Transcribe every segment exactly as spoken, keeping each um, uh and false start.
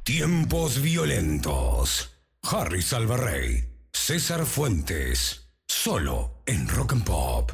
Tiempos violentos. Harry Salvarrey, César Fuentes, solo en Rock and Pop.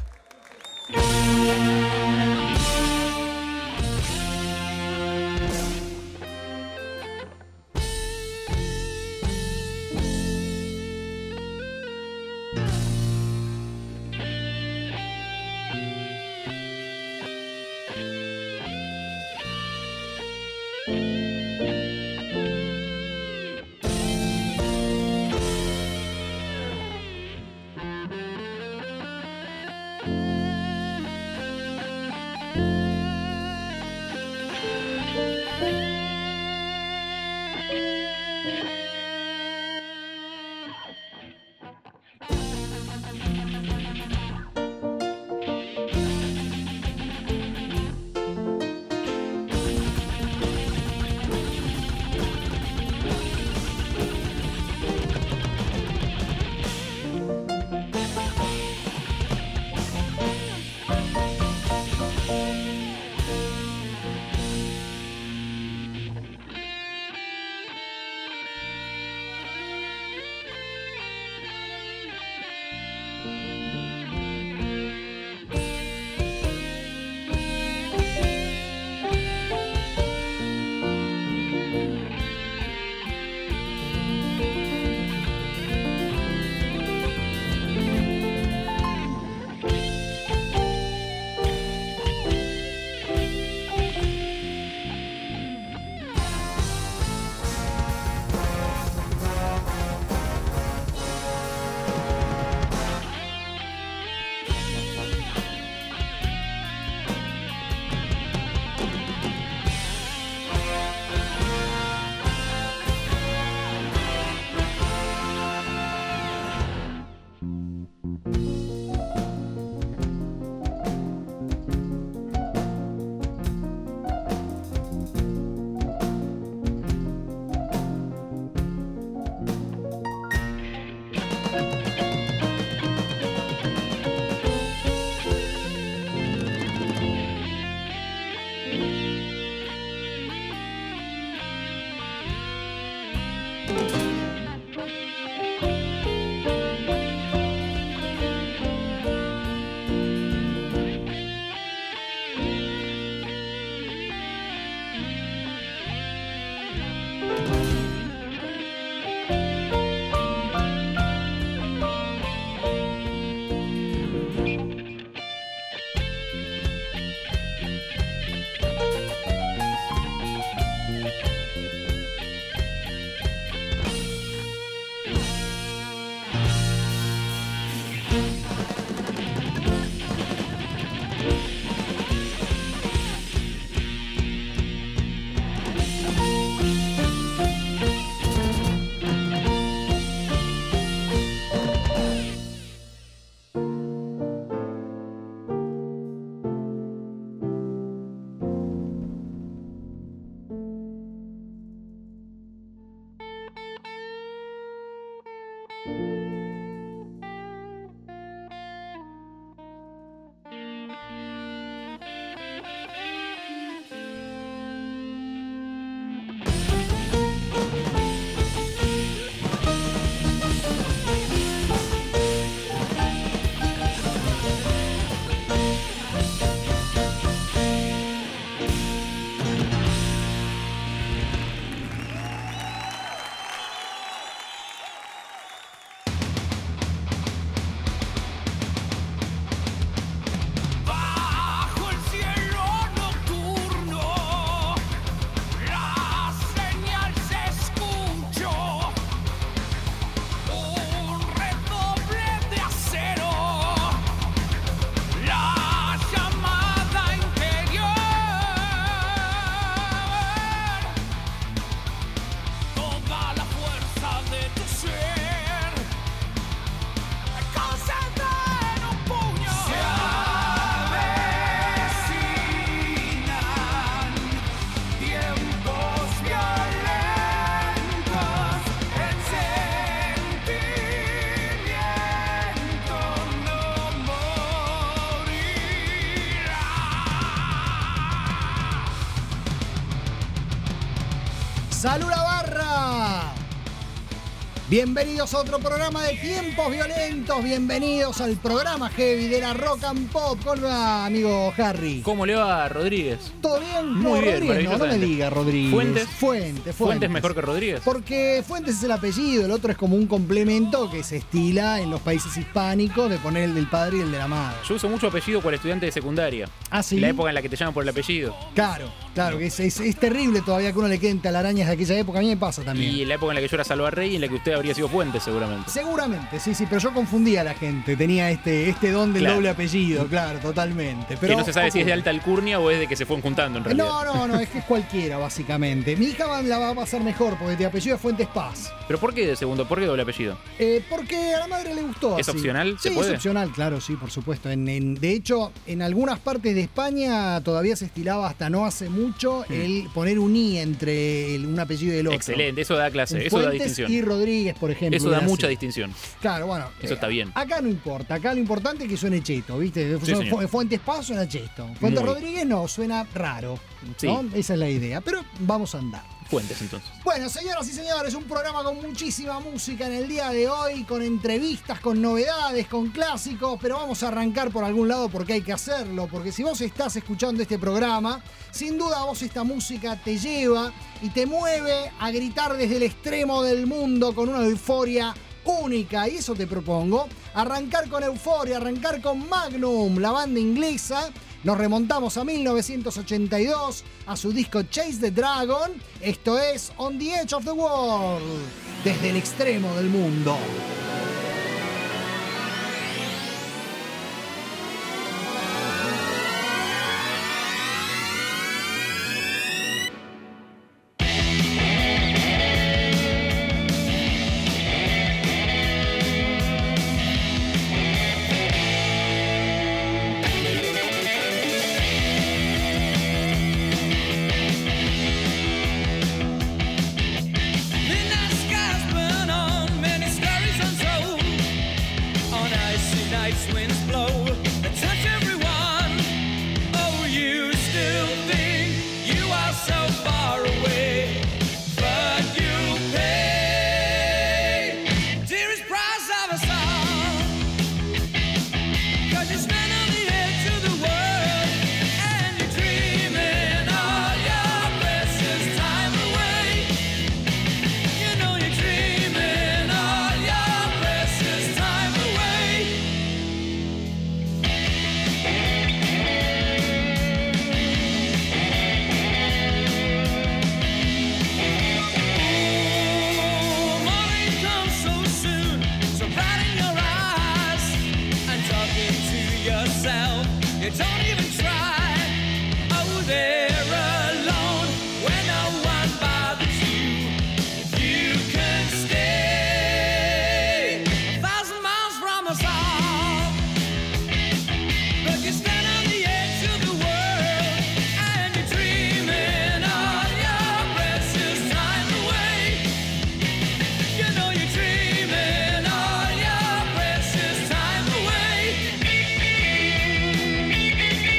¡Salud la barra! Bienvenidos a otro programa de Tiempos Violentos, bienvenidos al programa Heavy de la Rock and Pop con mi amigo Harry. ¿Cómo le va a Rodríguez? ¿Todo bien? Muy no, bien, Rodríguez, no, no me diga Rodríguez. ¿Fuentes? Fuentes, Fuentes. ¿Fuentes mejor que Rodríguez? Porque Fuentes es el apellido, el otro es como un complemento que se estila en los países hispánicos de poner el del padre y el de la madre. Yo uso mucho apellido cual estudiante de secundaria. Ah, ¿sí? La época en la que te llaman por el apellido. Claro, claro, que es, es, es terrible todavía que uno le queden telarañas de aquella época, a mí me pasa también. Y la época en la que yo era Salvarrey y en la que usted habría sido Fuentes, seguramente. Seguramente, sí, sí, pero yo confundía a la gente, tenía este, este don del Claro. doble apellido, claro, totalmente. Pero que no se sabe si es de alta alcurnia o es de que se fueron juntando en realidad. No, no, no, es que es cualquiera, básicamente. Mi hija va- la va a pasar mejor porque de apellido es Fuentes Paz. ¿Pero por qué de segundo? ¿Por qué doble apellido? Eh, porque a la madre le gustó. ¿Es así. opcional? ¿Se Sí, puede? es opcional, claro, sí, por supuesto. En, en- de hecho, en algunas partes de España todavía se estilaba hasta no hace mucho Mm. el poner un I entre el- un apellido y el otro. Excelente, eso da clase, En eso da Fuentes distinción. y Rodríguez, por ejemplo. Eso da era mucha así. distinción. Claro, bueno. Eso está bien. Acá no importa. Acá lo importante es que suene cheto, ¿viste? Sí, Fu- señor. Fuentes Paz suena cheto. Fuentes Muy. Rodríguez no, suena raro. Sí. ¿no? Esa es la idea. Pero vamos a andar. Fuentes, entonces. Bueno, señoras y señores, un programa con muchísima música en el día de hoy, con entrevistas, con novedades, con clásicos, pero vamos a arrancar por algún lado porque hay que hacerlo, porque si vos estás escuchando este programa, sin duda a vos esta música te lleva y te mueve a gritar desde el extremo del mundo con una euforia única, y eso te propongo, arrancar con euforia, arrancar con Magnum, la banda inglesa. Nos remontamos a mil novecientos ochenta y dos, a su disco Chase the Dragon. Esto es On the Edge of the World, desde el extremo del mundo. Midnight skies burn on, many stories untold. On icy nights, winds blow that touch everyone. Oh, you still think you are so far away, but you pay dearest price of us all. 'Cause you stand on the edge of the world and you're dreaming all your precious time away. You know you're dreaming all your precious time away. Oh, morning comes so soon, so bright in your eyes, and talking to yourself, you don't even try. Oh, they're alone when no one bothers you. You can stay a thousand miles from us all, but you stand on the edge of the world and you're dreaming all your precious time away. You know you're dreaming all your precious time away.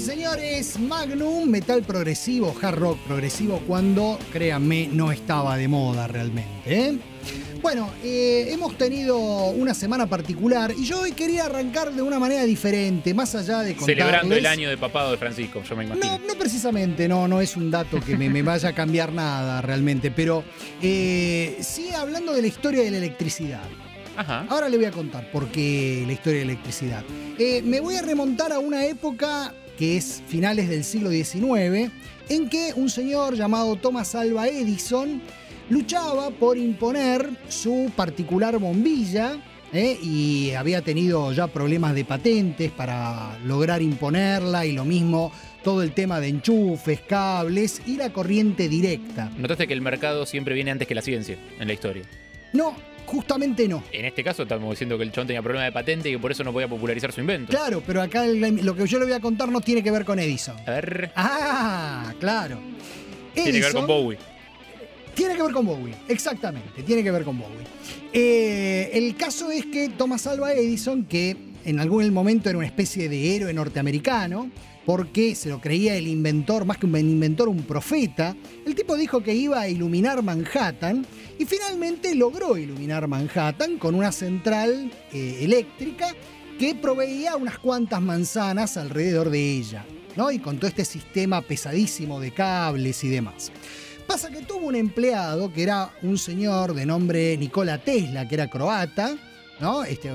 señores, Magnum, metal progresivo, hard rock progresivo, cuando, créanme, no estaba de moda realmente, ¿eh? Bueno, eh, hemos tenido una semana particular y yo hoy quería arrancar de una manera diferente, más allá de contarles... Celebrando el año de papado de Francisco, yo me imagino. No, no precisamente, no, no es un dato que me, me vaya a cambiar nada realmente, pero eh, sí hablando de la historia de la electricidad. Ajá. Ahora le voy a contar por qué la historia de la electricidad. Eh, me voy a remontar a una época que es finales del siglo diecinueve, en que un señor llamado Thomas Alva Edison luchaba por imponer su particular bombilla, ¿eh? Y había tenido ya problemas de patentes para lograr imponerla, y lo mismo todo el tema de enchufes, cables y la corriente directa. Notaste que el mercado siempre viene antes que la ciencia en la historia. No, justamente no. En este caso estamos diciendo que el chabón tenía problemas de patente y que por eso no podía popularizar su invento. Claro, pero acá el- lo que yo le voy a contar no tiene que ver con Edison. A ver, Ah, claro. tiene que ver con Edison- Bowie. Tiene que ver con Bowie, exactamente, tiene que ver con Bowie. Eh, el caso es que Thomas Alva Edison, que en algún momento era una especie de héroe norteamericano, porque se lo creía el inventor, más que un inventor, un profeta, el tipo dijo que iba a iluminar Manhattan y finalmente logró iluminar Manhattan con una central eh, eléctrica que proveía unas cuantas manzanas alrededor de ella, ¿no? Y con todo este sistema pesadísimo de cables y demás. Pasa que tuvo un empleado que era un señor de nombre Nikola Tesla, que era croata, ¿no? Este,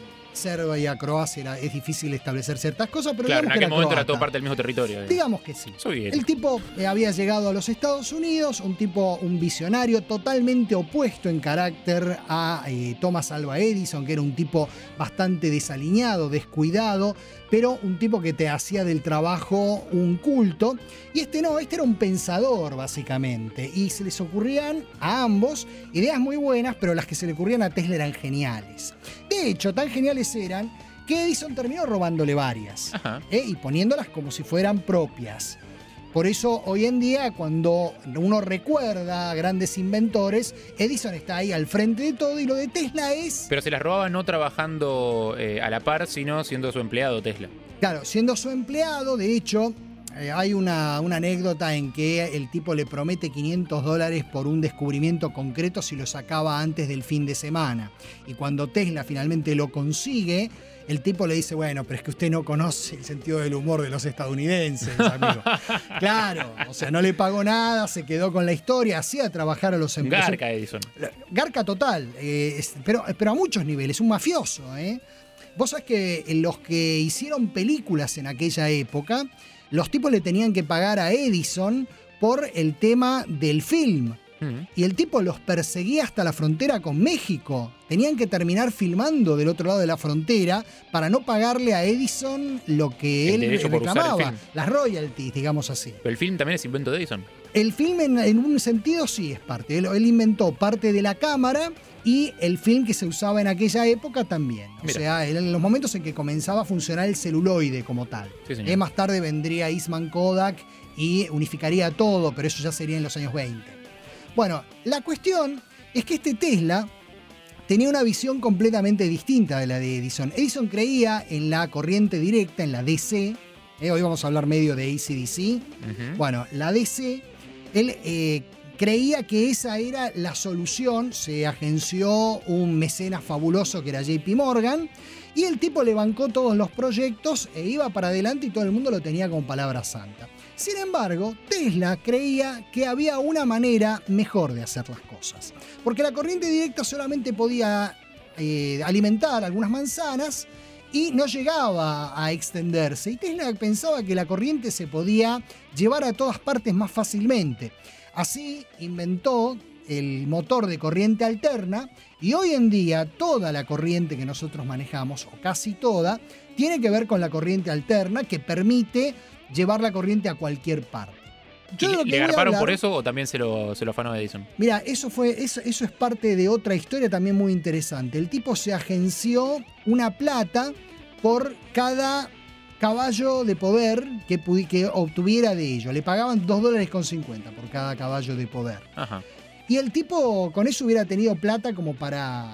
Serbia, Croacia, era, es difícil establecer ciertas cosas, pero Claro, en digamos que aquel era momento era croata. todo parte del mismo territorio. digamos. Digamos que sí. Soviético. El tipo eh, había llegado a los Estados Unidos, un tipo, un visionario totalmente opuesto en carácter a eh, Thomas Alva Edison, que era un tipo bastante desaliñado, descuidado, pero un tipo que te hacía del trabajo un culto. Y este no, este era un pensador, básicamente. Y se les ocurrían a ambos ideas muy buenas, pero las que se le ocurrían a Tesla eran geniales. De hecho, tan geniales eran que Edison terminó robándole varias, Ajá. ¿eh? Y poniéndolas como si fueran propias. Por eso hoy en día, cuando uno recuerda a grandes inventores, Edison está ahí al frente de todo, y lo de Tesla es, Pero se las robaba no trabajando eh, a la par, sino siendo su empleado Tesla. claro, siendo su empleado. De hecho, eh, hay una, una anécdota en que el tipo le promete quinientos dólares por un descubrimiento concreto si lo sacaba antes del fin de semana. Y cuando Tesla finalmente lo consigue, el tipo le dice, bueno, pero es que usted no conoce el sentido del humor de los estadounidenses, amigo. Claro, o sea, no le pagó nada, se quedó con la historia, hacía trabajar a los empleados. Garca Edison. Garca total, eh, es- pero, pero a muchos niveles, un mafioso, ¿eh? Vos sabés que los que hicieron películas en aquella época, los tipos le tenían que pagar a Edison por el tema del film. Mm. Y el tipo los perseguía hasta la frontera con México. Tenían que terminar filmando del otro lado de la frontera para no pagarle a Edison lo que El él derecho por usar el reclamaba, film. las royalties, digamos así. Pero el film también es invento de Edison. El film en, en un sentido sí es parte. Él, él inventó parte de la cámara y el film que se usaba en aquella época también. O Mira. sea, en los momentos en que comenzaba a funcionar el celuloide como tal. Sí, señor. Eh, más tarde vendría Eastman Kodak y unificaría todo, pero eso ya sería en los años veinte. Bueno, la cuestión es que este Tesla tenía una visión completamente distinta de la de Edison. Edison creía en la corriente directa, en la D C. Eh, hoy vamos a hablar medio de A C D C. Ujú. Bueno, la D C, él eh, creía que esa era la solución. Se agenció un mecenas fabuloso que era J P Morgan, y el tipo le bancó todos los proyectos e iba para adelante, y todo el mundo lo tenía como palabra santa. Sin embargo, Tesla creía que había una manera mejor de hacer las cosas, porque la corriente directa solamente podía eh, alimentar algunas manzanas y no llegaba a extenderse. Y Tesla pensaba que la corriente se podía llevar a todas partes más fácilmente. Así inventó el motor de corriente alterna, y hoy en día toda la corriente que nosotros manejamos, o casi toda, tiene que ver con la corriente alterna, que permite llevar la corriente a cualquier parte. ¿Y de lo le, que le voy a garparon hablar- por eso o también se lo, se lo afanó Edison? Mira, eso, fue, eso, eso es parte de otra historia también muy interesante. El tipo se agenció una plata por cada caballo de poder que, pudi- que obtuviera de ello. Le pagaban dos dólares con cincuenta por cada caballo de poder. Ajá. Y el tipo con eso hubiera tenido plata como para este,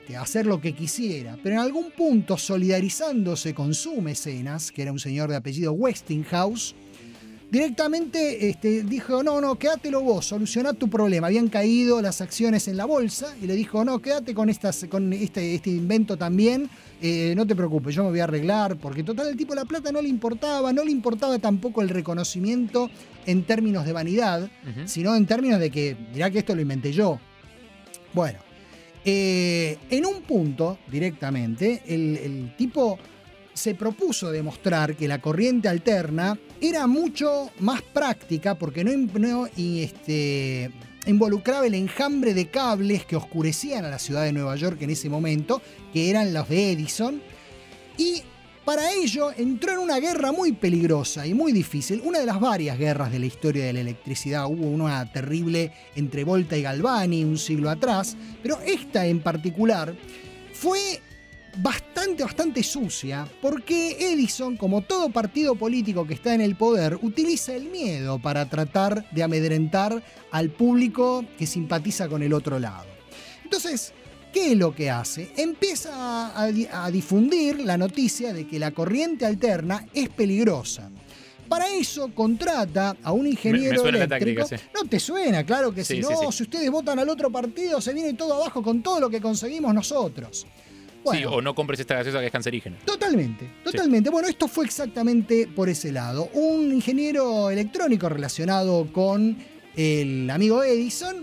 este, hacer lo que quisiera, pero en algún punto, solidarizándose con su mecenas, que era un señor de apellido Westinghouse, directamente este, dijo, no, no, quédatelo vos, solucioná tu problema. Habían caído las acciones en la bolsa y le dijo, no, quédate con, estas, con este, este invento también, eh, no te preocupes, yo me voy a arreglar, porque total el tipo la plata no le importaba, no le importaba tampoco el reconocimiento en términos de vanidad, uh-huh. sino en términos de que, mirá que esto lo inventé yo. Bueno, eh, en un punto, directamente, el, el tipo se propuso demostrar que la corriente alterna era mucho más práctica porque no, no y este, involucraba el enjambre de cables que oscurecían a la ciudad de Nueva York en ese momento, que eran los de Edison, y para ello entró en una guerra muy peligrosa y muy difícil, una de las varias guerras de la historia de la electricidad. Hubo una terrible entre Volta y Galvani un siglo atrás, pero esta en particular fue bastante, bastante sucia, porque Edison, como todo partido político que está en el poder, utiliza el miedo para tratar de amedrentar al público que simpatiza con el otro lado. Entonces, ¿qué es lo que hace? Empieza a, a, a difundir la noticia de que la corriente alterna es peligrosa. Para eso contrata a un ingeniero me, me suena eléctrico. La táctica, sí. No te suena, claro que sí, sí. No, sí, sí. Si ustedes votan al otro partido, se viene todo abajo con todo lo que conseguimos nosotros. Bueno, sí, o no compres esta gaseosa que es cancerígena. Totalmente, totalmente. Sí. Bueno, esto fue exactamente por ese lado. Un ingeniero electrónico relacionado con el amigo Edison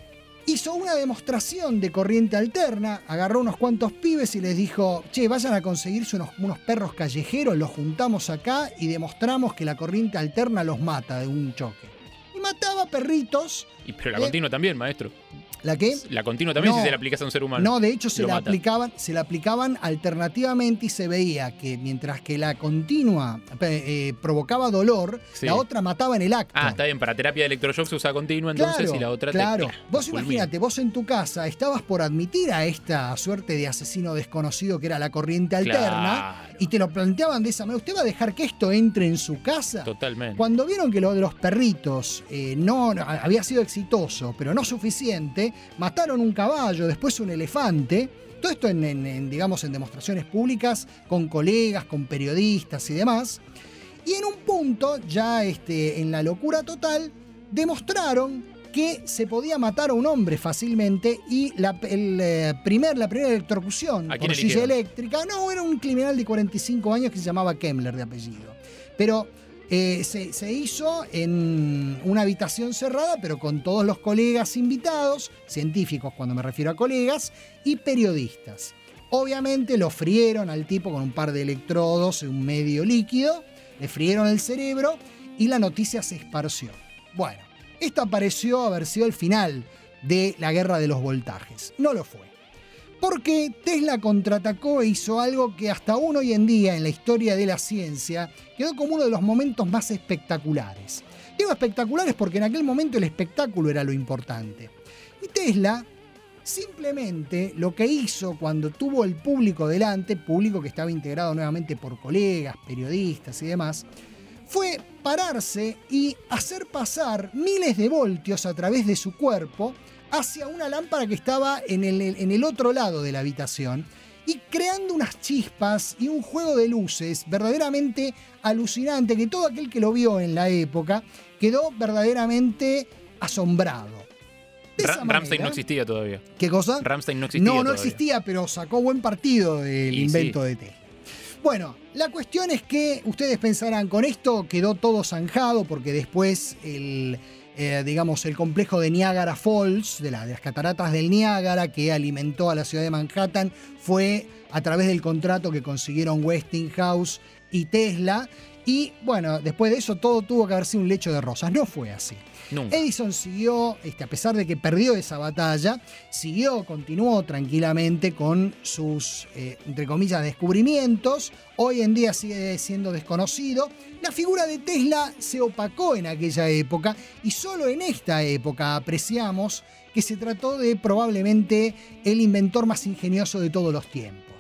hizo una demostración de corriente alterna, agarró unos cuantos pibes y les dijo, che, vayan a conseguirse unos, unos perros callejeros, los juntamos acá y demostramos que la corriente alterna los mata de un choque. Y mataba perritos. Y, pero la eh, continua también, maestro. ¿La qué? La continua también, no, si se la aplicas a un ser humano. No, de hecho se la, aplicaban, se la aplicaban alternativamente y se veía que mientras que la continua eh, provocaba dolor, sí. la otra mataba en el acto. Ah, está bien, para terapia de electroshock se usa continua entonces claro, y la otra claro. te... Claro, vos imagínate, vos en tu casa estabas por admitir a esta suerte de asesino desconocido que era la corriente alterna claro. y te lo planteaban de esa manera. ¿Usted va a dejar que esto entre en su casa? Totalmente. Cuando vieron que lo de los perritos eh, no, no había sido exitoso, pero no suficiente, mataron un caballo, después un elefante. Todo esto en, en, en, digamos, en demostraciones públicas, con colegas, con periodistas y demás. Y en un punto, ya este, en la locura total, demostraron que se podía matar a un hombre fácilmente y la, el, eh, primer, la primera electrocución por silla eléctrica, no, era un criminal de cuarenta y cinco años que se llamaba Kemmler de apellido. Pero Eh, se, se hizo en una habitación cerrada, pero con todos los colegas invitados, científicos cuando me refiero a colegas, y periodistas. Obviamente lo frieron al tipo con un par de electrodos en un medio líquido, le frieron el cerebro y la noticia se esparció. Bueno, esto pareció haber sido el final de la guerra de los voltajes. No lo fue. Porque Tesla contraatacó e hizo algo que hasta aún hoy en día en la historia de la ciencia quedó como uno de los momentos más espectaculares. Digo espectaculares porque en aquel momento el espectáculo era lo importante. Y Tesla simplemente lo que hizo cuando tuvo el público delante, público que estaba integrado nuevamente por colegas, periodistas y demás, fue pararse y hacer pasar miles de voltios a través de su cuerpo hacia una lámpara que estaba en el, en el otro lado de la habitación y creando unas chispas y un juego de luces verdaderamente alucinante que todo aquel que lo vio en la época quedó verdaderamente asombrado. Ra- Ramstein no existía todavía. ¿Qué cosa? Ramstein no existía No, no todavía. existía, pero sacó buen partido del y invento sí. de Tesla. Bueno, la cuestión es que ustedes pensarán, con esto quedó todo zanjado porque después el... Eh, digamos, el complejo de Niagara Falls, de, la, de las cataratas del Niágara, que alimentó a la ciudad de Manhattan, fue a través del contrato que consiguieron Westinghouse y Tesla. Y bueno, después de eso todo tuvo que haber sido un lecho de rosas. No fue así. Nunca. Edison siguió, este, a pesar de que perdió esa batalla, siguió, continuó tranquilamente con sus, eh, entre comillas, descubrimientos. Hoy en día sigue siendo desconocido. La figura de Tesla se opacó en aquella época y solo en esta época apreciamos que se trató de probablemente el inventor más ingenioso de todos los tiempos.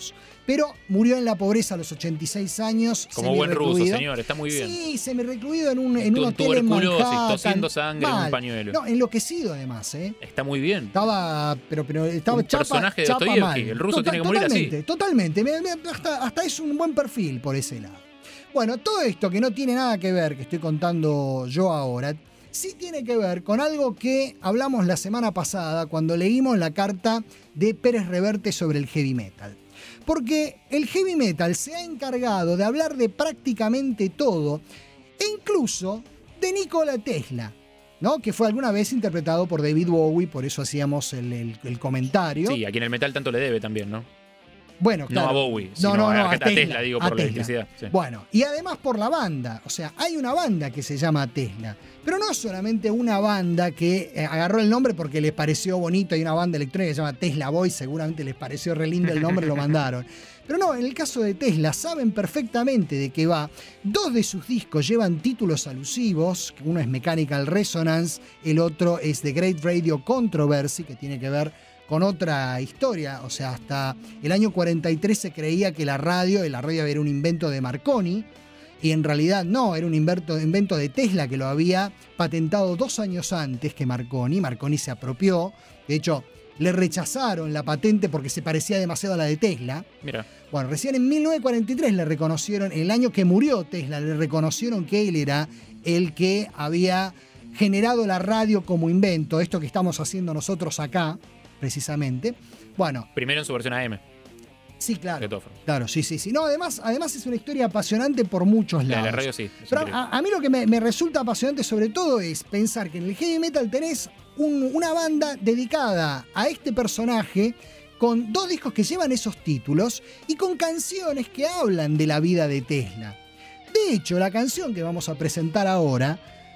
pero murió en la pobreza a los ochenta y seis años. Como buen ruso, señor, está muy bien. Sí, semi-recluido en un, en un Tu- hotel en tuberculosis, Manhattan. tosiendo sangre en un Mal. pañuelo. No, enloquecido además, ¿eh? Está muy bien. Estaba, pero, pero estaba Un chapa, personaje de chapa Dostoyevsky. mal. El ruso tiene que morir así. Totalmente, totalmente. Me- me- hasta, hasta es un buen perfil por ese lado. Bueno, todo esto que no tiene nada que ver, que estoy contando yo ahora, sí tiene que ver con algo que hablamos la semana pasada cuando leímos la carta de Pérez Reverte sobre el heavy metal. Porque el heavy metal se ha encargado de hablar de prácticamente todo, e incluso de Nikola Tesla, ¿no? Que fue alguna vez interpretado por David Bowie, por eso hacíamos el, el- el comentario. Sí, a quien el metal tanto le debe también, ¿no? Bueno, No claro. a Bowie, sino a- a Tesla, digo, a por la Tesla. electricidad, sí. Bueno, y además por la banda. O sea, hay una banda que se llama Tesla. Pero no solamente una banda que eh, agarró el nombre porque les pareció bonito. Hay una banda electrónica que se llama Tesla Boys. Seguramente les pareció re lindo el nombre, lo mandaron. Pero no, en el caso de Tesla saben perfectamente de qué va. Dos de sus discos llevan títulos alusivos. Uno es Mechanical Resonance, el otro es The Great Radio Controversy, que tiene que ver con otra historia. O sea, hasta el año cuarenta y tres se creía que la radio, la radio era un invento de Marconi, y en realidad no, era un invento, invento de Tesla que lo había patentado dos años antes que Marconi. Marconi se apropió, de hecho, le rechazaron la patente porque se parecía demasiado a la de Tesla. Mira. Bueno, recién en mil novecientos cuarenta y tres le reconocieron, el año que murió Tesla, le reconocieron que él era el que había generado la radio como invento, esto que estamos haciendo nosotros acá, precisamente. Bueno, Primero en su versión A M. sí, claro. De todas formas. Claro, sí, sí, sí. No, además, además es una historia apasionante por muchos La lados. de la radio sí. es Pero increíble. a, a mí lo que me, me resulta apasionante sobre todo es pensar que en el heavy metal tenés un- una banda dedicada a este personaje con dos discos que llevan esos títulos y con canciones que hablan de la vida de Tesla. De hecho, la canción que vamos a presentar ahora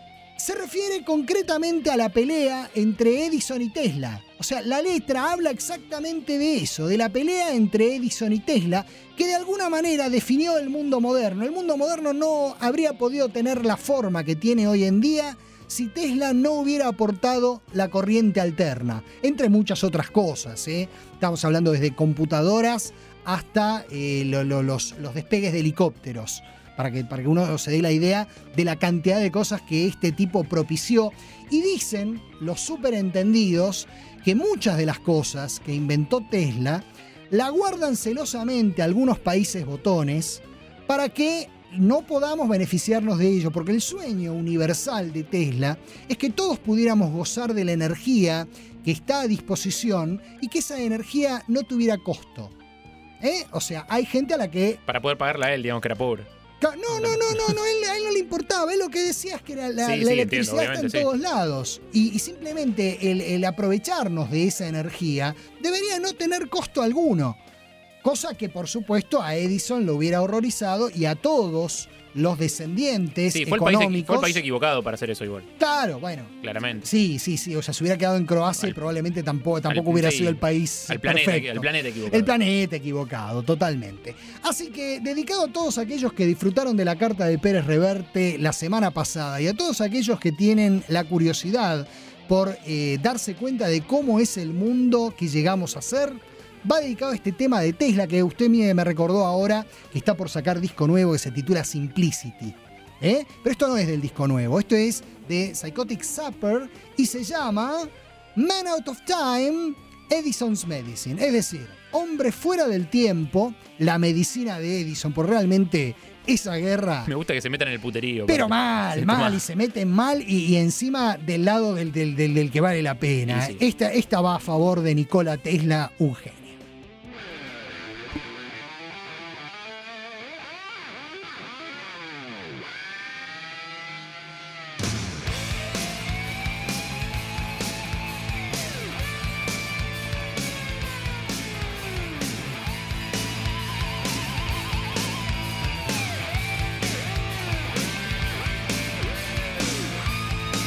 se refiere concretamente a la pelea entre Edison y Tesla. O sea, la letra habla exactamente de eso, de la pelea entre Edison y Tesla, que de alguna manera definió el mundo moderno. El mundo moderno no habría podido tener la forma que tiene hoy en día si Tesla no hubiera aportado la corriente alterna, entre muchas otras cosas, ¿eh? Estamos hablando desde computadoras hasta eh, lo- lo- los, los despegues de helicópteros. Para que, para que uno se dé la idea de la cantidad de cosas que este tipo propició. Y dicen los superentendidos que muchas de las cosas que inventó Tesla la guardan celosamente algunos países botones para que no podamos beneficiarnos de ello, porque el sueño universal de Tesla es que todos pudiéramos gozar de la energía que está a disposición y que esa energía no tuviera costo. ¿Eh? O sea, hay gente a la que Para poder pagarla a él, digamos que era pobre. no, no, no, no, no, él- a él no le importaba. Él lo que decía es que la, la- Sí, la sí, electricidad entiendo, está en obviamente, sí. todos lados. Y, y simplemente el, el aprovecharnos de esa energía debería no tener costo alguno. Cosa que, por supuesto, a Edison lo hubiera horrorizado y a todos los descendientes Sí, fue el, país, económicos. fue el país equivocado para hacer eso igual, Claro, bueno. claramente. Sí, sí, sí. O sea, se hubiera quedado en Croacia y Al- probablemente tampoco, tampoco al- hubiera sí, sido el país al planeta, perfecto. al planeta equivocado. El planeta equivocado, totalmente. Así que, dedicado a todos aquellos que disfrutaron de la carta de Pérez Reverte la semana pasada y a todos aquellos que tienen la curiosidad por eh, darse cuenta de cómo es el mundo que llegamos a ser, va dedicado a este tema de Tesla que usted me me recordó ahora, que está por sacar disco nuevo que se titula Simplicity. ¿Eh? Pero esto no es del disco nuevo, esto es de Psychotic Supper y se llama Man Out of Time, Edison's Medicine. Es decir, hombre fuera del tiempo, la medicina de Edison, por realmente esa guerra. Me gusta que se metan en el puterío. Pero aparte. mal, Sí, mal, toma. y se meten mal y, y encima del lado del, del- del- del que vale la pena. Sí, sí. Esta, esta va a favor de Nikola Tesla, un genio.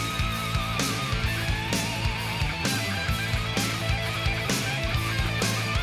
Thank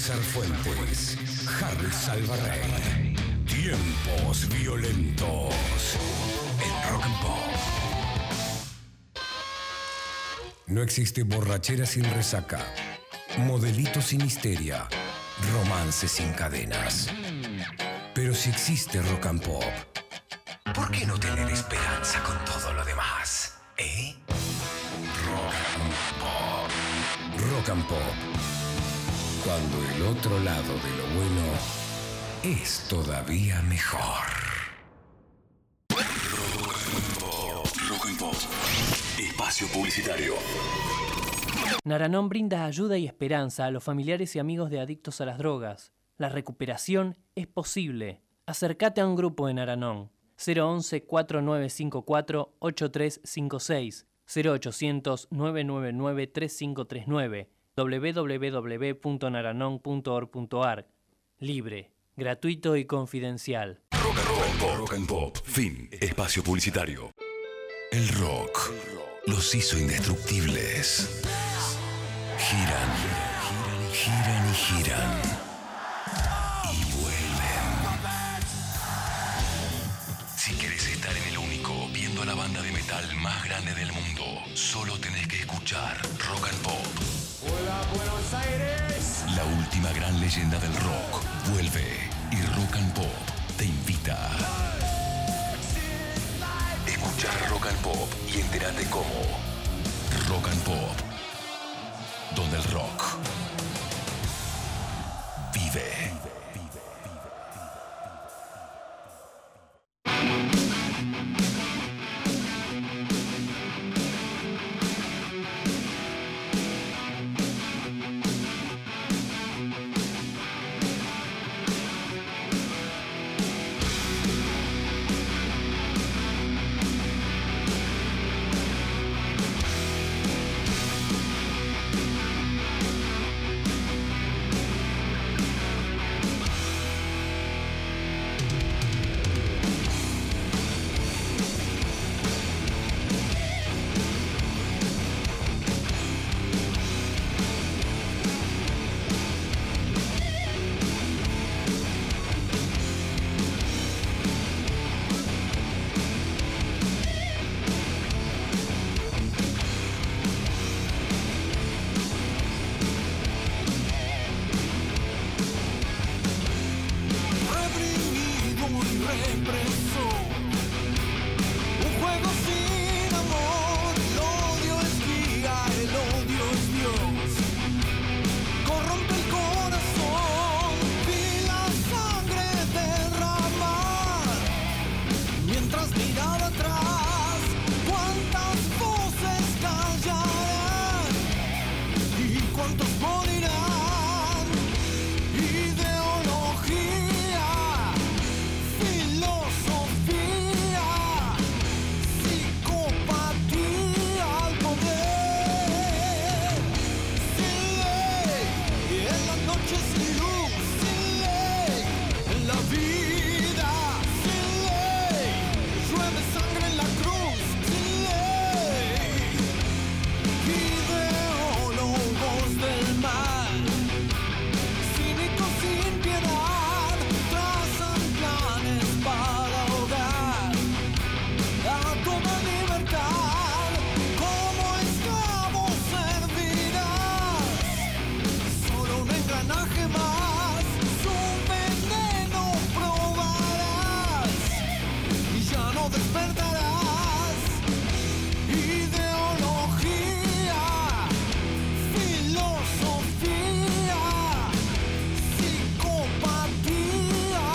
César Fuentes, Harry Salvarrey. Tiempos violentos en Rock and Pop. No existe borrachera sin resaca, modelito sin histeria, romance sin cadenas. Pero si existe Rock and Pop, ¿por qué no tener esperanza con todo lo demás? ¿Eh? Rock and Pop. Rock and Pop. Cuando el otro lado de lo bueno es todavía mejor. Rock and Pop. Espacio publicitario. Naranon brinda ayuda y esperanza a los familiares y amigos de adictos a las drogas. La recuperación es posible. Acércate a un grupo de Naranon. cero once, cuatro nueve cinco cuatro, ocho tres cinco seis, cero ochocientos, nueve nueve nueve, tres cinco tres nueve, doble u doble u doble u punto naranon punto org punto a r. Libre, gratuito y confidencial. Rock and Pop. Rock and Pop. Fin. Espacio publicitario. El rock los hizo indestructibles. Giran, giran y giran. Y vuelven. Si querés estar en el único, viendo a la banda de metal más grande del mundo, solo tenés que escuchar Rock and Pop. Hola, Buenos Aires. La última gran leyenda del rock vuelve y Rock and Pop te invita. Escuchá Rock and Pop y entérate cómo. Rock and Pop, donde el rock vive.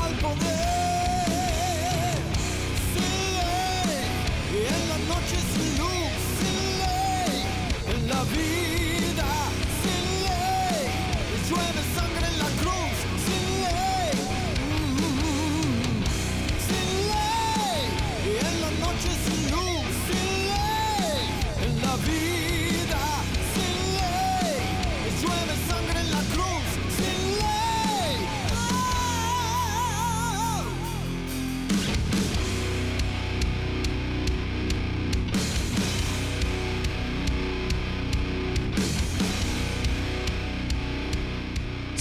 Noches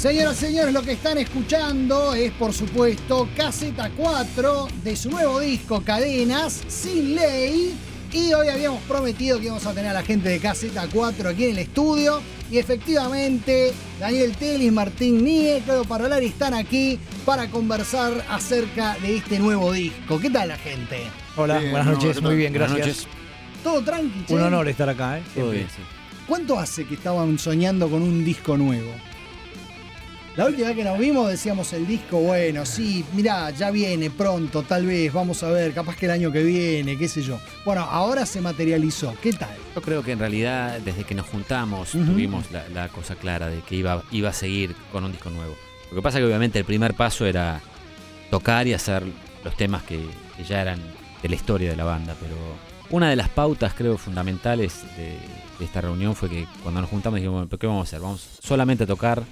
Señoras y señores, lo que están escuchando es, por supuesto, Caseta cuatro de su nuevo disco Cadenas, Sin Ley. Y hoy habíamos prometido que íbamos a tener a la gente de Caseta cuatro aquí en el estudio. Y efectivamente, Daniel Telis, Martín Nie, Claudio Parolari están aquí para conversar acerca de este nuevo disco. ¿Qué tal la gente? Hola, Bien, buenas no, noches, ¿qué muy tal? bien, Buenas gracias. Todo tranqui, che. Un honor estar acá, ¿eh? Todo Siempre. bien, sí. ¿Cuánto hace que estaban soñando con un disco nuevo? La última vez que nos vimos decíamos el disco, bueno, sí, mirá, ya viene pronto, tal vez, vamos a ver, capaz que el año que viene, qué sé yo. Bueno, ahora se materializó, ¿qué tal? Yo creo que en realidad desde que nos juntamos Ujú. tuvimos la, la cosa clara de que iba, iba a seguir con un disco nuevo. Lo que pasa es que obviamente el primer paso era tocar y hacer los temas que, que ya eran de la historia de la banda, pero una de las pautas creo fundamentales de, de esta reunión fue que cuando nos juntamos dijimos, bueno, ¿pero qué vamos a hacer? Vamos solamente a tocar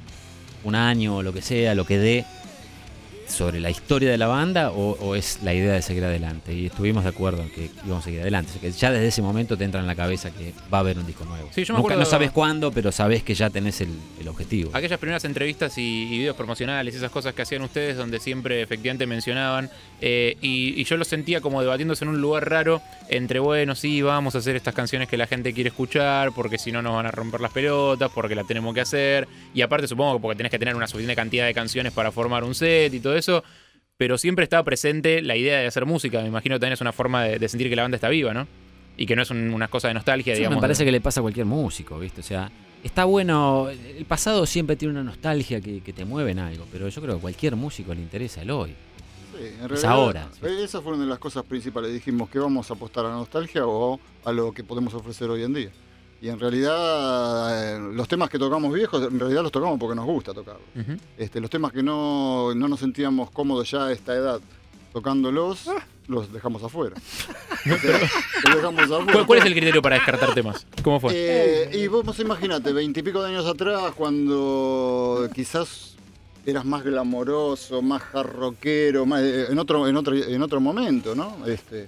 un año o lo que sea, lo que dé sobre la historia de la banda o, o es la idea de seguir adelante, y estuvimos de acuerdo en que íbamos a seguir adelante. O sea, que ya desde ese momento te entra en la cabeza que va a haber un disco nuevo. Sí, yo me Nunca, acuerdo- no sabes cuándo, pero sabes que ya tenés el, el objetivo. Aquellas primeras entrevistas y, y videos promocionales, esas cosas que hacían ustedes donde siempre efectivamente mencionaban, eh, y, y yo los sentía como debatiéndose en un lugar raro entre, bueno, sí, vamos a hacer estas canciones que la gente quiere escuchar, porque si no nos van a romper las pelotas, porque la tenemos que hacer, y aparte supongo que porque tenés que tener una suficiente cantidad de canciones para formar un set y todo eso, pero siempre estaba presente la idea de hacer música. Me imagino que también es una forma de, de sentir que la banda está viva, ¿no? Y que no es un- una cosa de nostalgia, Sí, digamos. me parece de- que le pasa a cualquier músico, ¿viste? O sea, está bueno, el pasado siempre tiene una nostalgia que, que te mueve en algo, pero yo creo que a cualquier músico le interesa el hoy. Sí, en Es realidad, ahora, sí. eh, Esa fue una de las cosas principales. Dijimos que vamos a apostar a la nostalgia o a lo que podemos ofrecer hoy en día. Y en realidad, eh, los temas que tocamos viejos, en realidad los tocamos porque nos gusta tocarlos. Ujú. Este, los temas que no, no nos sentíamos cómodos ya a esta edad tocándolos, los dejamos afuera. O sea, los dejamos afuera. ¿Cuál, cuál es el criterio para descartar temas? ¿Cómo fue? Eh, y vos imagínate, veintipico de años atrás, cuando quizás eras más glamoroso, más jarroquero, más, eh, en otro, en otro, en otro momento, ¿no? Este,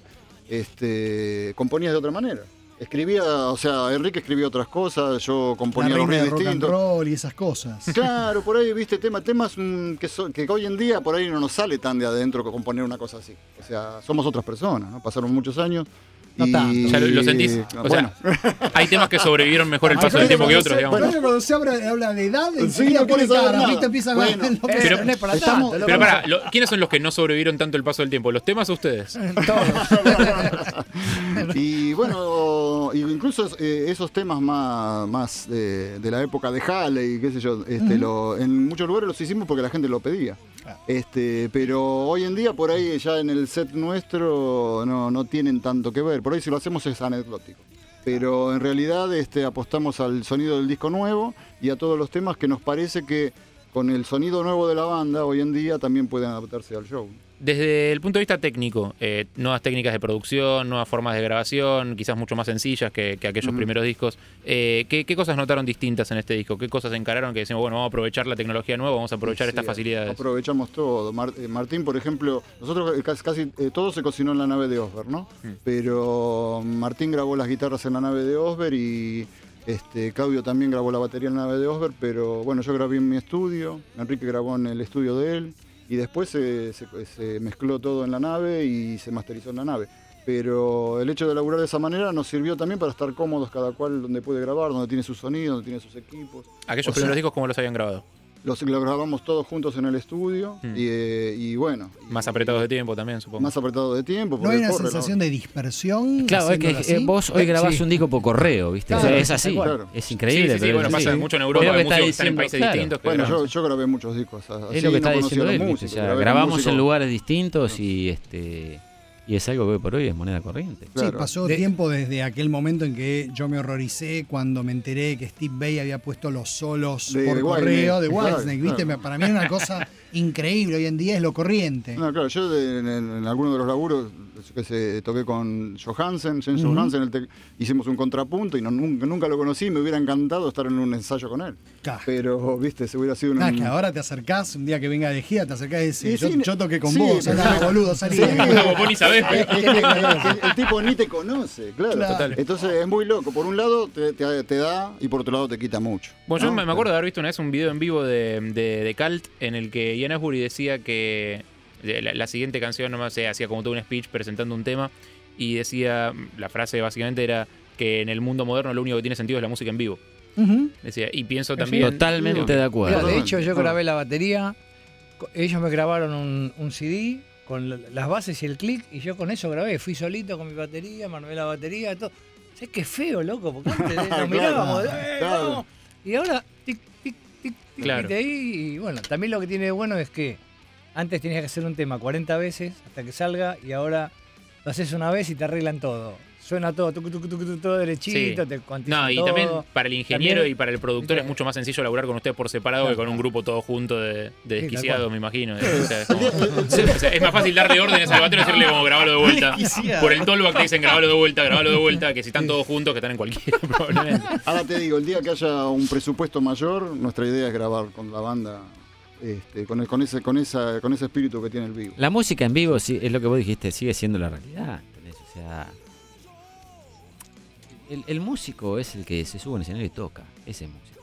este, componías de otra manera. Escribía, o sea, Enrique escribía otras cosas, yo La componía los reina de ritmos rock and distintos. roll y esas cosas. Claro, por ahí, viste, tema, temas mm, que, so- que hoy en día por ahí no nos sale tan de adentro que componer una cosa así. O sea, somos otras personas, ¿no? Pasaron muchos años. No y- tanto. O sea, ¿lo, lo sentís? O bueno. sea, hay temas que sobrevivieron mejor el paso del tiempo que otros, digamos. Bueno, cuando se habla, habla de edad, enseguida no pone quiere saber cara, nada. ¿viste? Empieza a Bueno, ver lo que- pero- no es para estamos- tanto, Pero loco. pará, lo- ¿quiénes son los que no sobrevivieron tanto el paso del tiempo? ¿Los temas o ustedes? Y bueno, y incluso eh, esos temas más, más eh, de la época de Halley, qué sé yo, este, Ujú. lo- en muchos lugares los hicimos porque la gente lo pedía. Este, pero hoy en día por ahí ya en el set nuestro no, no tienen tanto que ver. Por ahí si lo hacemos es anecdótico. Pero en realidad este, apostamos al sonido del disco nuevo y a todos los temas que nos parece que con el sonido nuevo de la banda hoy en día también pueden adaptarse al show. Desde el punto de vista técnico, eh, nuevas técnicas de producción, nuevas formas de grabación, quizás mucho más sencillas que, que aquellos Ujú. primeros discos. Eh, ¿qué, qué cosas notaron distintas en este disco? ¿Qué cosas encararon que decimos, bueno, vamos a aprovechar la tecnología nueva, vamos a aprovechar Sí, estas facilidades? Aprovechamos todo. Mar- eh, Martín, por ejemplo, nosotros eh, casi, casi, eh, todo se cocinó en la nave de Osber, ¿no? Mm. Pero Martín grabó las guitarras en la nave de Osber y este, Claudio también grabó la batería en la nave de Osber, pero bueno, yo grabé en mi estudio, Enrique grabó en el estudio de él y después se, se- se mezcló todo en la nave y se masterizó en la nave. Pero el hecho de laburar de esa manera nos sirvió también para estar cómodos cada cual donde puede grabar, donde tiene su sonido, donde tiene sus equipos. Aquellos O primeros sea, discos, ¿cómo los habían grabado? Los, los grabamos todos juntos en el estudio Mm. y, eh, y bueno. Más y- apretados de tiempo también, supongo. Más apretado de tiempo. ¿No porque hay una corre, sensación de dispersión? Claro, es que haciéndolo eh, así? vos hoy grabás Sí. un disco por correo, ¿viste? O sea, Claro, es así, tal cual. es increíble. Sí, sí, sí, pero bueno, es pasa así. mucho en Es Europa, lo que hay está músicos que están en diciendo, países claro. distintos. que Bueno, graban. yo, yo grabé muchos discos. Así Es lo que está no conocía diciendo a los él, ¿viste? músicos, O sea, grabé con grabamos músicos. en lugares distintos y este y es algo que hoy por hoy es moneda corriente. Sí, Claro. pasó De- tiempo desde aquel momento en que yo me horroricé cuando me enteré que Steve Vai había puesto los solos De- por de correo de Whitesnake, claro, Whitesnake, ¿viste? claro. Para mí era una cosa increíble, hoy en día es lo corriente. No, claro, yo de- en, en- en alguno de los laburos que se toqué con Johansen, James Ujú. Johansen, el te- hicimos un contrapunto y no, nunca, nunca lo conocí, me hubiera encantado estar en un ensayo con él. Claro. Pero, viste, se hubiera sido un... Ah, que ahora te acercás, un día que venga de gira, te acercás y decís, Sí, yo, sí, yo toqué con sí, vos, pero- andá, boludo, salí. Sí. No, vos ni sabés, Es pero- que- es que- es que el tipo ni te conoce, claro. Claro. Total. Entonces es muy loco. Por un lado te, te- te da y por otro lado te quita mucho. Bueno, yo ¿no? me me acuerdo de haber visto una vez un video en vivo de, de, de Cult en el que Ian Astbury decía que de la, la siguiente canción, no sé, hacía como todo un speech presentando un tema y decía, la frase básicamente era que en el mundo moderno lo único que tiene sentido es la música en vivo. Ujú. Decía, y pienso Sí. también... Totalmente digo, de acuerdo. Mira, de Totalmente. hecho, yo Ah. grabé la batería. co- Ellos me grabaron un, un C D con la- las bases y el click, y yo con eso grabé. Fui solito con mi batería, me armé la batería, todo. ¿Sabes qué feo, loco? Porque antes nos Claro, mirábamos, eh, claro. no. Y ahora, tic, tic, tic, tic, Claro. viste ahí. Y bueno, también lo que tiene de bueno es que antes tenías que hacer un tema cuarenta veces hasta que salga, y ahora lo haces una vez y te arreglan todo. Suena todo, tucu, tucu, tucu, tucu, todo derechito, Sí. te cuantizan No, y todo. también para el ingeniero También- y para el productor ¿viste? es mucho más sencillo laburar con ustedes por separado Claro, que con un claro. grupo todo junto de, de tal desquiciados, cual. me imagino. O sea, es, como- o sea, es más fácil darle órdenes al batero y decirle como grabalo de vuelta. Desquiciado. Por el tollback te dicen grabalo de vuelta, grabalo de vuelta, que si están todos juntos que están en cualquiera probablemente. Ahora te digo, el día que haya un presupuesto mayor, nuestra idea es grabar con la banda, este, con, el- con ese, con esa, con ese espíritu que tiene el vivo. La música en vivo, sí, es lo que vos dijiste, sigue siendo la realidad. ¿Entendés? O sea, el, el músico es el que se sube en el escenario y toca. Ese es músico.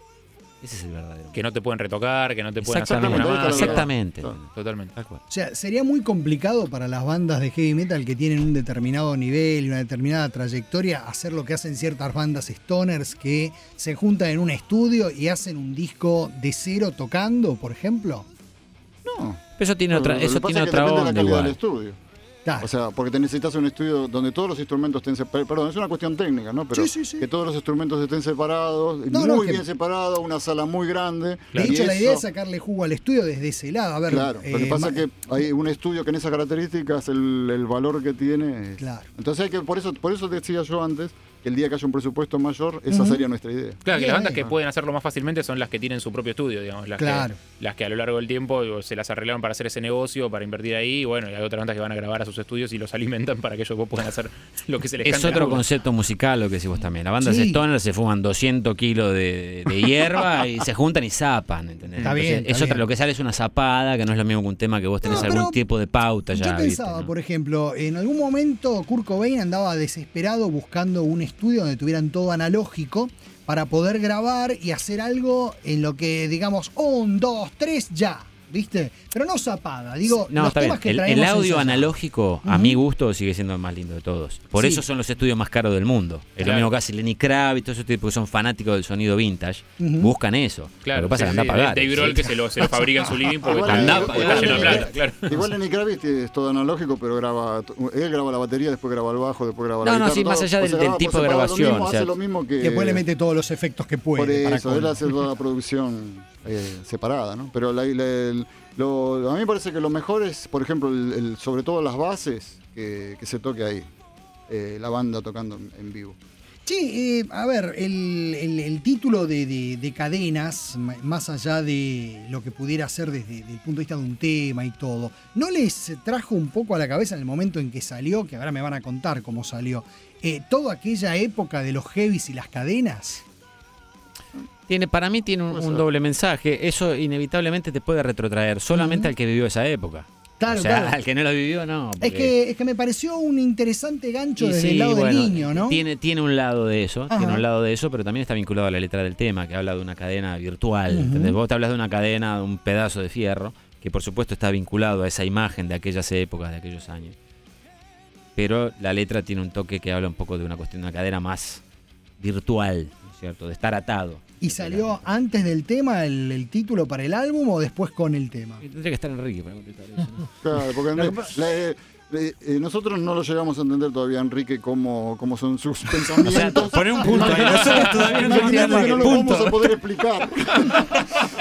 Ese es el verdadero. Que no te pueden retocar, que no te pueden hacer Exactamente, ninguna magia. exactamente. Claro. Totalmente. Tal cual. O sea, sería muy complicado para las bandas de heavy metal que tienen un determinado nivel y una determinada trayectoria hacer lo que hacen ciertas bandas stoners que se juntan en un estudio y hacen un disco de cero tocando, por ejemplo. No. Pero eso tiene Lo- otra, lo que eso pasa tiene es que otra depende de la onda calidad igual. del estudio. Claro. O sea, porque te necesitas un estudio donde todos los instrumentos estén separados. Perdón, es una cuestión técnica, ¿no? Pero Sí, sí, sí. que todos los instrumentos estén separados, No, muy no, que- bien separados, una sala muy grande. de y hecho, la idea eso- es sacarle jugo al estudio desde ese lado. A ver, Claro, lo que eh, pasa ma- es que hay un estudio que en esas características el, el valor que tiene es- Claro. Entonces hay que, por eso, por eso decía yo antes que el día que haya un presupuesto mayor, esa Ujú. sería nuestra idea. Claro, que Bien, las bandas bien. que pueden hacerlo más fácilmente son las que tienen su propio estudio, digamos. Las, Claro. que, las que a lo largo del tiempo digo, se las arreglaron para hacer ese negocio, para invertir ahí. Y bueno, y hay otras bandas que van a grabar a sus estudios y los alimentan para que ellos después puedan hacer lo que se les Es cante otro la boca. concepto musical lo que decís vos también. Las bandas Sí. stoner se fuman doscientos kilos de, de hierba y se juntan y zapan, ¿entendés? Está bien, Entonces, está es otra, bien. lo que sale es una zapada, que no es lo mismo que un tema que vos tenés No, algún pero tipo de pauta ya. Yo ¿viste? pensaba, ¿no? por ejemplo, en algún momento Kurt Cobain andaba desesperado buscando un estudio donde tuvieran todo analógico para poder grabar y hacer algo en lo que, digamos, un, dos, tres, ya, ¿viste? Pero no zapada, digo, No, los está bien. temas que El, traemos el audio ensayados. analógico, a Ujú. mi gusto, sigue siendo el más lindo de todos. Por Sí. eso son los estudios más caros del mundo. Es Claro. lo mismo que hace Lenny Kravitz y todos esos tipos que son fanáticos del sonido vintage. Ujú. Buscan eso. Claro, lo que pasa es sí, que anda sí, a pagar. Dave Grohl sí. que se lo, se lo fabrica en su living porque Igual está, andá a porque pagar. está lleno de Igual- plata, claro. Igual Lenny Kravitz es todo analógico, pero graba, él graba la batería, después graba el bajo, después graba la No, no, guitarra. sí, más todo. allá O del- sea, del graba por tipo de separado, grabación, Lo mismo, o sea, hace lo mismo que... Después le mete todos los efectos que puede. Por para eso, él colmo. hace toda la producción eh, separada, ¿no? Pero la- la- el- lo- a mí me parece que lo mejor es, por ejemplo, el, el- sobre todo las bases, que, que se toque ahí. Eh, la banda tocando en, en vivo. Sí, eh, a ver, el, el- el título de, de- de Cadenas, m- más allá de lo que pudiera ser desde, desde el punto de vista de un tema y todo, ¿no les trajo un poco a la cabeza en el momento en que salió, que ahora me van a contar cómo salió, eh, toda aquella época de los heavies y las cadenas? Tiene, para mí tiene un, Puede un ser. doble mensaje. Eso inevitablemente te puede retrotraer solamente Ujú. al que vivió esa época. Claro, o sea, claro. al que no la vivió, no. Es porque- que, es que me pareció un interesante gancho Y desde sí, el lado bueno, del niño, ¿no? Tiene, tiene un lado de eso, Ajá. tiene un lado de eso, pero también está vinculado a la letra del tema, que habla de una cadena virtual. Ujú. ¿Entendés? Vos te hablas de una cadena, de un pedazo de fierro, que por supuesto está vinculado a esa imagen de aquellas épocas, de aquellos años. Pero la letra tiene un toque que habla un poco de una cuestión de una cadena más virtual, ¿no es cierto? De estar atado. ¿Y salió antes del tema el, el título para el álbum o después con el tema? Y Tendría que estar Enrique para contestar eso, ¿no? Claro, porque Lo que me- pasa- la- eh, eh, eh, nosotros no lo llegamos a entender todavía, Enrique, cómo, cómo son sus O sea, pensamientos. poné un punto ahí. Nosotros todavía no Entendemos entendemos que no el lo vamos punto. a poder explicar. Se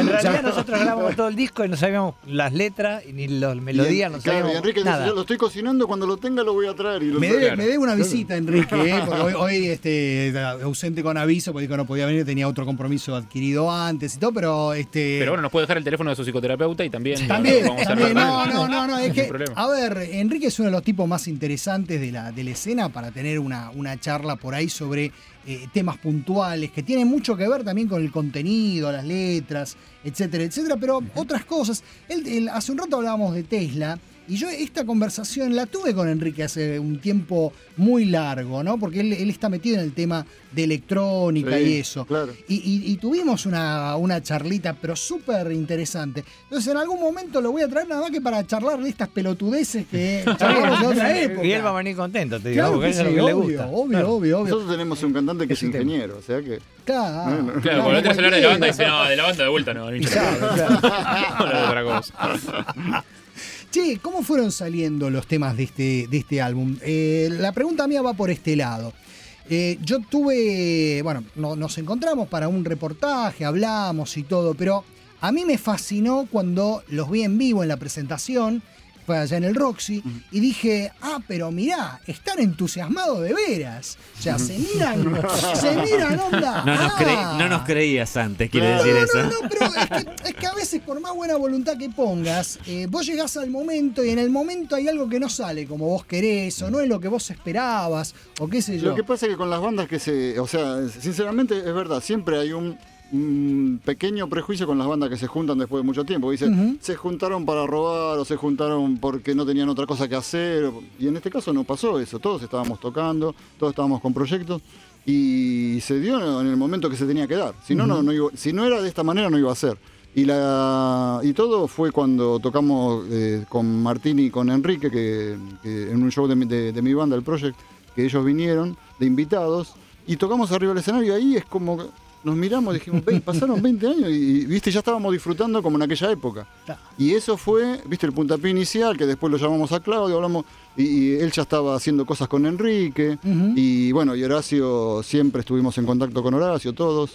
realidad nosotros grabamos todo el disco y no sabíamos las letras y ni las melodías, no Claro, y sabíamos Enrique nada. dice, yo lo estoy cocinando, cuando lo tenga lo voy a traer. Y lo Me trae. debe, me debe una visita, Enrique, ¿eh? Porque hoy, hoy este, ausente con aviso, porque dijo no podía venir, tenía otro compromiso adquirido antes y todo, pero este. Pero bueno, nos puede dejar el teléfono de su psicoterapeuta y también. También, vamos a también. No, arreglar. no, no, no, es Sin que, problema. a ver, Enrique es uno de los tipos más interesantes de la, de la escena para tener una, una charla por ahí sobre eh, temas puntuales que tienen mucho que ver también con el contenido, las letras, etcétera, etcétera, pero otras cosas. Él, él- hace un rato hablábamos de Tesla. Y yo esta conversación la tuve con Enrique hace un tiempo muy largo, ¿no? Porque él, él está metido en el tema de electrónica Sí, y eso. claro. Y, y- y tuvimos una, una charlita, pero súper interesante. Entonces, en algún momento lo voy a traer nada más que para charlar de estas pelotudeces que charlamos de otra época. Y él va a venir contento, te digo, Claro porque que eso es sí, lo que le obvio, gusta. obvio, Claro. obvio, obvio. Nosotros tenemos un cantante que es, Es un tema. ingeniero, o sea que... Claro, Bueno. Claro, claro, cuando le traes a hablar de la banda, dice, cualquiera. no, de la banda de vuelta no, no hincha. Claro, claro. Habla de otra cosa. Che, ¿cómo fueron saliendo los temas de este, de este álbum? Eh, la pregunta mía va por este lado. Eh, yo tuve, bueno, no- nos encontramos para un reportaje, hablamos y todo, pero a mí me fascinó cuando los vi en vivo en la presentación, fue allá en el Roxy, y dije, ah, pero mirá, están entusiasmados de veras. O sea, se miran, se miran, onda. No nos, ah. creí- no nos creías antes, quiere Claro. decir No, eso. no, no, pero es que, es que a veces por más buena voluntad que pongas, eh, vos llegás al momento y en el momento hay algo que no sale como vos querés, o no es lo que vos esperabas, o qué sé yo. Lo que pasa es que con las bandas que se... O sea, sinceramente es verdad, siempre hay un, un pequeño prejuicio con las bandas que se juntan después de mucho tiempo. Dicen, Ujú. se juntaron para robar o se juntaron porque no tenían otra cosa que hacer. Y en este caso no pasó eso. Todos estábamos tocando, todos estábamos con proyectos y se dio en el momento que se tenía que dar. Si no, no, no iba- si no era de esta manera no iba a ser. Y, la, y todo fue cuando tocamos eh, con Martín y con Enrique, que, que en un show de, mi- de- de mi banda, el Project, que ellos vinieron de invitados, y tocamos arriba del escenario, y ahí es como que nos miramos y dijimos, "Ve, pasaron veinte años y, y, viste, ya estábamos disfrutando como en aquella época. Claro. Y eso fue, viste, el puntapié inicial, que después lo llamamos a Claudio, hablamos, y, y él ya estaba haciendo cosas con Enrique, Ujú. y bueno, y Horacio, siempre estuvimos en contacto con Horacio, todos,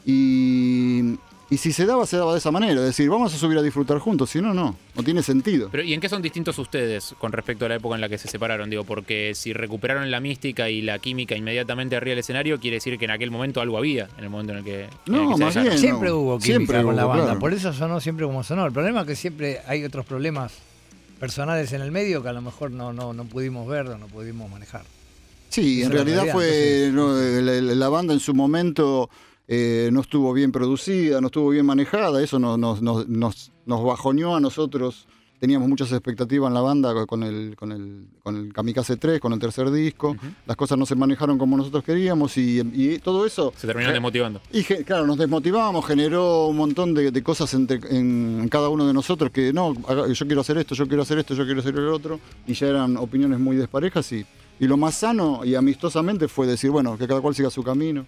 y, y si se daba, se daba de esa manera, es decir, vamos a subir a disfrutar juntos, si no, no, no tiene sentido. Pero, ¿y en qué son distintos ustedes con respecto a la época en la que se separaron? Digo, porque si recuperaron la mística y la química inmediatamente arriba del escenario, quiere decir que en aquel momento algo había, en el momento en el que, en el No, que se más dejaron. bien. Siempre no. hubo química Siempre con la hubo, banda, claro. por eso sonó siempre como sonó. El problema es que siempre hay otros problemas personales en el medio que a lo mejor no, no, no pudimos ver o no pudimos manejar. Sí, Esa en es la realidad realidad, fue entonces- no, la, la- la banda en su momento eh, no estuvo bien producida, no estuvo bien manejada, eso nos, nos, nos, nos, nos bajoneó a nosotros. Teníamos muchas expectativas en la banda con el, con el, con el Kamikaze tres, con el tercer disco. Las cosas no se manejaron como nosotros queríamos y, y todo eso... Se terminaron desmotivando. Y ge- claro, nos desmotivamos, generó un montón de, de cosas entre, en cada uno de nosotros que no, haga- yo quiero hacer esto, yo quiero hacer esto, yo quiero hacer el otro, y ya eran opiniones muy desparejas y, y lo más sano y amistosamente fue decir, bueno, que cada cual siga su camino.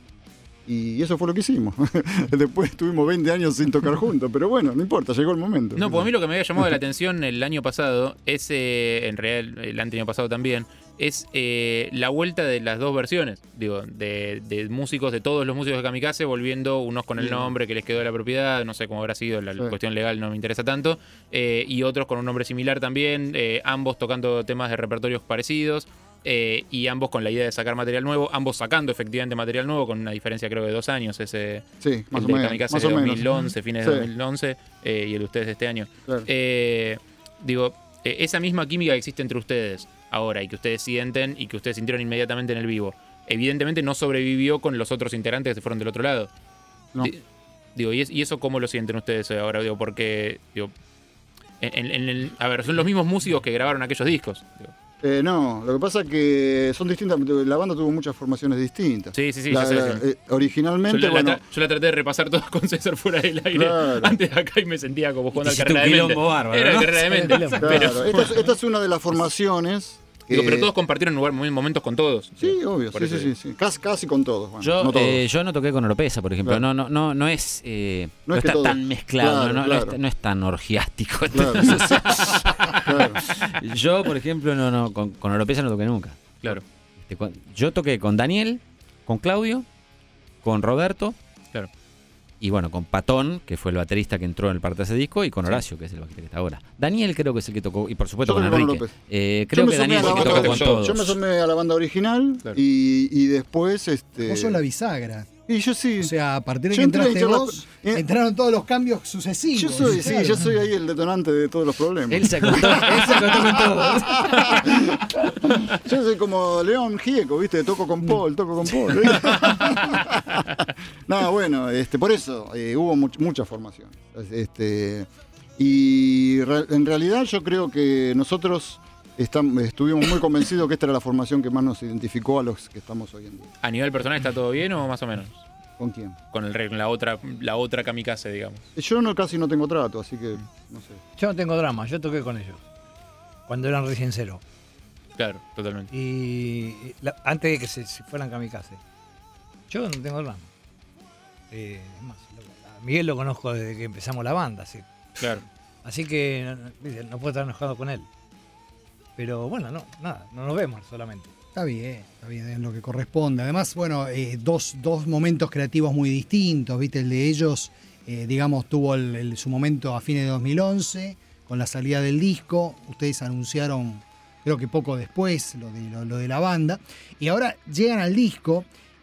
Y eso fue lo que hicimos. Después estuvimos veinte años sin tocar juntos, pero bueno, no importa, llegó el momento. No, pues a mí lo que me había llamado la atención el año pasado es, eh, en realidad el año pasado también, es eh, la vuelta de las dos versiones, digo, de, de músicos, de todos los músicos de Kamikaze, volviendo unos con el Bien. nombre que les quedó de la propiedad, no sé cómo habrá sido, la Sí. cuestión legal no me interesa tanto, eh, y otros con un nombre similar también, eh, ambos tocando temas de repertorios parecidos. Eh, y ambos con la idea de sacar material nuevo, ambos sacando efectivamente material nuevo, con una diferencia creo de dos años, ese Sí, más el o de menos. Kamikaze Más de o menos. dos mil once, fines Sí. de dos mil once, eh, y el de ustedes de este año. Claro. Eh, digo, eh, esa misma química que existe entre ustedes ahora y que ustedes sienten y que ustedes sintieron inmediatamente en el vivo, evidentemente no sobrevivió con los otros integrantes que se fueron del otro lado. No. Di- Digo, ¿y, es- y eso cómo lo sienten ustedes ahora? Digo, porque, digo, en, en- en el, a ver, son los mismos músicos que grabaron aquellos discos. Digo. Eh, no, lo que pasa es que son distintas, la banda tuvo muchas formaciones distintas. Sí, sí, sí, La- ya sé, la- sí. eh, Yo originalmente, la, la bueno, tra- yo la traté de repasar todas con César fuera del aire Claro. antes de acá y me sentía como jugando al Hiciste un carrera de mente. quilombo bárbaro, Era el ¿no? carrera de mente. Claro, pero, esta, es, esta es una de las formaciones. digo, que- pero todos compartieron lugar, momentos con todos. Sí, Digo, obvio, por sí, eso sí, digo. sí, sí. Casi, casi con todos. bueno, Yo, no todos. eh, yo no toqué con Oropesa, por ejemplo. Claro. No, no, no, no es, eh, No no, es que está todo- tan mezclado, Claro, no, no claro. es, no es tan orgiástico. Claro. Entonces, Claro. yo, por ejemplo, no, no, con, con Oropesa no toqué nunca. Claro, Este, cu- Yo toqué con Daniel, con Claudio, con Roberto claro. Y bueno, con Patón, que fue el baterista que entró en el parte de ese disco, y con Horacio, que es el baterista que está ahora. Daniel creo que es el que tocó, y por supuesto Yo con creo que con Enrique. López. Eh, creo Yo me que sumé Daniel a es la el que banda- tocó con todos. Yo me sumé a la banda original Claro. y, y después... Este, Vos sos la bisagra. Y yo sí. O sea, a partir de Yo que entré a entraste echar vos, las- eh, entraron todos los cambios sucesivos. Yo soy, sí, Claro. yo soy ahí el detonante de todos los problemas. Él se acostó, él se acostó con todos. Yo soy como León Gieco, ¿viste? Toco con Paul, toco con Paul. No, bueno, este, por eso eh, hubo much- mucha formación. Este, y re- en realidad yo creo que nosotros estam- estuvimos muy convencidos que esta era la formación que más nos identificó a los que estamos hoy en día. ¿A nivel personal está todo bien o más o menos? ¿Con quién? Con el re- la otra la otra kamikaze, digamos. Yo no, casi no tengo trato, así que no sé. Yo no tengo drama, yo toqué con ellos. Cuando eran recién cero. Claro, totalmente. Y la- antes de que se, se fueran kamikaze. Yo no tengo drama. Eh, es más, lo- a Miguel lo conozco desde que empezamos la banda, así, Claro. así que no, no- viste, no puedo estar enojado con él. Pero bueno, no, nada, no nos vemos solamente. Está bien, está bien, es lo que corresponde. Además, bueno, eh, dos, dos momentos creativos muy distintos, ¿viste? El de ellos, eh, digamos, tuvo el- el- su momento a fines de dos mil once, con la salida del disco. Ustedes anunciaron, creo que poco después, lo de, lo, lo de la banda. Y ahora llegan al disco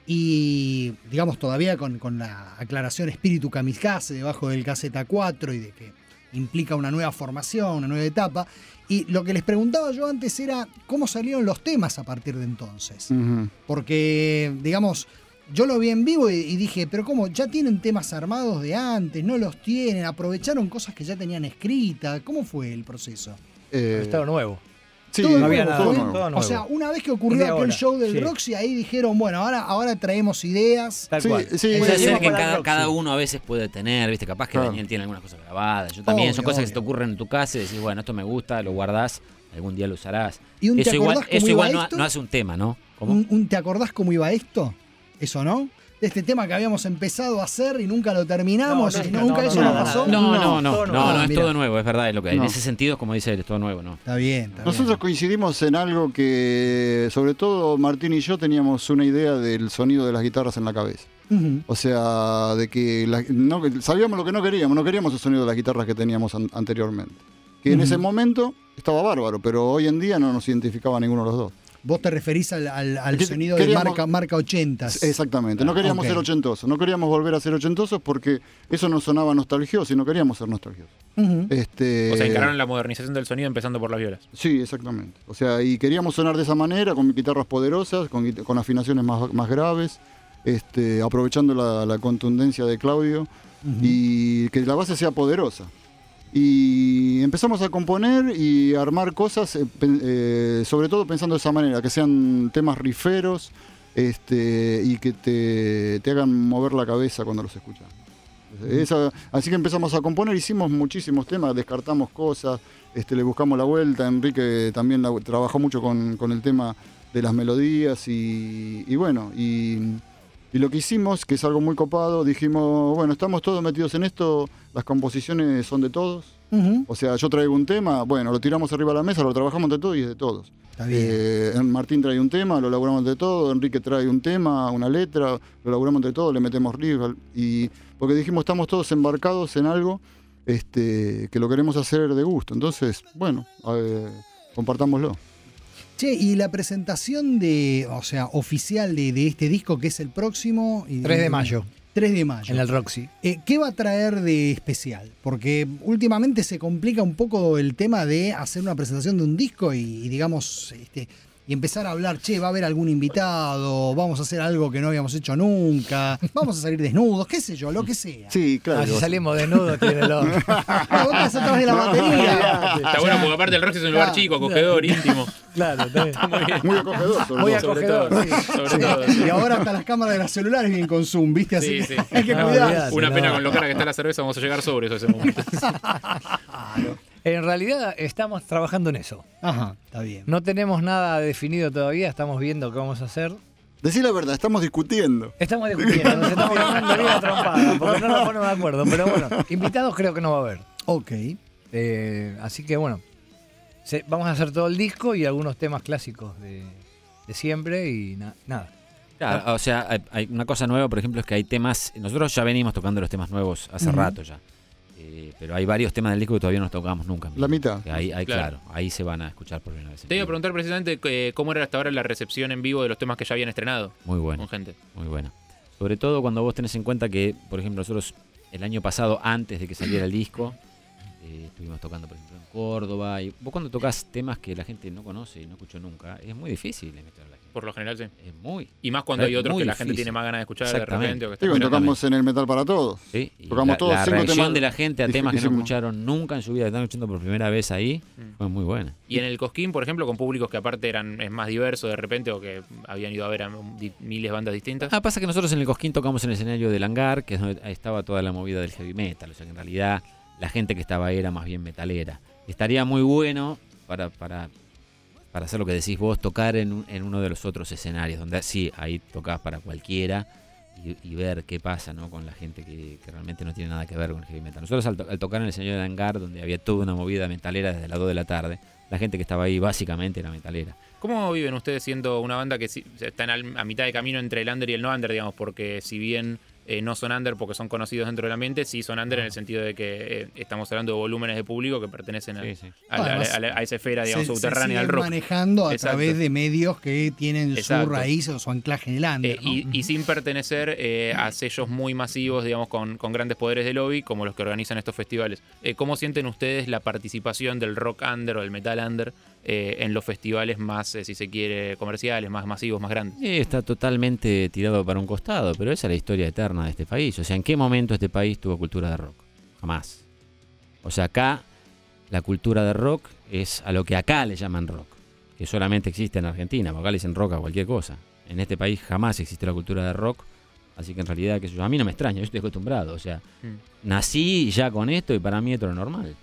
y, digamos, todavía con, con la aclaración espíritu kamikaze debajo del K Z cuatro y de que implica una nueva formación, una nueva etapa. Y lo que les preguntaba yo antes era cómo salieron los temas a partir de entonces. Ujú. Porque, digamos, yo lo vi en vivo y, y dije, pero ¿cómo? ¿Ya tienen temas armados de antes? ¿No los tienen? ¿Aprovecharon cosas que ya tenían escritas? ¿Cómo fue el proceso? Eh, Estaba nuevo. sí, Todo no había nuevo, nada, ¿fue? todo nuevo. todo O nuevo. sea, una vez que De ocurrió aquel ahora, show del sí. Roxy, ahí dijeron, bueno, ahora, ahora traemos ideas. Tal Sí, cual. sí, Puede bueno, ser Seguimos que con la cada, Roxy. cada uno a veces puede tener, viste, capaz que Claro. Daniel tiene algunas cosas grabadas. Yo también, son Obvio, cosas que se te obvio. ocurren en tu casa y decís, bueno, esto me gusta, lo guardás, algún día lo usarás. ¿Y un te Eso igual, acordás cómo eso iba igual no, esto? no hace un tema, ¿no? ¿Cómo? Un- un- ¿Te acordás cómo iba esto? Eso, ¿no? De este tema que habíamos empezado a hacer y nunca lo terminamos, No, no, y no, nunca no, eso no, nos no, pasó. No, no, no, todo no, nuevo. no, Ah, es mira. todo nuevo, es verdad, es lo que, en No. ese sentido, como dice él, es todo nuevo, ¿no? Está bien, está Nosotros bien. coincidimos en algo que, sobre todo Martín y yo teníamos una idea del sonido de las guitarras en la cabeza. Ujú. O sea, de que la- no- sabíamos lo que no queríamos, no queríamos el sonido de las guitarras que teníamos an- anteriormente. Que en Ujú. ese momento estaba bárbaro, pero hoy en día no nos identificaba ninguno de los dos. Vos te referís al, al- al Que- sonido queríamos- de marca, marca ochenta. Exactamente, no queríamos Ok. ser ochentosos, no queríamos volver a ser ochentosos porque eso nos sonaba nostalgioso y no queríamos ser nostalgiosos. Ujú. Este, O sea, encararon la modernización del sonido empezando por las violas. Sí, exactamente. O sea, y queríamos sonar de esa manera, con guitarras poderosas, con, guit- con afinaciones más, más graves, este, aprovechando la, la contundencia de Claudio y que la base sea poderosa. Y empezamos a componer y a armar cosas, eh, pen- eh, sobre todo pensando de esa manera, que sean temas riferos este, y que te, te hagan mover la cabeza cuando los escuchas. Esa- así que empezamos a componer, hicimos muchísimos temas, descartamos cosas, este, le buscamos la vuelta. Enrique también la- trabajó mucho con, con el tema de las melodías y, y bueno, y, y lo que hicimos, que es algo muy copado, dijimos, bueno, estamos todos metidos en esto, las composiciones son de todos. Ujú. O sea, yo traigo un tema, bueno, lo tiramos arriba de la mesa, lo trabajamos entre todos y es de todos. Está bien. Eh, Martín trae un tema, lo elaboramos entre todos, Enrique trae un tema, una letra, lo elaboramos entre todos, le metemos riff, y porque dijimos, estamos todos embarcados en algo este, que lo queremos hacer de gusto. Entonces, bueno, eh, compartámoslo. Che, y la presentación de, o sea, oficial de, de este disco, que es el próximo. y- tres de mayo, tres de mayo. en el Roxy. Eh, ¿Qué va a traer de especial? Porque últimamente se complica un poco el tema de hacer una presentación de un disco y, y digamos, este, y empezar a hablar, che, va a haber algún invitado, vamos a hacer algo que no habíamos hecho nunca, vamos a salir desnudos, qué sé yo, lo que sea. Sí, claro. Ah, si salimos desnudos, tiene el otro. Ah, vos estás atrás de la batería. Está bueno porque aparte el Roxy es un lugar Claro. chico, acogedor, íntimo. Claro, está bien. Muy acogedor, sobre Muy todo. Sobre acogedor, todo, sí. sobre todo. sí. Y ahora hasta las cámaras de los celulares vienen con Zoom, ¿viste? Así Sí, que sí. hay que No, cuidar. olvidate. Una pena no. con lo cara que está la cerveza, vamos a llegar sobre eso ese momento. En realidad estamos trabajando en eso. Ajá, está bien. No tenemos nada definido todavía, estamos viendo qué vamos a hacer. Decí la verdad, estamos discutiendo. Estamos discutiendo, nos estamos ganando bien la trompada, porque no nos ponemos de acuerdo. Pero bueno, invitados creo que no va a haber. Ok. Eh, así que bueno, se- vamos a hacer todo el disco y algunos temas clásicos de, de siempre y na- nada. Claro, o sea, hay, hay una cosa nueva, por ejemplo, es que hay temas. Nosotros ya venimos tocando los temas nuevos hace Ujú. rato ya. Eh, pero hay varios temas del disco que todavía no tocamos nunca. La mitad. Que Ahí, ahí, Claro. claro. ahí se van a escuchar por primera vez. Te iba a preguntar precisamente eh, cómo era hasta ahora la recepción en vivo de los temas que ya habían estrenado Muy bueno. con gente. Muy buena. Sobre todo cuando vos tenés en cuenta que, por ejemplo, nosotros el año pasado, antes de que saliera el disco, eh, estuvimos tocando, por ejemplo, en Córdoba. Y vos cuando tocas temas que la gente no conoce y no escuchó nunca, es muy difícil meter a la gente. Por lo general, sí. Es muy. Y más cuando hay es otros muy que la gente difícil. tiene más ganas de escuchar de Exactamente. repente. O que está Sí, cuando esperando. tocamos en el Metal para Todos. Sí, y Tocamos la, todos la cinco reacción temas de la gente a temas que no dificilísimos. escucharon nunca en su vida, que están escuchando por primera vez ahí, Mm. fue muy buena. Y en el Cosquín, por ejemplo, con públicos que aparte eran es más diversos de repente o que habían ido a ver a di- miles de bandas distintas. Ah, pasa que nosotros en el Cosquín tocamos en el escenario del Hangar, que es donde estaba toda la movida del heavy metal. O sea que en realidad la gente que estaba ahí era más bien metalera. Estaría muy bueno para, para, para hacer lo que decís vos, tocar en, un- en uno de los otros escenarios, donde sí, ahí tocás para cualquiera y, y ver qué pasa, ¿no? Con la gente que, que realmente no tiene nada que ver con el heavy metal. Nosotros al, to- al tocar en el escenario del Hangar, donde había toda una movida metalera desde las dos de la tarde, la gente que estaba ahí básicamente era metalera. ¿Cómo viven ustedes siendo una banda que sí- están al- a mitad de camino entre el under y el no under, digamos? Porque si bien eh, no son under porque son conocidos dentro del ambiente, sí son under en el sentido de que eh, estamos hablando de volúmenes de público que pertenecen a, Sí, sí. a, la- Además, a la- a esa esfera, digamos, se, se subterránea del siguen rock. manejando a Exacto. través de medios que tienen Exacto. su raíz o su anclaje en el under. Eh, ¿no? y, y sin pertenecer eh, a sellos muy masivos, digamos, con, con grandes poderes de lobby, como los que organizan estos festivales. Eh, ¿Cómo sienten ustedes la participación del rock under o del metal under eh, en los festivales más, eh, si se quiere, comerciales, más masivos, más grandes? Sí, está totalmente tirado para un costado, pero esa es la historia eterna de este país. O sea, ¿en qué momento este país tuvo cultura de rock? Jamás. O sea, acá la cultura de rock es a lo que acá le llaman rock, que solamente existe en Argentina, porque acá le dicen rock a cualquier cosa. En este país jamás existe la cultura de rock, así que en realidad, qué sé yo, a mí no me extraña, yo estoy acostumbrado. O sea, Mm. nací ya con esto y para mí esto era normal.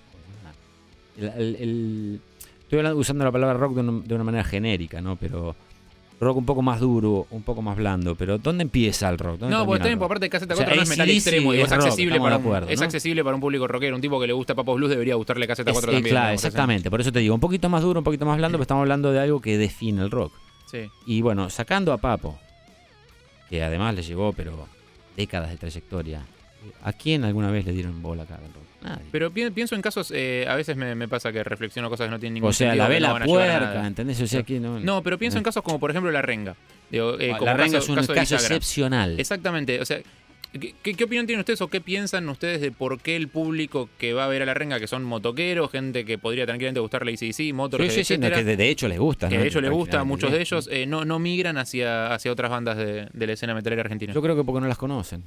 El- el- el- estoy hablando- usando la palabra rock de, un- de una manera genérica, ¿no? Pero rock un poco más duro, un poco más blando. Pero ¿dónde empieza el rock? ¿Dónde No, porque termina también el por rock? aparte de Caseta O sea, cuatro no es metal A C/D C extremo, digo, es, es rock, accesible estamos para de un, acuerdo, es ¿no? accesible para un público rockero. Un tipo que le gusta Papos Blues debería gustarle Caseta Es- cuatro eh, también. claro, digamos, exactamente. Por eso te digo, un poquito más duro, un poquito más blando, pero estamos hablando de algo que define el rock. Sí. Y bueno, sacando a Papo, que además le llevó, pero décadas de trayectoria, ¿a quién alguna vez le dieron bola acá al rock? Nadie. Pero pi- pienso en casos, eh, a veces me, me pasa que reflexiono cosas que no tienen ningún O sea, sentido. la que no vela van a llevar a puerca, nada. ¿entendés? O sea, aquí no. No, pero pienso en casos como, por ejemplo, La Renga. Digo, eh, Ah, como La Renga caso- es un caso de caso Villagra. excepcional. Exactamente. O sea, ¿qué, qué- qué opinión tienen ustedes o qué piensan ustedes de por qué el público que va a ver a La Renga, que son motoqueros, gente que podría tranquilamente gustarle A C/D C, Motorhead, Sí, sí, sí, no, etcétera, que de, de hecho les gusta. que ¿no? a ellos les gusta, a Tranquilamente, muchos sí. de ellos, eh, no, no migran hacia, hacia otras bandas de, de la escena metalera argentina? Yo creo que porque no las conocen.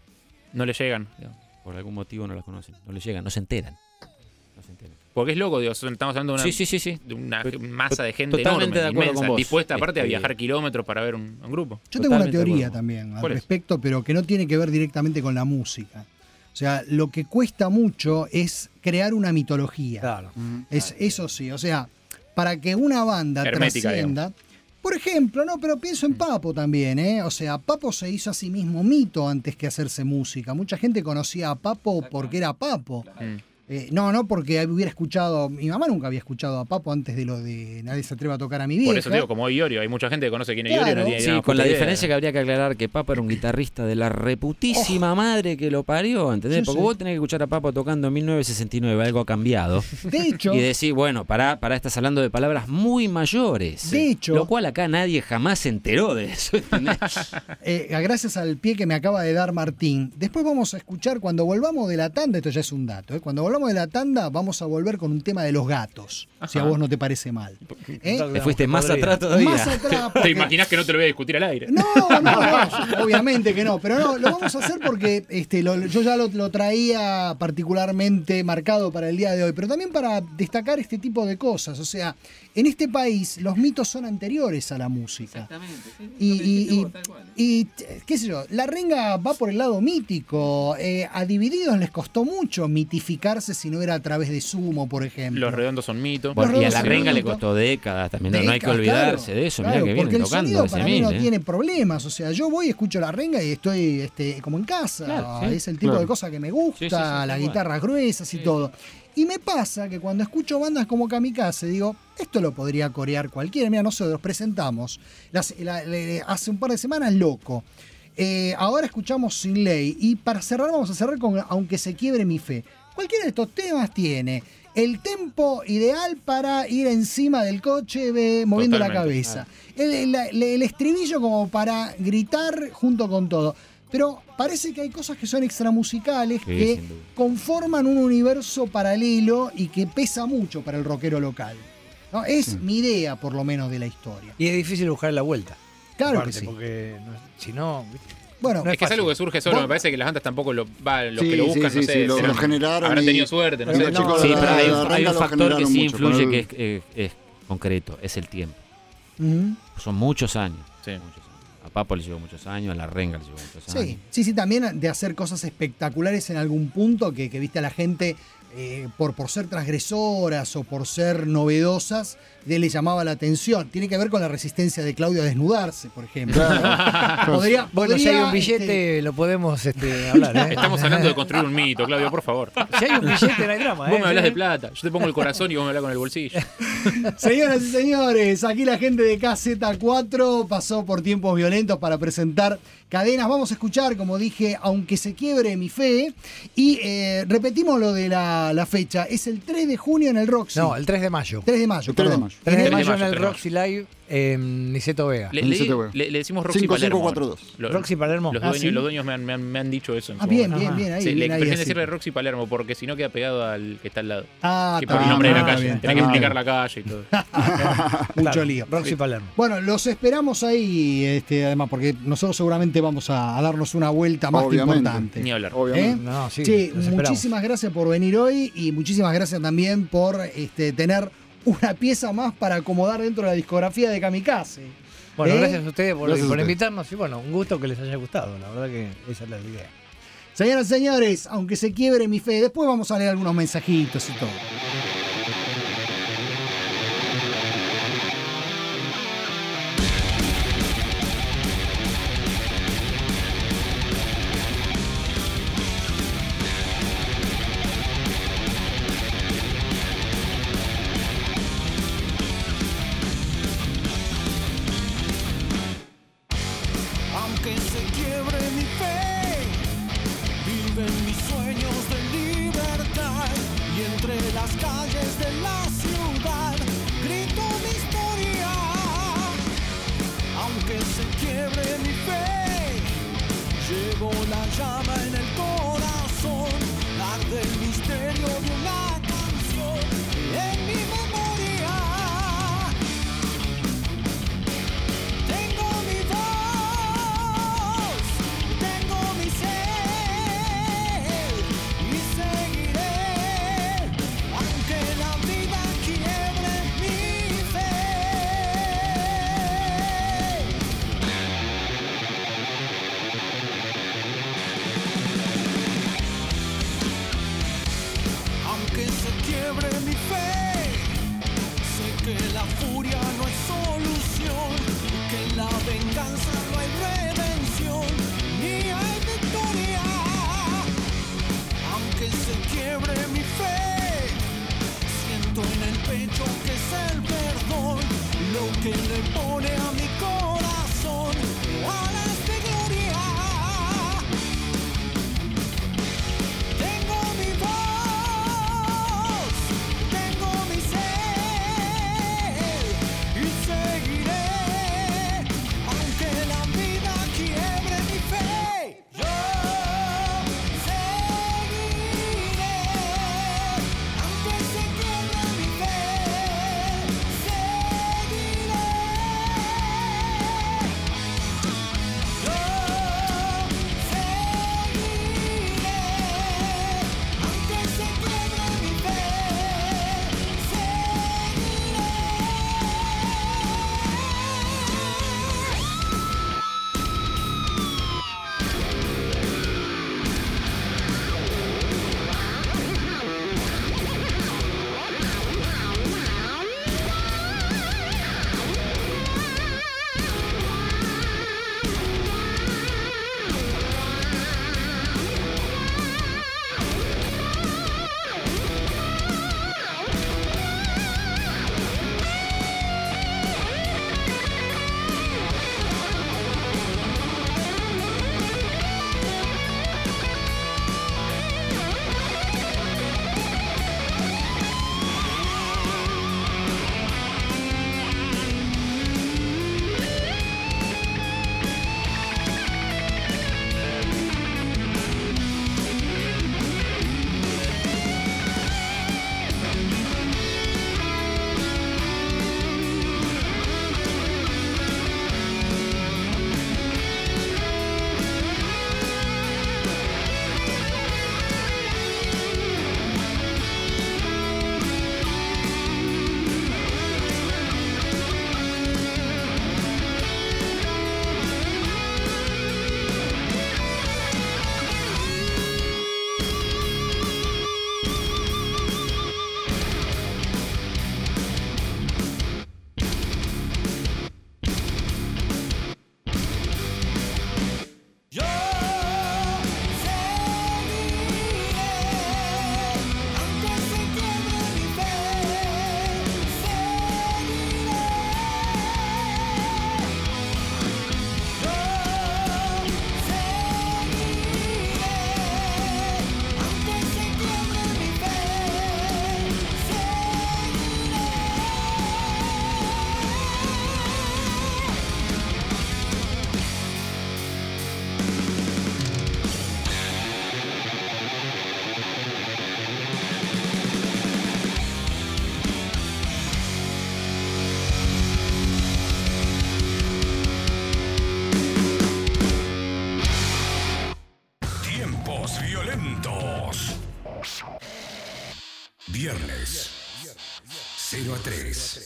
No le llegan. digamos. Por algún motivo no las conocen. No les llegan, no se enteran. No se enteran. Porque es loco, digo, estamos hablando de una, Sí, sí, sí, sí. de una To- masa de gente totalmente enorme, de acuerdo inmensa, con vos. dispuesta aparte a Este- viajar kilómetros para ver un, un grupo. Yo tengo una Totalmente de teoría acuerdo. también al ¿Cuál es? respecto, pero que no tiene que ver directamente con la música. O sea, lo que cuesta mucho es crear una mitología. Claro. Es, eso sí, o sea, para que una banda Hermética, trascienda. Por ejemplo, no, pero pienso en Papo también, ¿eh? O sea, Papo se hizo a sí mismo mito antes que hacerse música. Mucha gente conocía a Papo porque era Papo. Mm. Eh, no, no porque hubiera escuchado. Mi mamá nunca había escuchado a Papo antes de lo de Nadie se atreve a tocar a mi vieja. Por eso te digo, como Iorio, hay mucha gente que conoce quién es Claro. Iorio, no tiene Sí, ni con la puta idea. diferencia que habría que aclarar que Papo era un guitarrista de la reputísima madre que lo parió, ¿entendés? Sí, Porque sí. vos tenés que escuchar a Papo tocando en mil novecientos sesenta y nueve, algo ha cambiado. De hecho, Y decir, bueno, pará, pará, estás hablando de palabras muy mayores. De hecho- Lo cual acá nadie jamás se enteró de eso, ¿entendés? eh, gracias al pie que me acaba de dar Martín, después vamos a escuchar cuando volvamos de la tanda, esto ya es un dato, ¿eh? Cuando volvamos de la tanda vamos a volver con un tema de los gatos, si a Ajá. vos no te parece mal. ¿Eh? Te fuiste más Podría. atrás todavía. Más atrás, ¿Te porque- imaginas que no te lo voy a discutir al aire? No, no, no, obviamente que no, pero no, lo vamos a hacer porque este, lo- yo ya lo, lo traía particularmente marcado para el día de hoy, pero también para destacar este tipo de cosas. O sea, en este país los mitos son anteriores a la música. Y, y- y- y, qué sé yo, La Renga va por el lado mítico. Eh, a Divididos les costó mucho mitificarse Kamikaze si no era a través de Sumo, por ejemplo. Los Redondos son mitos. Bueno, y a la Redondos renga son le mitos. costó décadas también. No, no hay que Décadas, olvidarse claro, de eso. claro, Mirá que porque vienen el tocando sonido desde para mí no mil. ¿eh? tiene problemas. O sea, yo voy, escucho la renga y estoy este, como en casa. Claro, sí, es el tipo claro. de cosas que me gusta, Sí, sí, sí, las tal guitarras gruesas y todo. Y me pasa que cuando escucho bandas como Kamikaze, digo, esto lo podría corear cualquiera. Mira, nosotros presentamos las- la- la- hace un par de semanas Loco. Eh, ahora escuchamos Sin Ley. Y para cerrar, vamos a cerrar con Aunque se quiebre mi fe. Cualquiera de estos temas tiene el tempo ideal para ir encima del coche ve, moviendo la Totalmente. cabeza. El, el- el estribillo como para gritar junto con todo. Pero parece que hay cosas que son extramusicales Sí, que sin duda. conforman un universo paralelo y que pesa mucho para el rockero local. ¿No? Es mi idea, por lo menos, de la historia. Y es difícil buscar la vuelta. Claro Aparte, que sí. Porque no- si no, ¿viste? Bueno, no Es que es algo que fácil. surge solo, Vos- me parece que las bandas tampoco lo, va, los Sí, que lo sí, buscan, sí, no sé, sí, lo- serán- lo generaron habrán y- tenido suerte, no Pero sé. los chicos Sí, la- pero hay, la un- renga hay un lo factor que generaron sí mucho, influye con que el- es, es- es concreto, es el tiempo. ujú. Son muchos años. Sí. muchos años. A Papo le llevó muchos años, a la renga le llevó muchos Sí, años. sí, sí, también de hacer cosas espectaculares en algún punto que, que viste a la gente eh, por, por ser transgresoras o por ser novedosas, de le llamaba la atención. Tiene que ver con la resistencia de Claudio a desnudarse, por ejemplo. ¿no? Podría, Bueno, si podría, hay un billete, este, lo podemos este, hablar. ¿eh? Estamos hablando de construir un mito, Claudio, por favor. Si hay un billete, no hay drama. Vos ¿eh? me hablas ¿Sí? de plata, yo te pongo el corazón y vos me hablas con el bolsillo. Señoras y señores, aquí la gente de K Z cuatro pasó por tiempos violentos para presentar Cadenas. Vamos a escuchar, como dije, Aunque se quiebre mi fe. Y eh, repetimos lo de la, la fecha. Es el tres de junio en el Roxy. No, el tres de mayo. tres de mayo, El tres de perdón. mayo. tres de tres de mayo en mayo, el tres de Roxy Live en Niceto Vega. Le, Ni le- se te ve. le- le decimos Roxy cinco cinco Palermo. cuatro dos. Lo- Roxy Palermo. Los Ah, dueños, ¿sí? los dueños me, han, me han- me han dicho eso. En Ah, su bien, momento. bien, bien. Ahí, Sí, le bien ahí, prefieren así. decirle Roxy Palermo porque si no queda pegado al que está al lado. Ah, que está por el bien, nombre de la está calle. bien, Tenés que está explicar bien. la calle y todo. Mucho Claro, lío. Roxy Palermo. Bueno, los esperamos ahí, este, además, porque nosotros seguramente vamos a, a darnos una vuelta más que Obviamente. importante. Ni hablar. Obviamente. ¿Eh? No, sí, Sí, los esperamos. muchísimas gracias por venir hoy y muchísimas gracias también por este, tener una pieza más para acomodar dentro de la discografía de Kamikaze. Bueno, ¿Eh? gracias a ustedes por, Gracias a por ustedes. invitarnos y bueno, un gusto que les haya gustado. La verdad que esa es la idea. Señoras y señores, aunque se quiebre mi fe, después vamos a leer algunos mensajitos y todo. Aunque se quiebre mi fe, viven mis sueños de libertad y entre las calles de la ciudad grito mi historia. Aunque se quiebre mi fe, llevo la llama en el corazón, arde el misterio de una canción en mi memoria. Tengo mi voz, tengo mi ser y seguiré, aunque la vida quiebre mi fe. Aunque Viernes, cero a tres.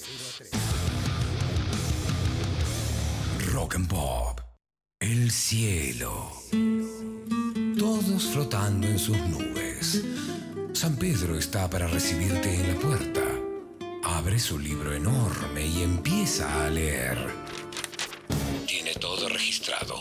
Rock and Pop. El cielo. Todos flotando en sus nubes. San Pedro está para recibirte en la puerta. Abre su libro enorme y empieza a leer. Tiene todo registrado.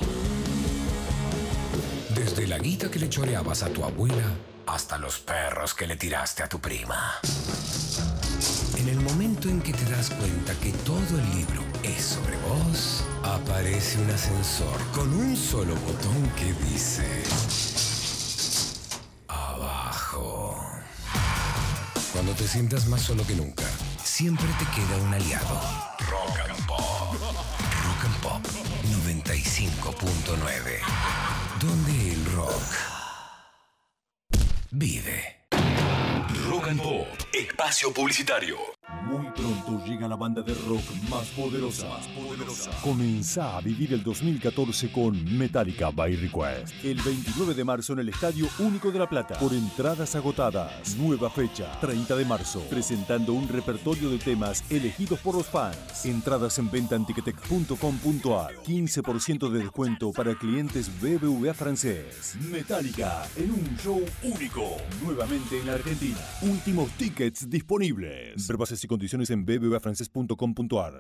Desde la guita que le choreabas a tu abuela hasta los perros que le tiraste a tu prima. En el momento en que te das cuenta que todo el libro es sobre vos, aparece un ascensor con un solo botón que dice... Abajo. Cuando te sientas más solo que nunca, siempre te queda un aliado. Rock and Pop. Rock and Pop noventa y cinco punto nueve. Donde el rock vive. Rock and Pop, espacio publicitario. Muy pronto llega la banda de rock más poderosa. Más poderosa. Comenzá a vivir el dos mil catorce con Metallica by Request. El veintinueve de marzo en el Estadio Único de La Plata. Por entradas agotadas. Nueva fecha, treinta de marzo. Presentando un repertorio de temas elegidos por los fans. Entradas en venta en ticketek punto com punto ar. quince por ciento de descuento para clientes B B V A francés. Metallica en un show único. Nuevamente en la Argentina. Últimos tickets disponibles. Ver bases y condiciones en b b v a francés punto com punto ar.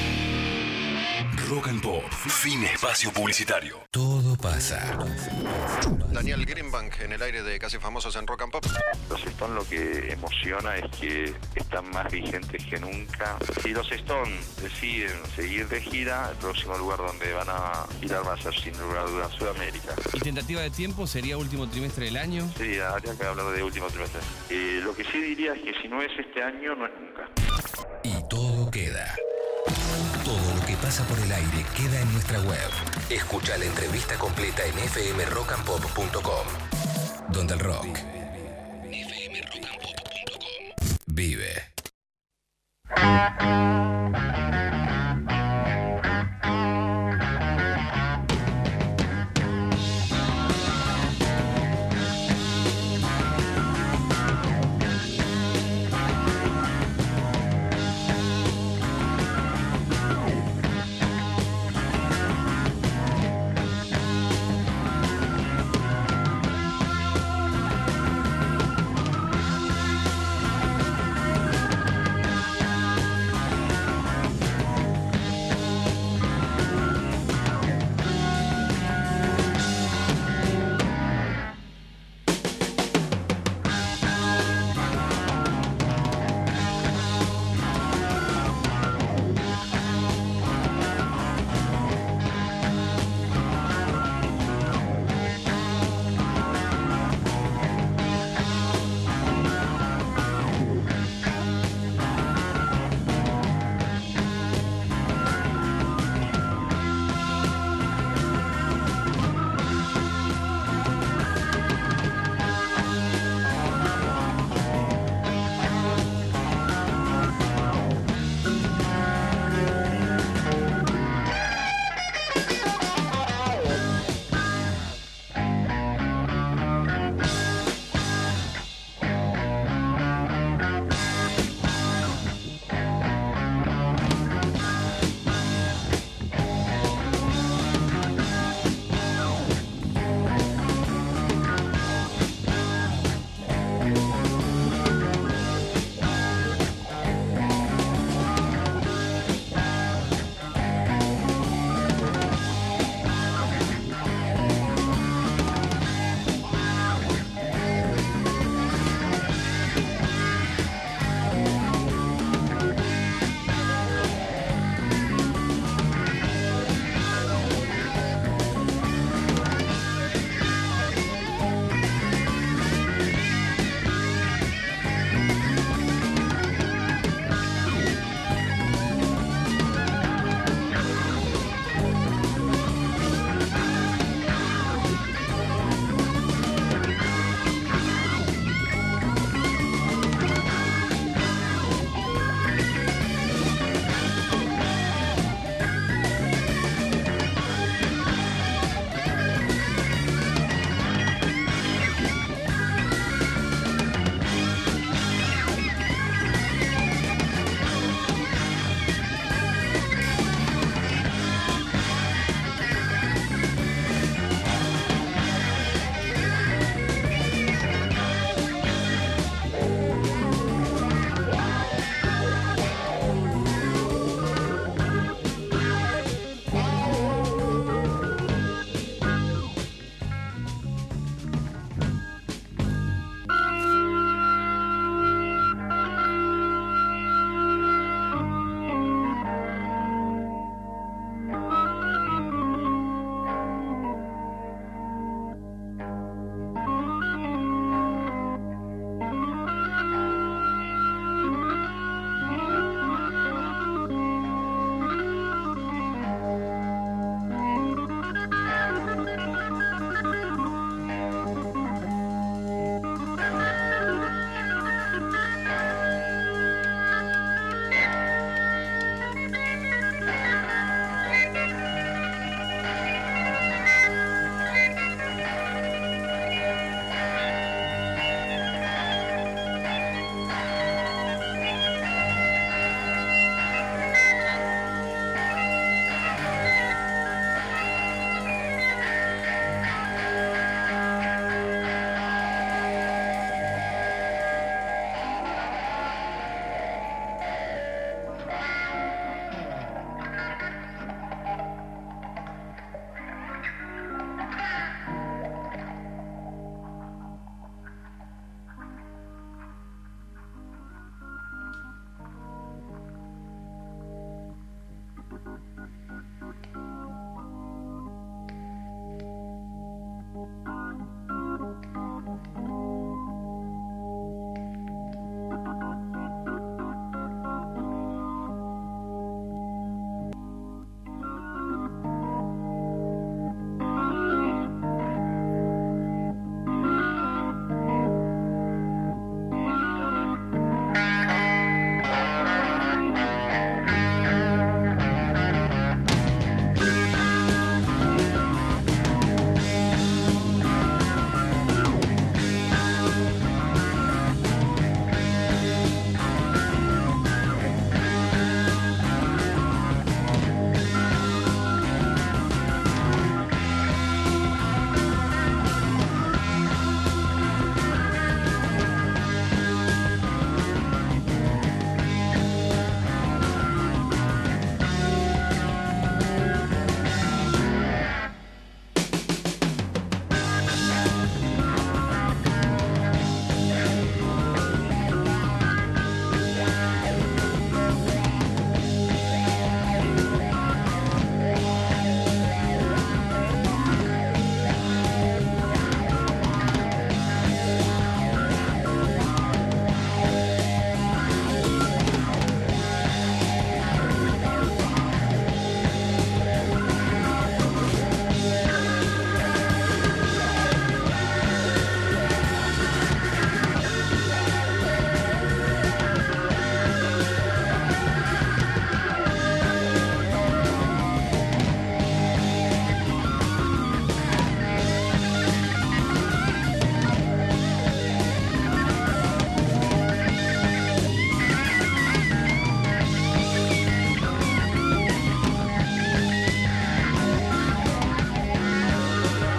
Rock and Pop, fin espacio publicitario. Todo pasa. Daniel Greenbank en el aire de Casi Famosos en Rock and Pop. Los Stones lo que emociona es que están más vigentes que nunca. Si los Stones deciden seguir de gira, el próximo lugar donde van a girar va a ser sin lugar a dudas Sudamérica. ¿Y tentativa de tiempo sería último trimestre del año? Sí, habría que hablar de último trimestre. Eh, lo que sí diría es que si no es este año, no es nunca. Y todo queda. Todo lo que pasa por el aire queda en nuestra web. Escucha la entrevista completa en f m rock and pop punto com. Donde el rock f m rock and pop punto com vive.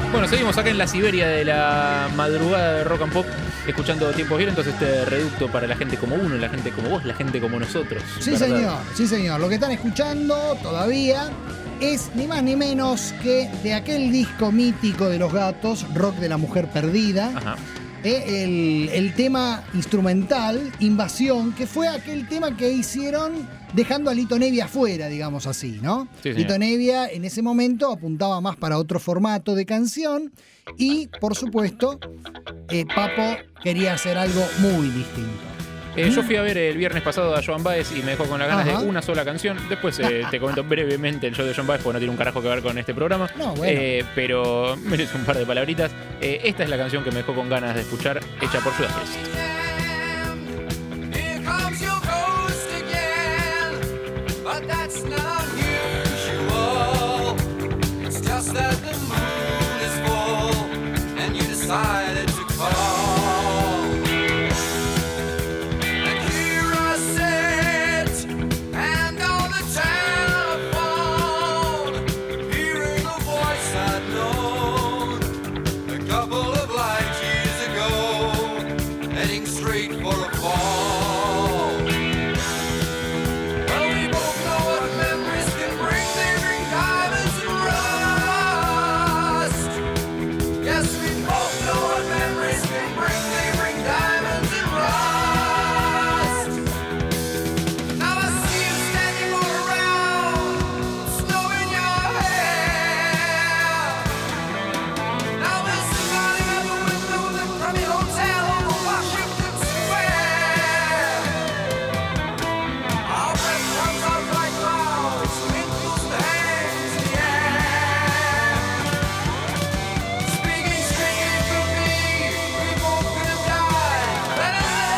Bueno, seguimos acá en la Siberia de la madrugada de Rock and Pop, escuchando Tiempos Violentos, este reducto para la gente como uno, la gente como vos, la gente como nosotros. Sí, ¿verdad? señor, sí, señor. Lo que están escuchando todavía es ni más ni menos que de aquel disco mítico de Los Gatos, Rock de la Mujer Perdida. Ajá. Eh, el, el tema instrumental, Invasión, que fue aquel tema que hicieron dejando a Lito Nevia afuera, digamos así, ¿no? Sí, señor. Lito Nevia en ese momento apuntaba más para otro formato de canción y, por supuesto, eh, Papo quería hacer algo muy distinto. Eh, yo fui a ver el viernes pasado a Joan Baez y me dejó con las ganas Ajá. de una sola canción. Después eh, te comento brevemente el show de Joan Baez porque no tiene un carajo que ver con este programa. No, bueno. Eh, pero merece un par de palabritas. Eh, esta es la canción que me dejó con ganas de escuchar, hecha por Judas Priest. Here comes your ghost again, but that's not unusual. It's just that the moon is full, and you decided to call. And here I sit, and on the telephone, hearing a voice I'd known a couple of light years ago, heading straight for a fall. Well, we both know what memories can bring. They bring diamonds and rust. Yes, we both know what memories can bring. They bring diamonds and rust. Now I see you standing all around, snow in your hair. Now we're smiling out the window of the crummy hotel over Washington Square. Our breath comes out like clouds, wrinkles and hangs in the air. Speaking straight to me, we both could have died. But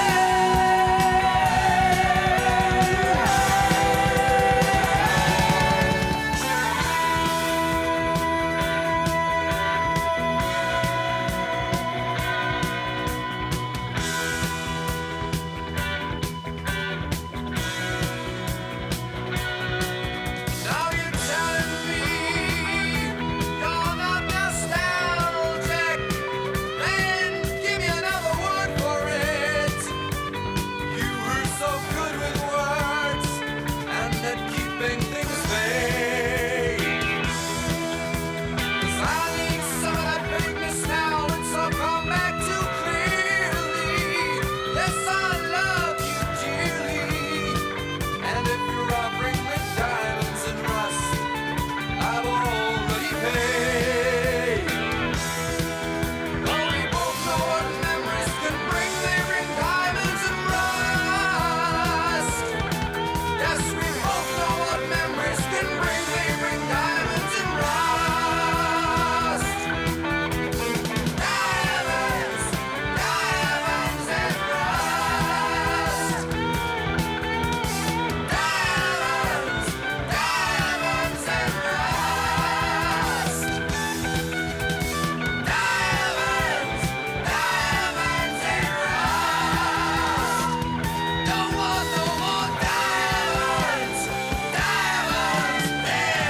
now you're telling me you're not nostalgic. Then give me another word for it. You were so good with words and at keeping things vague. 'Cause I need some of that vagueness now, and so come back too clearly. Yes, I love you dearly. And if you're offering me diamonds and rust, I've already paid. Well, we both know what memories can bring. They bring diamonds and rust. Yes, we both know what memories can bring. They bring diamonds and rust. Diamonds, diamonds and rust. Diamonds, diamonds and rust. Diamonds, diamonds and rust. No more, no more diamonds, diamonds and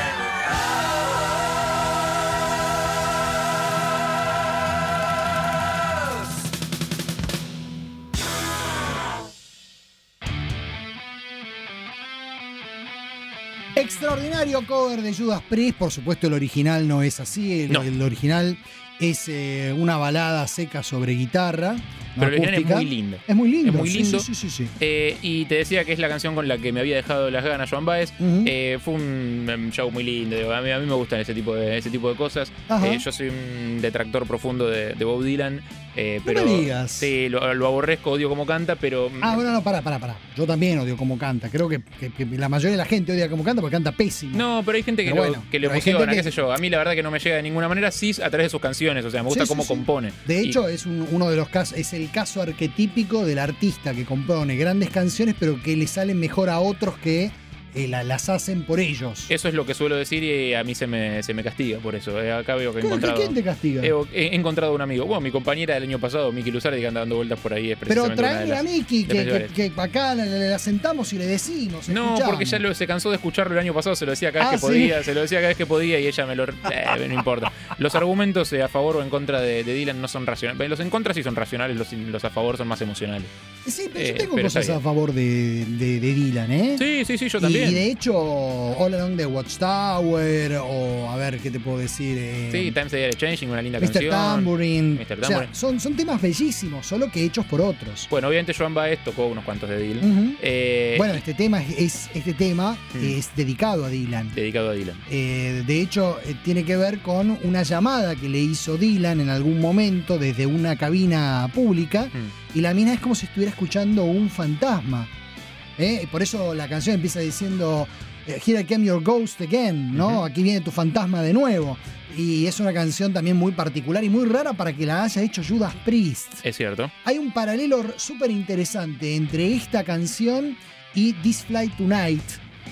rust. Extraordinario cover de Judas Priest, por supuesto el original no es así, el, No. el original es eh, una balada seca sobre guitarra. Pero el original es acústica. muy lindo. Es muy lindo. Es muy sí, lindo. Sí, sí, sí, sí. Eh, y te decía que es la canción con la que me había dejado las ganas Joan Baez. Ujú. Eh, fue un um, show muy lindo. digo, A mí, a mí me gustan ese tipo de, ese tipo de cosas. Ajá. Eh, yo soy un detractor profundo de, de Bob Dylan. Eh, No pero me digas. Sí, lo, lo aborrezco, odio cómo canta, pero. Ah, bueno, no, pará, pará, pará. Yo también odio cómo canta. Creo que, que- que la mayoría de la gente odia cómo canta porque canta pésimo. No, pero hay gente que Pero lo, bueno, que le pero hay emociona, gente que- qué sé yo. A mí la verdad que no me llega de ninguna manera, sí a través de sus canciones. O sea, me gusta Sí, sí, cómo sí. compone. De Y- hecho, es un- uno de los casos, es el caso arquetípico del artista que compone grandes canciones, pero que le salen mejor a otros que eh, la- las hacen por ellos. Eso es lo que suelo decir y a mí se me, se me castiga por eso. Eh, acá veo que he encontrado... ¿Quién te castiga? He, he encontrado un amigo. Bueno, mi compañera del año pasado, Miki Luzardi, que anda dando vueltas por ahí. Es Pero precisamente una de traeme las- a Miki, las que, que, principales. que acá la, la- la sentamos y le decimos. No, escuchamos. porque ya lo, se cansó de escucharlo el año pasado, se lo decía cada vez Ah, que ¿sí? podía, se lo decía cada vez que podía y ella me lo... Eh, no importa. Los argumentos eh, a favor o en contra de, de Dylan no son racionales. Los en contra sí son racionales, los, los a favor son más emocionales. Sí, pero Eh, yo tengo pero está cosas a bien. favor de, de, de Dylan, ¿eh? Sí, sí, sí, yo Y- también. Y, de hecho, All Along the Watchtower, o a ver, ¿qué te puedo decir? Eh, Sí, Times They Are Changing, una linda mister canción. Tambourine. mister O sea, Tambourine. son, son temas bellísimos, solo que hechos por otros. Bueno, obviamente Joan Baez tocó unos cuantos de Dylan. Ujú. Eh, Bueno, este tema es, es- este tema Mm. es dedicado a Dylan. Dedicado a Dylan. Eh, de hecho, eh, tiene que ver con una llamada que le hizo Dylan en algún momento desde una cabina pública Mm. y la mina es como si estuviera escuchando un fantasma. ¿eh? Y por eso la canción empieza diciendo eh, Here I Came Your Ghost Again, ¿no? Ujú. Aquí viene tu fantasma de nuevo. Y es una canción también muy particular y muy rara para que la haya hecho Judas Priest. Es cierto. Hay un paralelo súper interesante entre esta canción y This Flight Tonight,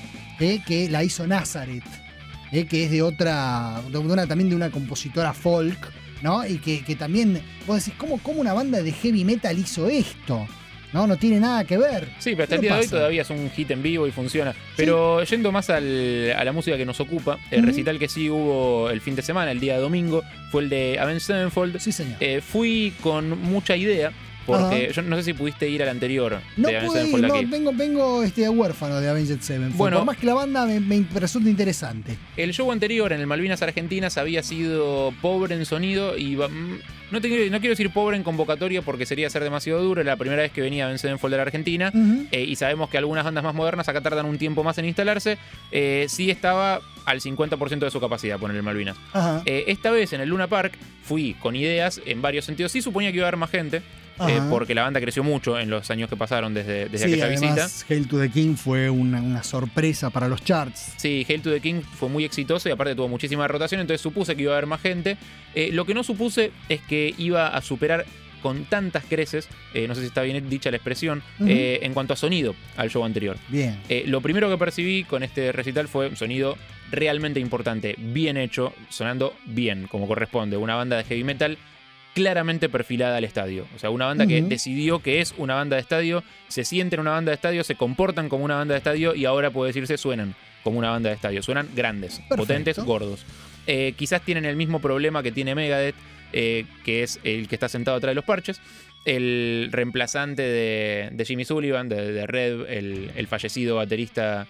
eh, que la hizo Nazareth, eh, que es de otra, de una, también de una compositora folk, ¿no? Y que, que también, vos decís, ¿cómo, ¿cómo una banda de heavy metal hizo esto? No, no tiene nada que ver. Sí, pero hasta el ¿Qué día de hoy pasa? todavía es un hit en vivo y funciona. Pero yendo más al- a la música que nos ocupa, el Ujú. recital que sí hubo el fin de semana, el día domingo, fue el de Avenged Sevenfold. Sí, señor. Eh, fui con mucha idea, porque Ajá. yo no sé si pudiste ir al anterior No de Avenged pude ir, Sevenfold no, aquí. vengo, vengo este, huérfano de Avenged Sevenfold. Bueno. Por más que la banda me, me resulta interesante. El show anterior en el Malvinas Argentinas había sido pobre en sonido y va- mm, no, te quiero, no quiero decir pobre en convocatoria porque sería ser demasiado duro. Era la primera vez que venía Avenged Sevenfold de la Argentina Ujú. eh, y sabemos que algunas bandas más modernas acá tardan un tiempo más en instalarse. Eh, sí estaba al cincuenta por ciento de su capacidad poner el Malvinas. Ajá. Eh, esta vez en el Luna Park fui con ideas en varios sentidos. Sí suponía que iba a haber más gente, eh, Ajá. porque la banda creció mucho en los años que pasaron desde, desde Sí, aquella además, visita. Hail to the King fue una, una sorpresa para los charts. Sí, Hail to the King fue muy exitoso y aparte tuvo muchísima rotación, entonces supuse que iba a haber más gente. Eh, lo que no supuse es que iba a superar con tantas creces, eh, no sé si está bien dicha la expresión, Ujú. eh, en cuanto a sonido al show anterior. Bien. Eh, lo primero que percibí con este recital fue un sonido realmente importante, bien hecho, sonando bien, como corresponde. Una banda de heavy metal claramente perfilada al estadio. O sea, una banda que Ujú. decidió que es una banda de estadio, se sienten una banda de estadio, se comportan como una banda de estadio y ahora puede decirse suenan como una banda de estadio. Suenan grandes, Perfecto. potentes, gordos. Eh, quizás tienen el mismo problema que tiene Megadeth, eh, que es el que está sentado atrás de los parches. El reemplazante de, de Jimmy Sullivan, de, de Red, el, el fallecido baterista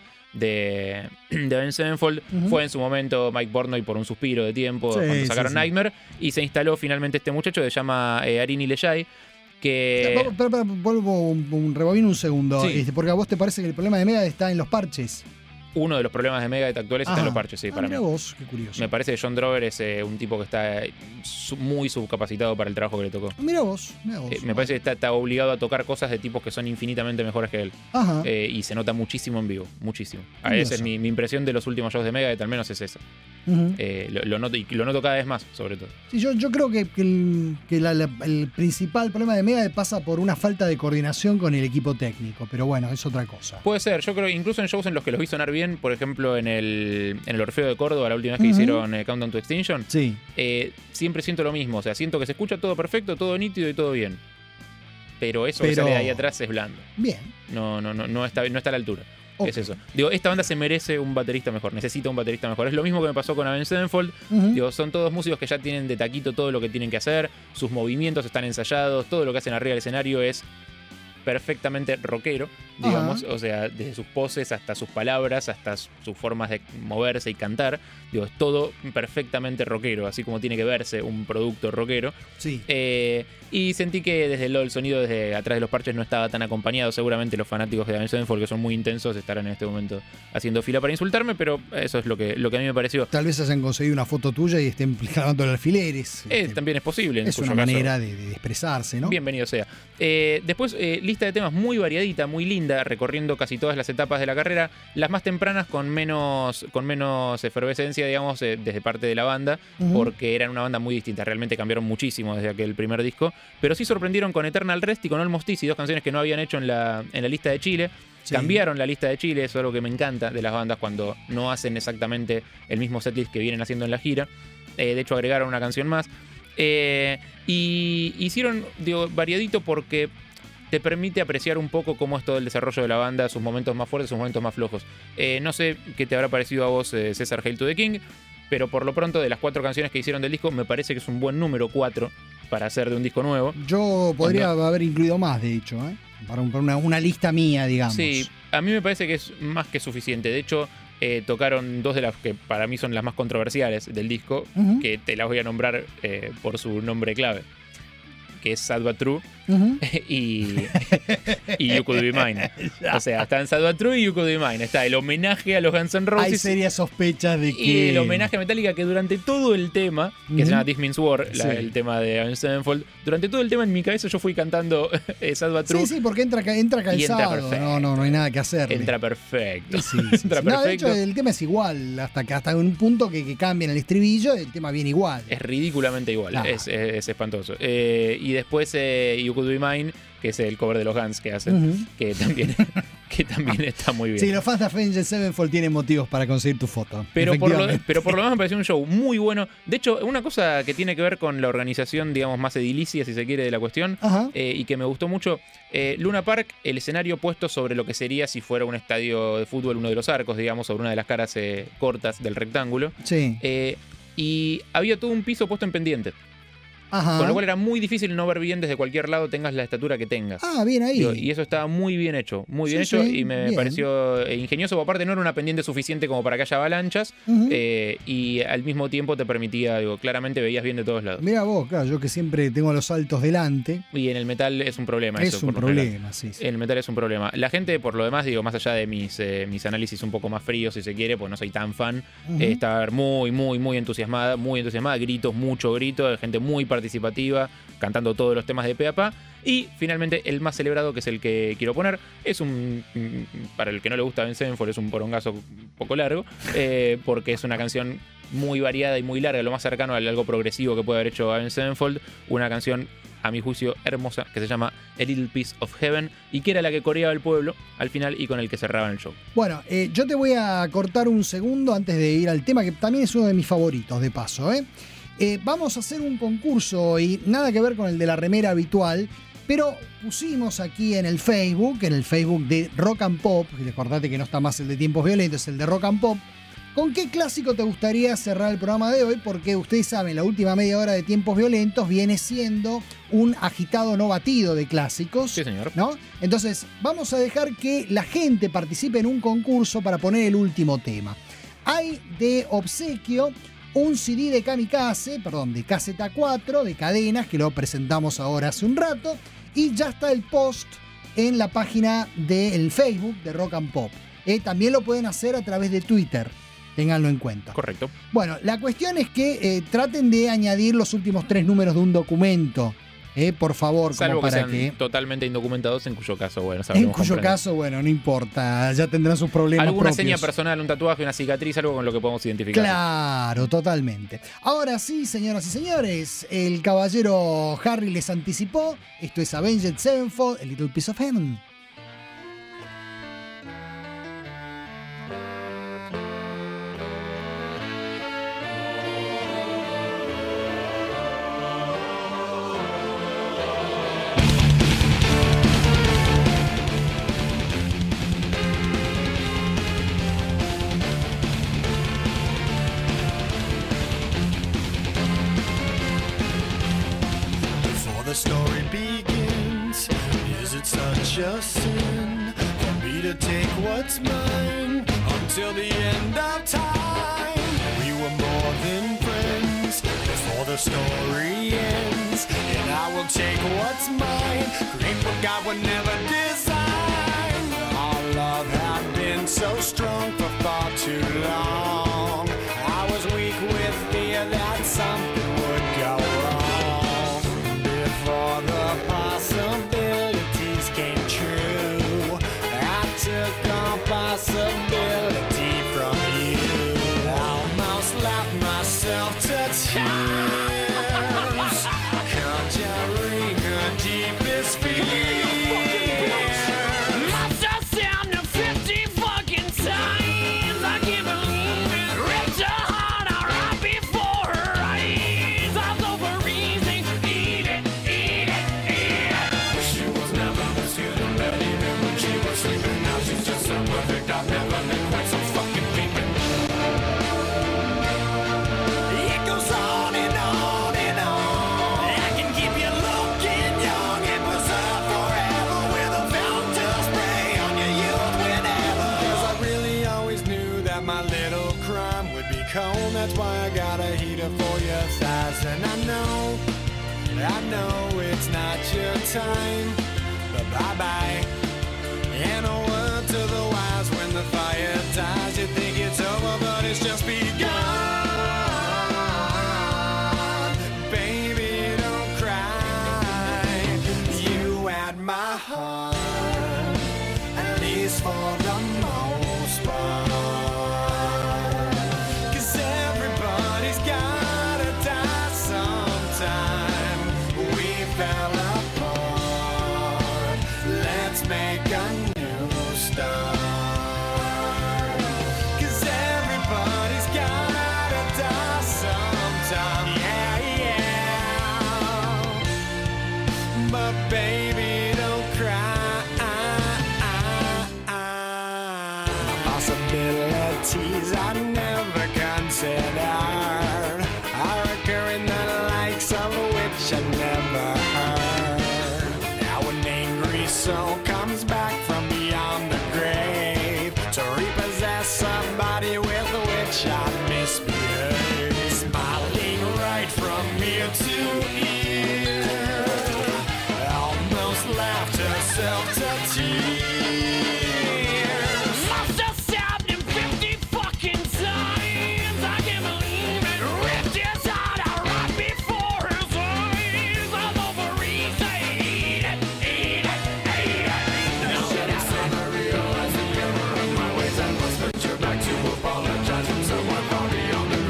de, de Avenged Sevenfold, Ujú. fue en su momento Mike Portnoy por un suspiro de tiempo Sí, cuando sí, sacaron sí. Nightmare y se instaló finalmente este muchacho que se llama eh, Arini Lejay, que... Pero, pero, pero, vuelvo un, un rebobino un segundo, Sí. este, porque a vos te parece que el problema de Megadeth está en los parches. Uno de los problemas de Megadeth actuales está Ajá. en los parches, sí, Ah, para mí. mirá vos, qué curioso. Me parece que John Drover es eh, un tipo que está eh, su- muy subcapacitado para el trabajo que le tocó. Mira vos, mira vos. Eh, me parece que está, está obligado a tocar cosas de tipos que son infinitamente mejores que él. Ajá. Eh, y se nota muchísimo en vivo, muchísimo. A Curioso. esa es mi, mi impresión de los últimos shows de Megadeth, al menos es esa. Ujú. Eh, lo, lo noto, y lo noto cada vez más, sobre todo. Sí, yo, yo creo que, que el, que la- la- el principal problema de Megadeth pasa por una falta de coordinación con el equipo técnico, pero bueno, es otra cosa. Puede ser, yo creo que incluso en shows en los que los vi sonar bien, por ejemplo en el, en el Orfeo de Córdoba, la última vez que Ujú. hicieron eh, Countdown to Extinction, Sí. eh, siempre siento lo mismo, o sea, siento que se escucha todo perfecto, todo nítido y todo bien. Pero eso que Pero- sale de ahí atrás es blando. Bien. No, no, no, no está, no está a la altura. Ok. Es eso. Digo, esta banda se merece un baterista mejor, necesita un baterista mejor. Es lo mismo que me pasó con Avenged Sevenfold. Ujú. Digo, son todos músicos que ya tienen de taquito todo lo que tienen que hacer, sus movimientos están ensayados, todo lo que hacen arriba del escenario es perfectamente rockero, digamos, Ajá. o sea, desde sus poses hasta sus palabras, hasta sus formas de moverse y cantar, digo, es todo perfectamente rockero, así como tiene que verse un producto rockero. Sí. Eh, y sentí que desde el, el sonido desde atrás de los parches no estaba tan acompañado. Seguramente los fanáticos de Avenged Sevenfold, que son muy intensos, estarán en este momento haciendo fila para insultarme, pero eso es lo que, lo que a mí me pareció. Tal vez hayan conseguido una foto tuya y estén clavando alfileres. Eh, Este, también es posible. En es cuyo una caso, manera de, de expresarse, ¿no? bienvenido sea. Eh, después, eh, lista lista de temas muy variadita, muy linda, recorriendo casi todas las etapas de la carrera, las más tempranas con menos, con menos efervescencia, digamos, eh, desde parte de la banda, uh-huh. porque eran una banda muy distinta, realmente cambiaron muchísimo desde aquel primer disco, pero sí sorprendieron con Eternal Rest y con Almost Easy, dos canciones que no habían hecho en la, en la lista de Chile. Sí. Cambiaron la lista de Chile, eso es algo que me encanta de las bandas cuando no hacen exactamente el mismo setlist que vienen haciendo en la gira. Eh, de hecho, agregaron una canción más. Eh, y hicieron, digo, variadito porque te permite apreciar un poco cómo es todo el desarrollo de la banda, sus momentos más fuertes, sus momentos más flojos. Eh, no sé qué te habrá parecido a vos, eh, César, Hail to the King, pero por lo pronto de las cuatro canciones que hicieron del disco, me parece que es un buen número, cuatro, para hacer de un disco nuevo. Yo podría Cuando... haber incluido más, de hecho, ¿eh? para, un, para una, una lista mía, digamos. Sí, a mí me parece que es más que suficiente. De hecho, eh, tocaron dos de las que para mí son las más controversiales del disco, uh-huh. que te las voy a nombrar eh, por su nombre clave, que es Sad But True uh-huh. y, y You Could Be Mine. O sea, están Sad But True y You Could Be Mine. Está el homenaje a los Guns N' Roses. Hay serias sospechas de que... Y el homenaje a Metallica, que durante todo el tema, que uh-huh. se llama This Means War, la, sí. el tema de Avenged Sevenfold, durante todo el tema en mi cabeza yo fui cantando eh, Sad But True. Sí, sí, porque entra, entra calzado. Entra no, no, no hay nada que hacer. Entra perfecto. Sí, sí, sí, entra sí. perfecto. No, de hecho, el tema es igual. Hasta que hasta un punto que, que cambian el estribillo, el tema viene igual. Es ridículamente igual. Ah. Es, es, es espantoso. Eh, y después eh, You Could Be Mine, que es el cover de los Guns que hacen, uh-huh. que también que también está muy bien. Sí, los fans de Avenged Sevenfold tienen motivos para conseguir tu foto. Pero por, lo, pero por lo menos me pareció un show muy bueno. De hecho, una cosa que tiene que ver con la organización, digamos, más edilicia, si se quiere, de la cuestión, uh-huh. eh, y que me gustó mucho, eh, Luna Park, el escenario puesto sobre lo que sería si fuera un estadio de fútbol, uno de los arcos, digamos, sobre una de las caras eh, cortas del rectángulo. Sí. Eh, y había todo un piso puesto en pendiente. Ajá. Con lo cual era muy difícil no ver bien desde cualquier lado, tengas la estatura que tengas. Ah, bien ahí. Digo, y eso estaba muy bien hecho, muy bien sí, hecho sí, y me bien. pareció ingenioso. Aparte no era una pendiente suficiente como para que haya avalanchas uh-huh. eh, y al mismo tiempo te permitía, digo, claramente veías bien de todos lados. Mira vos, claro, yo que siempre tengo los saltos delante. Y en el metal es un problema. Es eso, un por problema, sí, sí. En el metal es un problema. La gente, por lo demás, digo, más allá de mis, eh, mis análisis un poco más fríos, si se quiere, pues no soy tan fan, uh-huh. eh, estar muy, muy, muy entusiasmada, muy entusiasmada, gritos, mucho grito, gente muy participativa, cantando todos los temas de pe a pa. Y finalmente el más celebrado, que es el que quiero poner, es un, para el que no le gusta Avenged Sevenfold, es un porongazo un poco largo, eh, porque es una canción muy variada y muy larga, lo más cercano a algo progresivo que puede haber hecho Avenged Sevenfold, una canción a mi juicio hermosa que se llama A Little Piece of Heaven y que era la que coreaba el pueblo al final y con el que cerraban el show. Bueno, eh, yo te voy a cortar un segundo antes de ir al tema, que también es uno de mis favoritos, de paso, ¿eh? Eh, vamos a hacer un concurso y nada que ver con el de la remera habitual, pero pusimos aquí en el Facebook, en el Facebook de Rock and Pop, recordate que no está más el de Tiempos Violentos, el de Rock and Pop, ¿con qué clásico te gustaría cerrar el programa de hoy? Porque ustedes saben, la última media hora de Tiempos Violentos viene siendo un agitado no batido de clásicos. Sí, señor. ¿No? Entonces, vamos a dejar que la gente participe en un concurso para poner el último tema. Hay de obsequio un C D de Kamikaze, perdón, de K Z cuatro, de Cadenas, que lo presentamos ahora hace un rato, y ya está el post en la página del Facebook de Rock and Pop. Eh, también lo pueden hacer a través de Twitter, ténganlo en cuenta. Correcto. Bueno, la cuestión es que eh, traten de añadir los últimos tres números de un documento, eh, por favor, salvo como para que sean que... totalmente indocumentados, en cuyo caso, bueno, en cuyo caso, bueno, no importa, ya tendrán sus problemas alguna propios. Seña personal, un tatuaje, una cicatriz, algo con lo que podemos identificar. Claro, totalmente. Ahora sí, señoras y señores, el caballero Harry les anticipó, esto es Avenged Sevenfold, A Little Piece of Heaven. The story begins. Is it such a sin for me to take what's mine until the end of time? We were more than friends before the story ends, and I will take what's mine, create what God would never design. Our love had been so strong for far too long. I was weak with fear that something would go wrong. Before the possibilities came true, myself to tears, conjuring her deepest fears. Must I sound the fifty fucking times? I can't believe it. Ripped her heart out right before her eyes. I was overeasy. Eat it, eat it, eat it. She was never this good and bad even when she was sleeping. Now she's just so perfect. I've never been quite so fucking peeping. It goes on and on and on. I can keep you looking young and preserve forever with a fountain to spray on your youth whenever. 'Cause I really always knew that my little crime would be cold. That's why I got a heater for your thighs. And I know, I know it's not your time, but bye-bye. And a word to the wise, when the fire dies, you think it's over, but it's just begun. Baby, don't cry. You had my heart, at least for the most part. 'Cause everybody's gotta die sometime. We fell apart. Let's make a new start. 'Cause everybody's gotta die sometime. Yeah, yeah. But baby, don't cry. Possibilities I never considered are occurring, the likes of which I never heard. Now an angry soul comes back from beyond the grave to repossess somebody with which I misbehaved. Smiling right from ear to ear, almost laughed herself to tears. Must have stabbed him fifty fucking times. I can't believe it. Ripped his heart out right before his eyes. I'm overeasy. Eat it, eat it, eat it. No shit out. I realize the error of my ways. I must venture back to apologize from someone far beyond the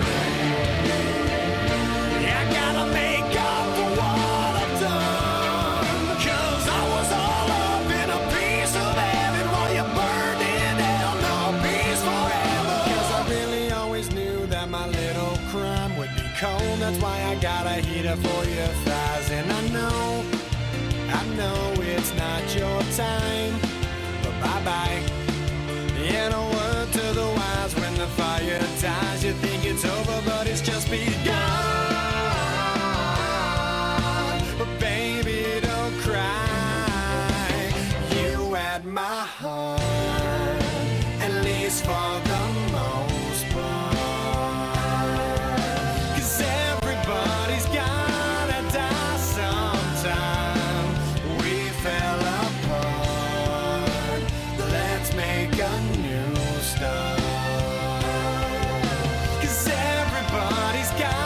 grave. I gotta make up for what I've done. 'Cause I was all up in a piece of heaven while you burned in hell. No peace forever. 'Cause I really always knew that my little crime would be cold. That's why I got a heater for your thighs. And I know, I know it's not your time, but bye-bye. In a word to the wise, when the fire dies, you think it's over, but it's just begun. But baby, don't cry. You had my heart, at least for the most part. 'Cause everybody's gotta die sometime. We fell apart. Let's make a new start. 'Cause everybody's got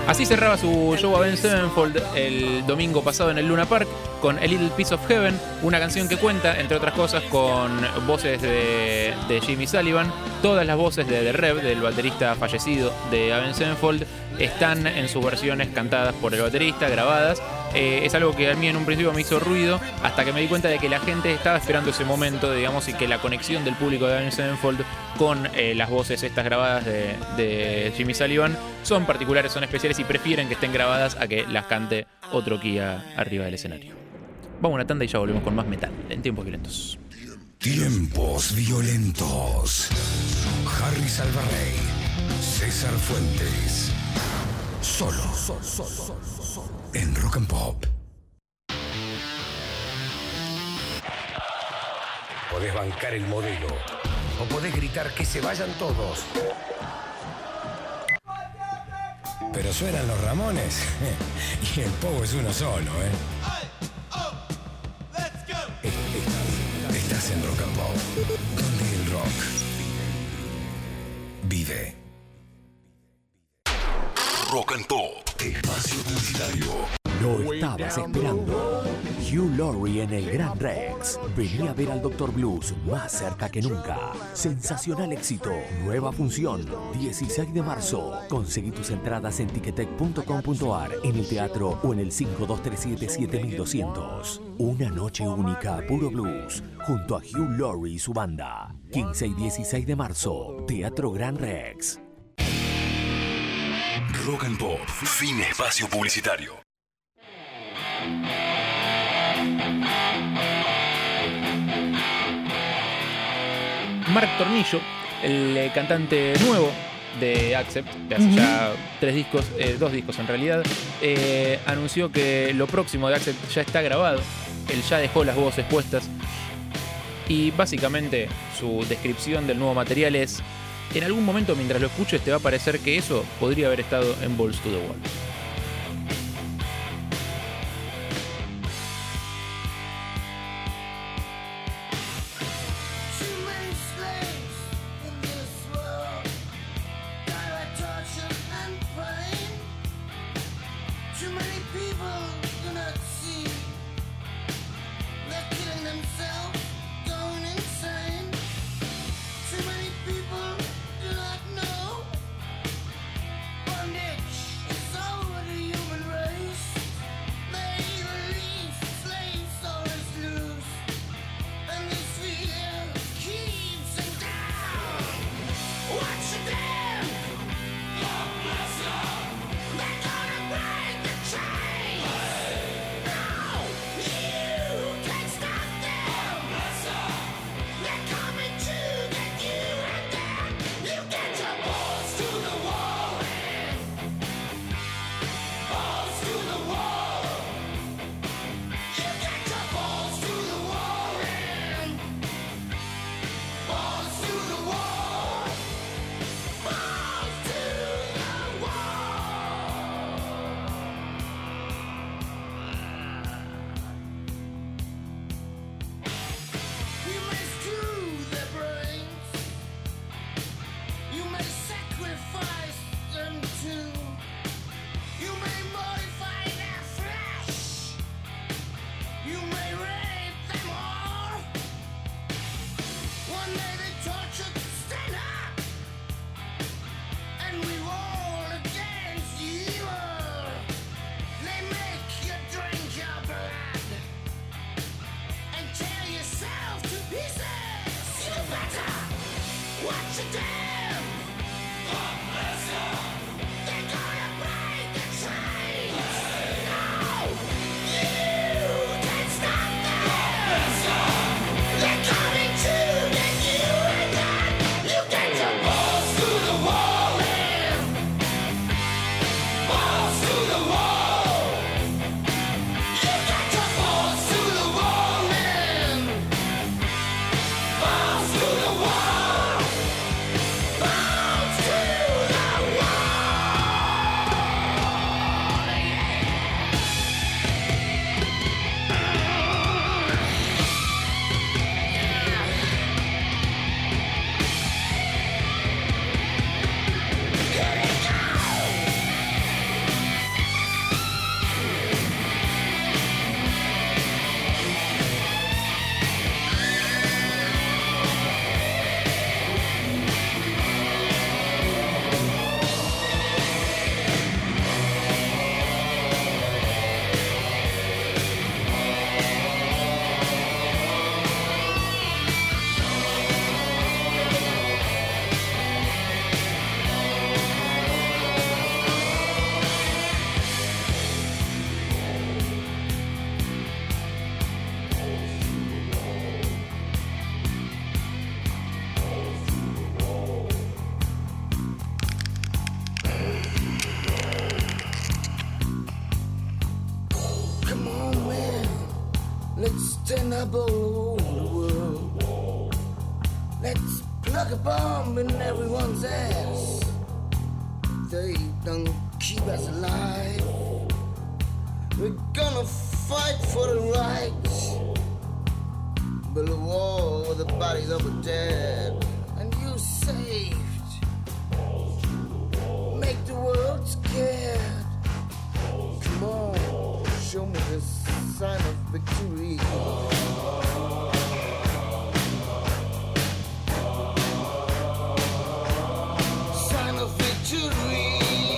Así cerraba su show Avenged Sevenfold el domingo pasado en el Luna Park con A Little Piece of Heaven, una canción que cuenta, entre otras cosas, con voces de, de Jimmy Sullivan. Todas las voces de The Rev, del baterista fallecido de Avenged Sevenfold, están en sus versiones cantadas por el baterista, grabadas. Eh, es algo que a mí en un principio me hizo ruido, hasta que me di cuenta de que la gente estaba esperando ese momento, digamos, y que la conexión del público de Avenged Sevenfold con eh, las voces estas grabadas de, de Jimmy Sullivan son particulares, son especiales y prefieren que estén grabadas a que las cante otro Kia arriba del escenario. Vamos a una tanda y ya volvemos con más metal en tiempos violentos. Tiempos violentos. Harry Salvarrey, César Fuentes. Solo, solo, solo, solo en Rock and Pop. Podés bancar el modelo o podés gritar que se vayan todos. Pero suenan los Ramones y el Pogo es uno solo, ¿eh? Estás en Rock and Pop, donde el rock vive. Rock and Pop, espacio publicitario. Lo estabas esperando. Hugh Laurie en el Gran Rex. Venía a ver al doctor Blues más cerca que nunca. Sensacional éxito. Nueva función. dieciséis de marzo. Conseguí tus entradas en ticketek punto com punto ar, en el teatro o en el cinco dos tres siete siete dos cero cero. Una noche única a puro blues. Junto a Hugh Laurie y su banda. quince y dieciséis de marzo. Teatro Gran Rex. Rock and Pop, fin espacio publicitario. Mark Tornillo, el cantante nuevo de Accept, que hace ya tres discos, eh, dos discos en realidad, eh, anunció que lo próximo de Accept ya está grabado. Él ya dejó las voces puestas y básicamente su descripción del nuevo material es: en algún momento mientras lo escuches te va a parecer que eso podría haber estado en Balls to the Wall. So Let's turn up all the world. Let's plug a bomb in everyone's ass. They don't keep us alive. We're gonna fight for the rights. Build a wall with the bodies of the dead. And you saved. Make the world scared. Come on, show me the sign of victory. Sign of victory.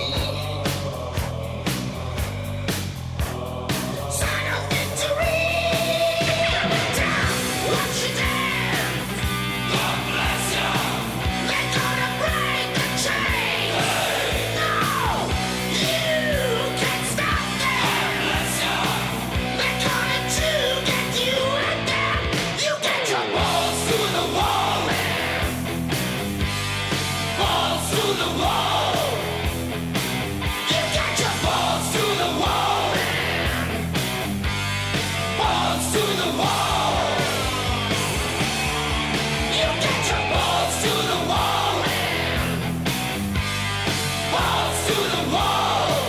Sign of victory. Down, what you did. God bless you. They're gonna break the chain. No, you can't stop them. God bless you. They're coming to get you and them. You get your balls through the wall, man. Balls through the wall. You get your balls through the wall, man. Balls through the wall. You get your balls through the wall, man. Balls through the wall.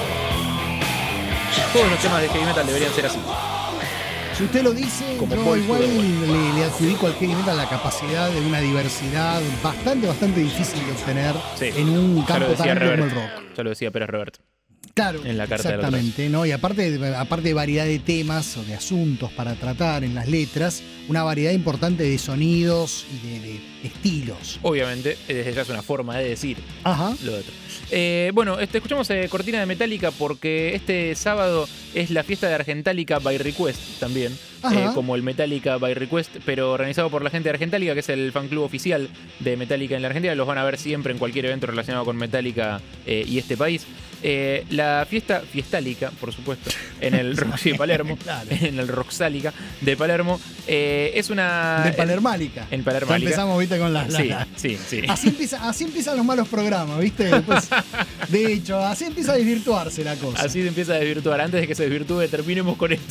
Todos los temas de heavy metal deberían ser así. Si usted lo dice, Como yo Paul igual Schubert. le, le adjudico al heavy metal la capacidad de una diversidad bastante, bastante difícil de obtener Sí. en un Ya lo campo decía tan amplio como el Revert. rock. Ya lo decía Pérez Revert. Claro, En la carta del otro. exactamente, ¿no? Y aparte, aparte de variedad de temas o de asuntos para tratar en las letras, una variedad importante de sonidos y de, de estilos. Obviamente, desde ya es una forma de decir Ajá. lo otro. Eh, bueno, este, escuchamos eh, Cortina de Metallica porque este sábado es la fiesta de Argentálica by Request también. Ajá. eh, como el Metallica by Request, pero organizado por la gente de Argentálica, que es el fan club oficial de Metallica en la Argentina. Los van a ver siempre en cualquier evento relacionado con Metallica eh, y este país. Eh, la fiesta fiestálica, por supuesto, en el Roxy de Palermo, Claro. en el Roxálica de Palermo, eh, es una... De Palermálica. En Ya Palermálica. empezamos, viste, con las... Sí, las- sí, sí. Así, empieza, así empiezan los malos programas, ¿viste? Después, de hecho, así empieza a desvirtuarse la cosa. Así se empieza a desvirtuar. Antes de que se desvirtúe, terminemos con esto.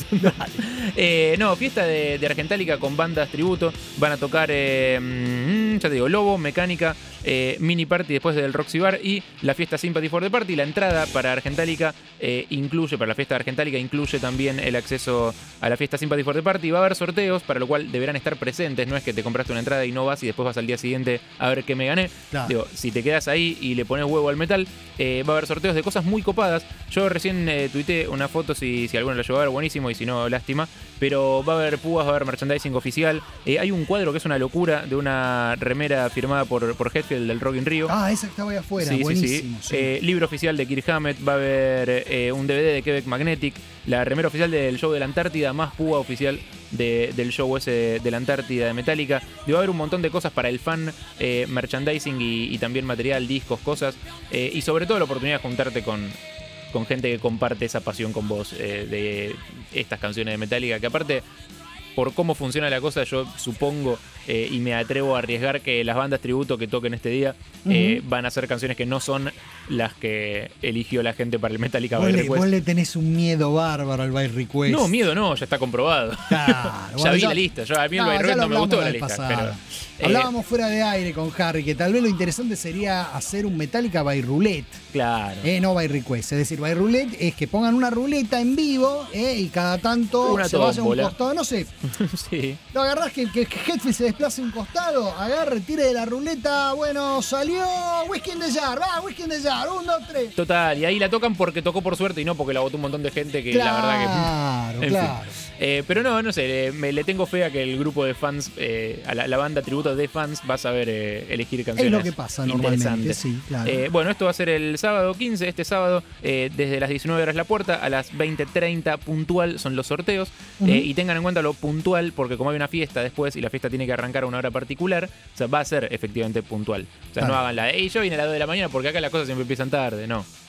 Eh, no, fiesta de, de Argentálica con bandas tributo. Van a tocar, eh, mm, ya te digo, Lobo, Mecánica, eh, Mini Party después del Roxy Bar y la fiesta Sympathy for the Party. La entrada para Argentálica eh, incluye, para la fiesta de Argentálica, incluye también el acceso a la fiesta Sympathy for the Party. Va a haber sorteos, para lo cual deberán estar presentes. No es que te compraste una entrada y no vas y después vas al día siguiente a ver qué me gané. Claro. Digo, si te quedas ahí y le pones huevo al metal, eh, va a haber sorteos de cosas muy copadas. Yo recién eh, tuiteé una foto, si, si alguno la llegó a ver, buenísimo, y si no, lástima. Pero va a haber púas, va a haber merchandising oficial. Eh, hay un cuadro que es una locura de una remera firmada por, por Hetfield del Rock in Rio. Ah, esa que estaba ahí afuera, Sí, sí, buenísimo. sí. sí. Eh, libro oficial de Kirk Hammett, va a haber eh, un D V D de Quebec Magnetic, la remera oficial del show de la Antártida, más púa oficial de- del show ese de la Antártida de Metallica. Y va a haber un montón de cosas para el fan, eh, merchandising y, y también material, discos, cosas. Eh, y sobre todo la oportunidad de juntarte con, con gente que comparte esa pasión con vos eh, de estas canciones de Metallica, que aparte, por cómo funciona la cosa, yo supongo eh, y me atrevo a arriesgar que las bandas tributo que toquen este día eh, van a ser canciones que no son las que eligió la gente para el Metallica Vos by le, Request. vos le tenés un miedo bárbaro al By Request. No, miedo no, ya está comprobado. Claro, ya bueno, vi ya- la lista, yo, a mí el No, by ya Request lo no me gustó hablamos la la lista. pasada. Pero, eh, Hablábamos fuera de aire con Harry que tal vez lo interesante sería hacer un Metallica by Roulette. Claro. Eh, no by request. Es decir, by roulette es que pongan una ruleta en vivo eh, y cada tanto Una se vaya a un tómbola. costado. No sé, sí. lo agarrás que, que, que Hetfield se desplace a un costado, agarre, tire de la ruleta. Bueno, salió Whiskey in the Jar. Va, Whiskey in the Jar. Un, dos, tres. Total, y ahí la tocan porque tocó por suerte y no porque la votó un montón de gente que la verdad que... Claro, En fin. claro. Eh, pero no, no sé, le, me, le tengo fe a que el grupo de fans, eh, a la, la banda tributo de fans, va a saber eh, elegir canciones Es lo que pasa normalmente, interesantes. sí, claro. Eh, bueno, esto va a ser el sábado quince, este sábado, eh, desde las diecinueve horas la puerta, a las veinte treinta puntual son los sorteos. Ujú. Eh, y tengan en cuenta lo puntual, porque como hay una fiesta después y la fiesta tiene que arrancar a una hora particular, o sea, va a ser efectivamente puntual. O sea, Claro. no hagan la, hey, yo vine a las dos de la mañana porque acá las cosas siempre empiezan tarde, no.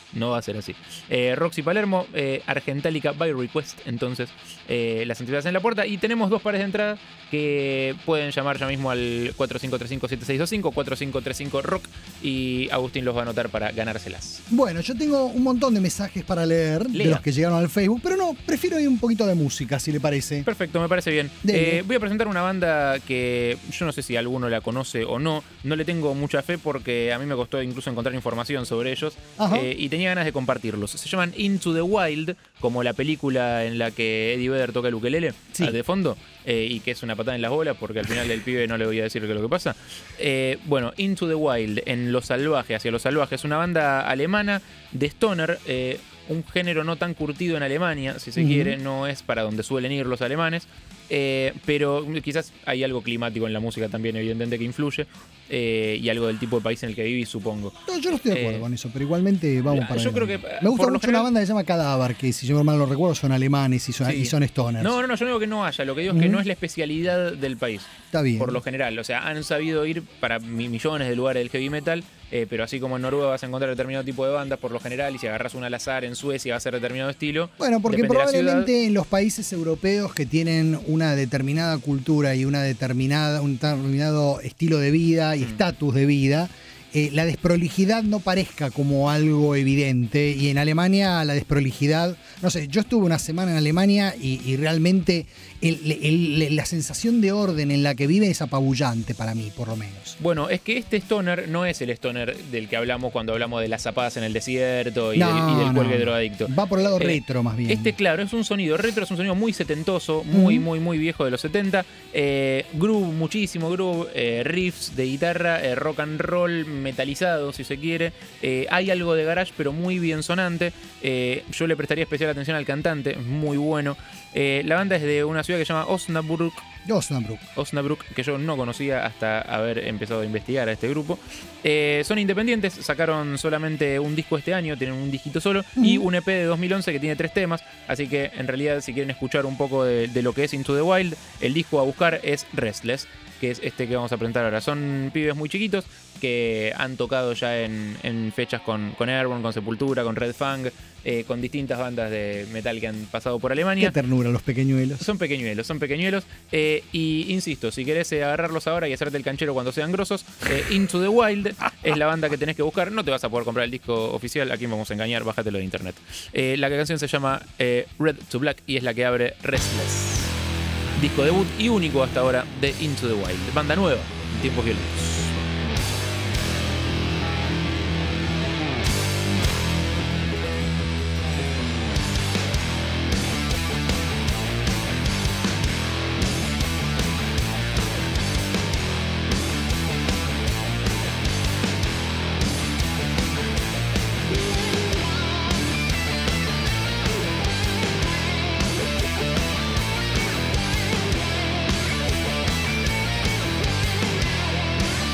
no va a ser así. Eh, Roxy Palermo, eh, Argentálica by Request, entonces eh, las entradas en la puerta. Y tenemos dos pares de entradas que pueden llamar ya mismo al cuatro cinco tres cinco siete seis dos cinco, cuatro cinco tres cinco rock, y Agustín los va a anotar para ganárselas. Bueno, yo tengo un montón de mensajes para leer Lea. de los que llegaron al Facebook, pero no, prefiero ir un poquito de música, si le parece. Perfecto, me parece bien. Dele. Eh, voy a presentar una banda que yo no sé si alguno la conoce o no. No le tengo mucha fe porque a mí me costó incluso encontrar información sobre ellos. Eh, y tenía ganas de compartirlos. Se llaman Into the Wild, como la película en la que Eddie Vedder toca el ukelele Sí. de fondo, eh, y que es una patada en las bolas porque al final el pibe no le voy a decir qué es lo que pasa. Eh, bueno, Into the Wild, en lo salvaje, hacia lo salvaje, es una banda alemana de stoner, eh, un género no tan curtido en Alemania, si se Ujú. quiere, no es para donde suelen ir los alemanes. Eh, pero quizás hay algo climático en la música también, evidentemente, que influye, eh, y algo del tipo de país en el que vivís, supongo. No, yo no estoy de acuerdo Eh, con eso, pero igualmente vamos para yo creo adelante. que, Me gusta por lo mucho general- una banda que se llama Cadáver, que si yo mal no recuerdo son alemanes y son, Sí. y son stoners. No, no, no, yo no digo que no haya, lo que digo es que Ujú. no es la especialidad del país. Está bien. Por lo general, o sea, han sabido ir para mi- millones de lugares del heavy metal, eh, pero así como en Noruega vas a encontrar determinado tipo de bandas por lo general, y si agarras una al azar en Suecia va a ser determinado estilo. Bueno, porque depende de la ciudad. probablemente en los países europeos que tienen una determinada cultura y una determinada, un determinado estilo de vida Mm. y estatus de vida, eh, la desprolijidad no parezca como algo evidente. Y en Alemania la desprolijidad, no sé, yo estuve una semana en Alemania y, y realmente el- el- la sensación de orden en la que vive es apabullante para mí, por lo menos. Bueno, es que este stoner no es el stoner del que hablamos cuando hablamos de las zapadas en el desierto y No, del, y del no, cuelgue no. drogadicto. Va por el lado Eh, retro más bien. Este, claro, es un sonido retro, es un sonido muy setentoso, muy, Ujú. muy, muy viejo de los setenta. Eh, groove, muchísimo groove, eh, riffs de guitarra, eh, rock and roll metalizado, si se quiere. Eh, hay algo de garage, pero muy bien sonante. Eh, yo le prestaría especial atención al cantante, es muy bueno. Eh, la banda es de una ciudad que se llama Osnabrück. Osnabrück. Osnabrück, que yo no conocía hasta haber empezado a investigar a este grupo. Eh, son independientes, sacaron solamente un disco este año, tienen un disquito solo, y un E P de dos mil once que tiene tres temas, así que en realidad si quieren escuchar un poco de, de lo que es Into the Wild, el disco a buscar es Restless, que es este que vamos a presentar ahora. Son pibes muy chiquitos que han tocado ya en, en fechas con, con Airborne, con Sepultura, con Red Fang, eh, con distintas bandas de metal que han pasado por Alemania. Qué ternura los pequeñuelos. Son pequeñuelos, son pequeñuelos. Eh, y insisto, si querés eh, agarrarlos ahora y hacerte el canchero cuando sean grosos, eh, Into the Wild es la banda que tenés que buscar. No te vas a poder comprar el disco oficial, aquí vamos a engañar, bájatelo de internet. Eh, la canción se llama eh, Red to Black y es la que abre Restless. Disco debut y único hasta ahora de Into the Wild. Banda nueva, en tiempos violentos. Thank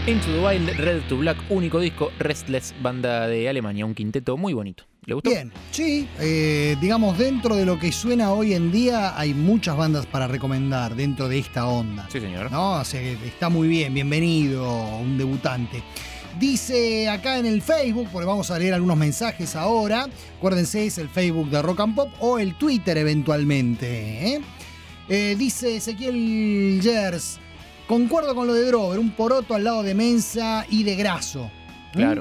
Into the Wild, Red to Black, único disco, Restless, banda de Alemania, un quinteto muy bonito. ¿Le gustó? Bien, sí, eh, digamos, dentro de lo que suena hoy en día hay muchas bandas para recomendar dentro de esta onda. Sí, señor. ¿No? O sea que está muy bien, bienvenido, un debutante. Dice acá en el Facebook, porque vamos a leer algunos mensajes ahora, acuérdense, es el Facebook de Rock and Pop o el Twitter eventualmente. ¿eh? Eh, dice Ezequiel Gers, concuerdo con lo de Drover, un poroto al lado de Mensa y de Grasso. Claro.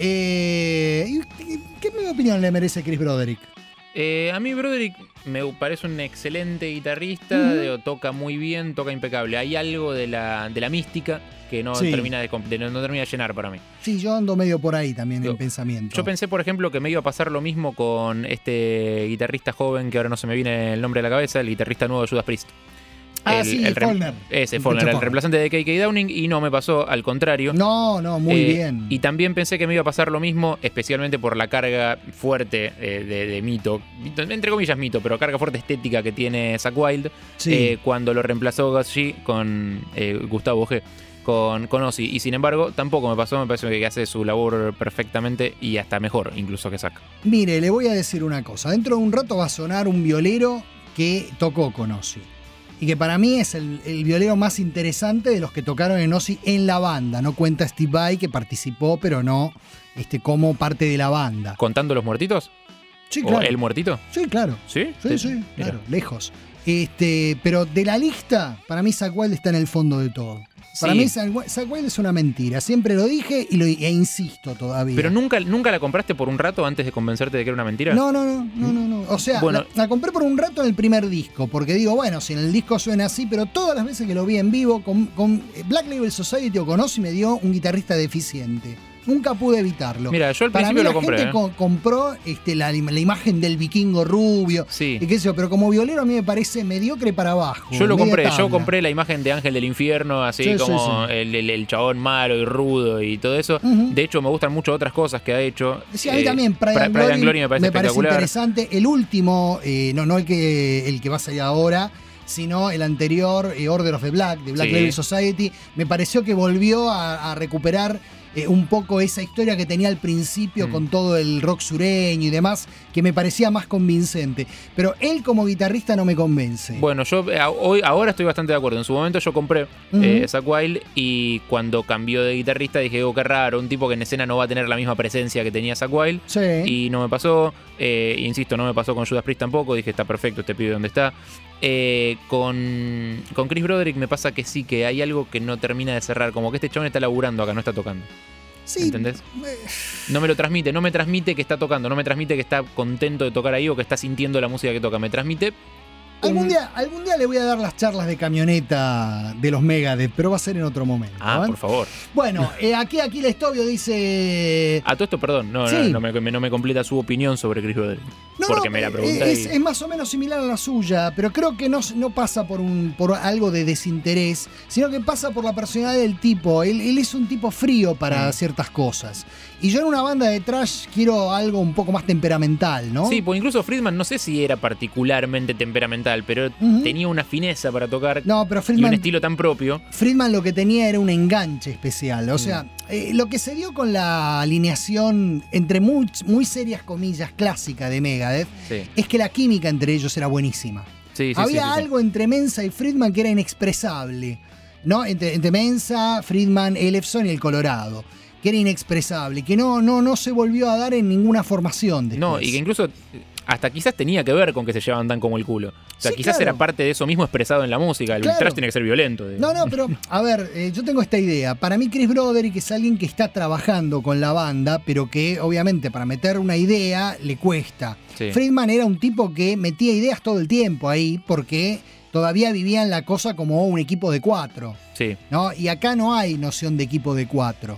Eh, ¿Qué opinión le merece Chris Broderick? Eh, a mí Broderick me parece un excelente guitarrista, Uh-huh. de- toca muy bien, toca impecable. Hay algo de la, de la mística que no, Sí. termina de, comp- de- no, no termina de llenar para mí. Sí, yo ando medio por ahí también en pensamiento. Yo pensé, por ejemplo, que me iba a pasar lo mismo con este guitarrista joven que ahora no se me viene el nombre a la cabeza, el guitarrista nuevo de Judas Priest. Ah, sí, rem- Follner. Ese, El Follner, Pecho el Porro. reemplazante de K K Downing, y no me pasó, al contrario. No, no, muy Eh, bien. Y también pensé que me iba a pasar lo mismo, especialmente por la carga fuerte eh, de, de mito, mito, entre comillas mito, pero carga fuerte estética que tiene Zakk Wylde, Sí. eh, cuando lo reemplazó Gus G con eh, Gustavo G. Con, con Ozzy. Y sin embargo, tampoco me pasó, me parece que hace su labor perfectamente y hasta mejor, incluso que Zakk. Mire, le voy a decir una cosa. Dentro de un rato va a sonar un violero que tocó con Ozzy. Y que para mí es el, el violero más interesante de los que tocaron en Ozzy en la banda. No cuenta Steve Vai, que participó, pero no este, como parte de la banda. ¿Contando los muertitos? Sí, ¿O claro. el muertito? Sí, claro. ¿Sí? Sí, sí, claro, lejos. Este, pero de la lista, para mí Zakk Wylde está en el fondo de todo. Para Sí. mí Zakk Wylde- Zakk Wylde es una mentira. Siempre lo dije y lo e insisto todavía. ¿Pero nunca, nunca la compraste por un rato antes de convencerte de que era una mentira? No, no, no, no, no, no. O sea, Bueno. la, la compré por un rato en el primer disco, porque digo, bueno, si en el disco suena así, pero todas las veces que lo vi en vivo, con, con Black Label Society o con Ozzy me dio un guitarrista deficiente. Nunca pude evitarlo. Mira, yo al Para principio mí lo la compré, gente ¿eh? co- compró este, la, la imagen del vikingo rubio, Sí. y qué sé yo, pero como violero a mí me parece mediocre para abajo. Yo lo media compré, yo tabla. compré la imagen de Ángel del Infierno, así Sí, sí, como sí. El, el- el chabón malo y rudo y todo eso. Ujú. De hecho, me gustan mucho otras cosas que ha hecho. Sí, a mí Eh, también, Pride, Pri- and Pride Glory, and Glory me parece espectacular. interesante. El último, eh, no, no el que, el que va a salir ahora, sino el anterior, eh, Order of the Black, de Black Sí. Label Society, me pareció que volvió a, a recuperar eh, un poco esa historia que tenía al principio Mm. con todo el rock sureño y demás, que me parecía más convincente. Pero él como guitarrista no me convence. Bueno, yo eh, a- hoy, ahora estoy bastante de acuerdo. En su momento yo compré Ujú. eh, Zakk Wylde y cuando cambió de guitarrista dije, oh, qué raro, un tipo que en escena no va a tener la misma presencia que tenía Zakk Wylde. Sí. Y no me pasó, eh, insisto, no me pasó con Judas Priest tampoco. Dije, está perfecto, este pibe donde está. Eh, con, con Chris Broderick me pasa que sí, que hay algo que no termina de cerrar. Como que este chabón está laburando acá, no está tocando. Sí, ¿Entendés? eh, No me lo transmite, no me transmite que está tocando, no me transmite que está contento de tocar ahí o que está sintiendo la música que toca. Me transmite. algún día, algún día le voy a dar las charlas de camioneta de los Megadeth, pero va a ser en otro momento. Ah, ¿eh? por favor. Bueno, eh, aquí Aquiles Estovio dice... A todo esto, perdón, no, Sí. no, no, me, no me completa su opinión sobre Chris Broderick. No, porque no, me la eh, pregunta es, y- es más o menos similar a la suya, pero creo que no, no pasa por, un, por algo de desinterés, sino que pasa por la personalidad del tipo. Él, él es un tipo frío para Mm. ciertas cosas. Y yo en una banda de trash quiero algo un poco más temperamental, ¿no? Sí, pues incluso Friedman no sé si era particularmente temperamental, pero Ujú. tenía una fineza para tocar No, pero y un Friedman, estilo tan propio. Friedman lo que tenía era un enganche especial. Mm. O sea, eh, lo que se dio con la alineación, entre muy, muy serias comillas, clásica de Megadeth, Sí, es que la química entre ellos era buenísima. sí, sí. Había sí, sí, sí. algo entre Mensa y Friedman que era inexpresable, ¿no? Entre, entre Mensa, Friedman, Ellefson y el Colorado, que era inexpresable, que no, no, no se volvió a dar en ninguna formación después. No, y que incluso hasta quizás tenía que ver con que se llevaban tan como el culo. O sea, Sí, quizás claro. era parte de eso mismo expresado en la música. El Claro. trash tiene que ser violento. de- No, no, pero a ver, eh, yo tengo esta idea. Para mí Chris Broderick es alguien que está trabajando con la banda, pero que obviamente para meter una idea le cuesta. Sí. Friedman era un tipo que metía ideas todo el tiempo ahí porque todavía vivían la cosa como un equipo de cuatro. Sí. ¿No? Y acá no hay noción de equipo de cuatro.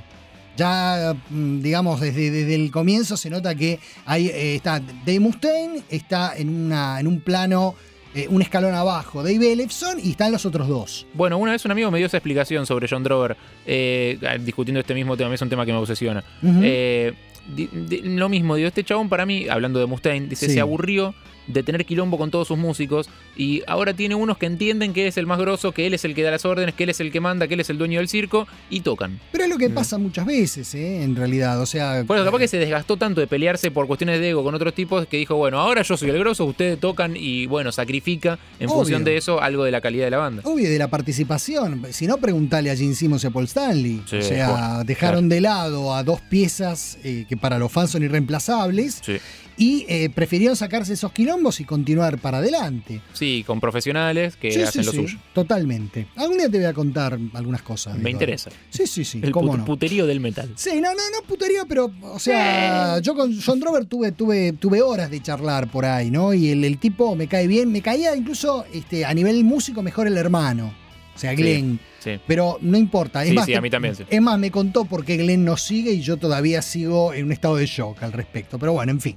Ya, mm, digamos, desde, desde el comienzo se nota que hay, eh, está Dave Mustaine, está en, una, en un plano, eh, un escalón abajo, Dave Ellefson, y están los otros dos. Bueno, una vez un amigo me dio esa explicación sobre John Drover, eh, discutiendo este mismo tema, es un tema que me obsesiona. Ujú. Eh, di- di- lo mismo, digo, este chabón para mí, hablando de Mustaine, dice, Sí. se aburrió de tener quilombo con todos sus músicos, y ahora tiene unos que entienden que es el más grosso, que él es el que da las órdenes, que él es el que manda, que él es el dueño del circo, y tocan. Pero es lo que pasa muchas veces, ¿eh? En realidad, o sea... Bueno, capaz que se desgastó tanto de pelearse por cuestiones de ego con otros tipos que dijo, bueno, ahora yo soy el grosso, ustedes tocan y, bueno, sacrifica en Obvio. función de eso algo de la calidad de la banda. Obvio, de la participación. Si no, preguntale a Gene Simmons y a Paul Stanley. Sí, o sea, bueno, dejaron claro. de lado a dos piezas eh, que para los fans son irreemplazables Sí. y eh, prefirieron sacarse esos quilombos y continuar para adelante. Sí, con profesionales que Sí, sí, hacen lo sí, suyo. Totalmente. Algún día te voy a contar algunas cosas. Me de interesa. todo. Sí, sí, sí. El ¿Cómo put- no? puterío del metal. Sí, no, no, no putería, pero, o sea, yo con John Drover tuve, tuve, tuve horas de charlar por ahí, ¿no? Y el, el tipo me cae bien, me caía incluso este, a nivel músico mejor el hermano, o sea, Glenn. Sí, sí. Pero no importa. Es Sí, más, sí, te- a mí también, sí. Es más, me contó por qué Glenn nos sigue y yo todavía sigo en un estado de shock al respecto. Pero bueno, en fin.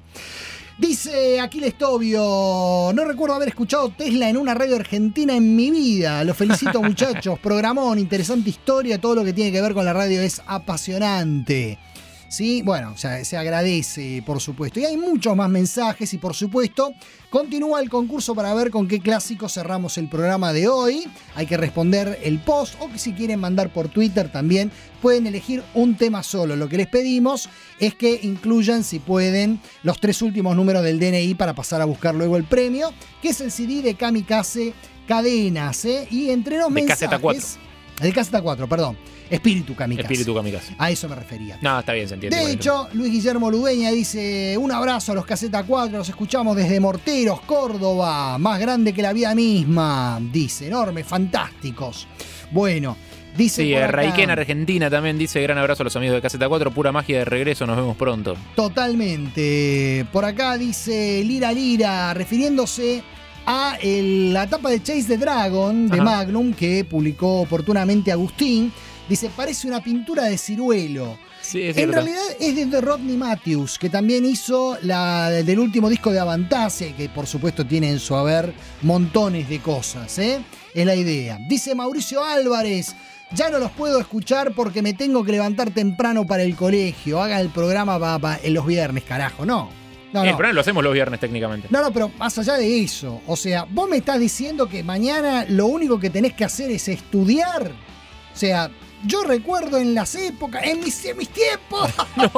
Dice Aquiles Tobio, no recuerdo haber escuchado Tesla en una radio argentina en mi vida. Los felicito muchachos, programón, interesante historia, todo lo que tiene que ver con la radio es apasionante. Sí, bueno, o sea, se agradece, por supuesto. Y hay muchos más mensajes y, por supuesto, continúa el concurso para ver con qué clásico cerramos el programa de hoy. Hay que responder el post o que si quieren mandar por Twitter también pueden elegir un tema solo. Lo que les pedimos es que incluyan, si pueden, los tres últimos números del D N I para pasar a buscar luego el premio, que es el C D de Kamikaze Cadenas, ¿eh? Y entre los De mensajes... Caseta cuatro. De Caseta cuatro, perdón. Espíritu Kamikaze. Espíritu Kamikaze. A eso me refería. No, está bien, se entiende. De igual. hecho, Luis Guillermo Ludeña dice: un abrazo a los Caseta cuatro, los escuchamos desde Morteros, Córdoba, más grande que la vida misma. Dice, enorme, fantásticos. Bueno, dice. Sí, por eh, acá, Raiken Argentina también dice: gran abrazo a los amigos de Caseta cuatro, pura magia de regreso, nos vemos pronto. Totalmente. Por acá dice Lira Lira, refiriéndose a el- la tapa de Chase the Dragon de Ajá. Magnum que publicó oportunamente Agustín. Dice, parece una pintura de ciruelo. Sí, es En cierto. realidad es de Rodney Matthews, que también hizo la del último disco de Avantasia, que por supuesto tiene en su haber montones de cosas, ¿eh? Es la idea. Dice Mauricio Álvarez, ya no los puedo escuchar porque me tengo que levantar temprano para el colegio. Haga el programa pa- pa- en los viernes, carajo. No, no, El no. programa lo hacemos los viernes técnicamente. No, no, pero más allá de eso, o sea, vos me estás diciendo que mañana lo único que tenés que hacer es estudiar. O sea, yo recuerdo en las épocas, en mis, en mis tiempos.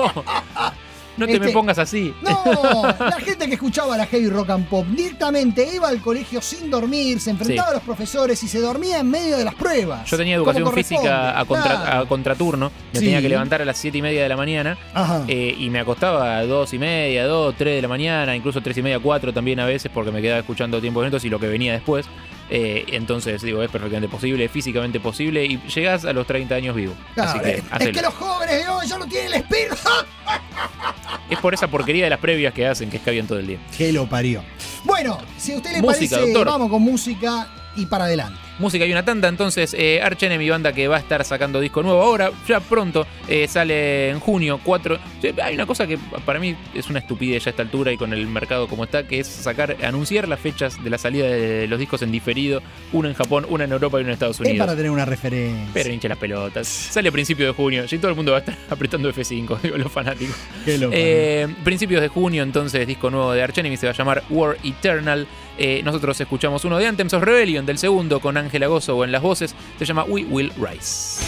No te Este, me pongas así. No, la gente que escuchaba la heavy rock and pop directamente iba al colegio sin dormir, se enfrentaba Sí. a los profesores y se dormía en medio de las pruebas. Yo tenía como educación corresponde, física a, contra- claro. a contraturno. Me Sí. tenía que levantar a las siete y media de la mañana. Ajá. eh, y me acostaba a dos y media, dos, tres de la mañana, incluso tres y media, cuatro también a veces, porque me quedaba escuchando tiempos lentos y lo que venía después. Eh, entonces, digo, es perfectamente posible, es físicamente posible y llegás a los treinta años vivo. Claro, Así que, es, es hacelo. que los jóvenes de hoy ya no tienen el espíritu. Es por esa porquería de las previas que hacen, que escabian todo el día. Que lo parió. Bueno, si a usted le Música, parece, doctor. vamos con música y para adelante. Música y una tanda, entonces eh, Arch Enemy, banda que va a estar sacando disco nuevo ahora, ya pronto, eh, sale en junio, cuatro. Hay una cosa que para mí es una estupidez ya a esta altura y con el mercado como está, que es sacar, anunciar las fechas de la salida de los discos en diferido, uno en Japón, una en Europa y uno en Estados Es Unidos. para tener una referencia. Pero hinche las pelotas. Sale a principios de junio, y todo el mundo va a estar apretando F cinco, digo, los fanáticos. Qué loco. Eh, principios de junio, entonces, disco nuevo de Arch Enemy, se va a llamar War Eternal. Eh, nosotros escuchamos uno de Anthems of Rebellion, del segundo, con Ángela Gozo en las voces. Se llama We Will Rise.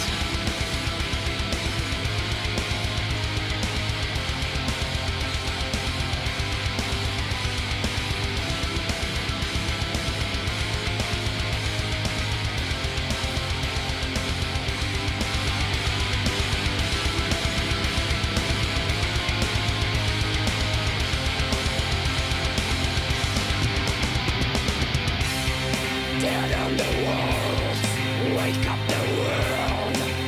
Dead on the walls, wake up the world.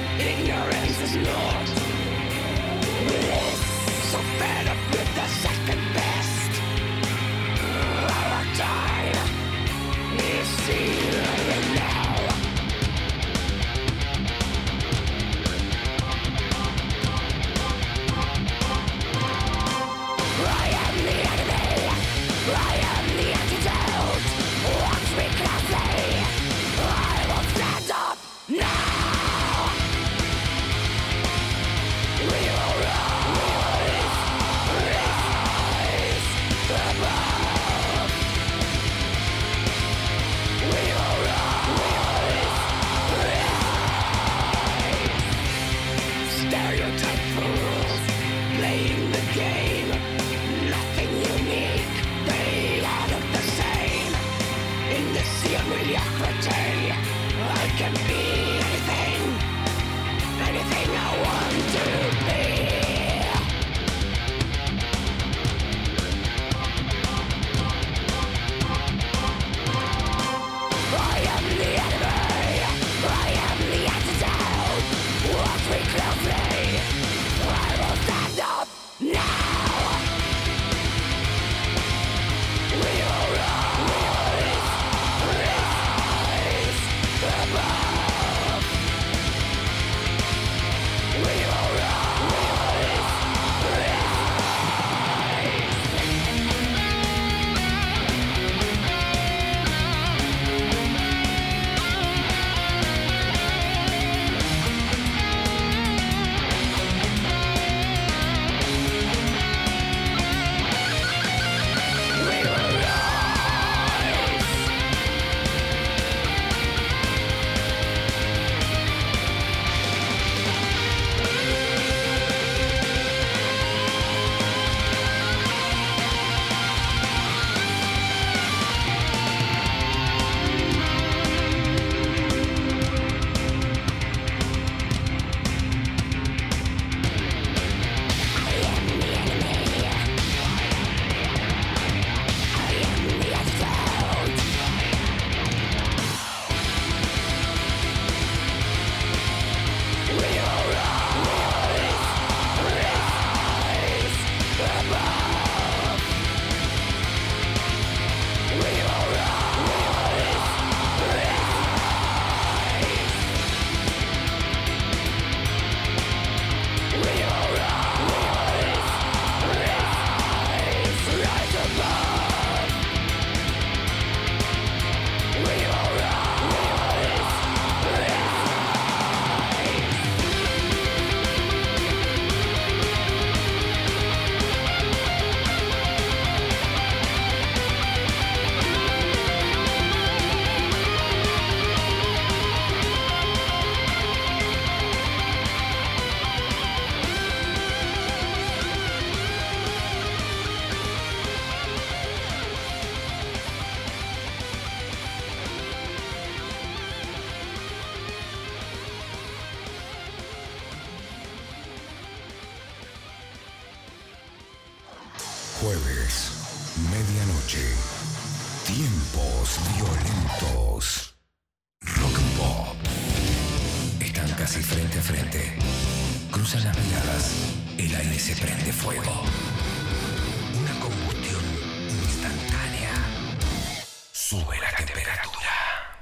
Jueves, medianoche. Tiempos violentos. Rock and Pop. Están casi frente a frente. Cruzan las miradas. El aire se prende fuego. Una combustión instantánea. Sube la temperatura.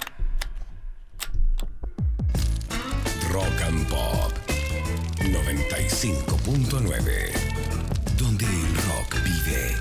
Rock and Pop noventa y cinco punto nueve. Donde el rock vive.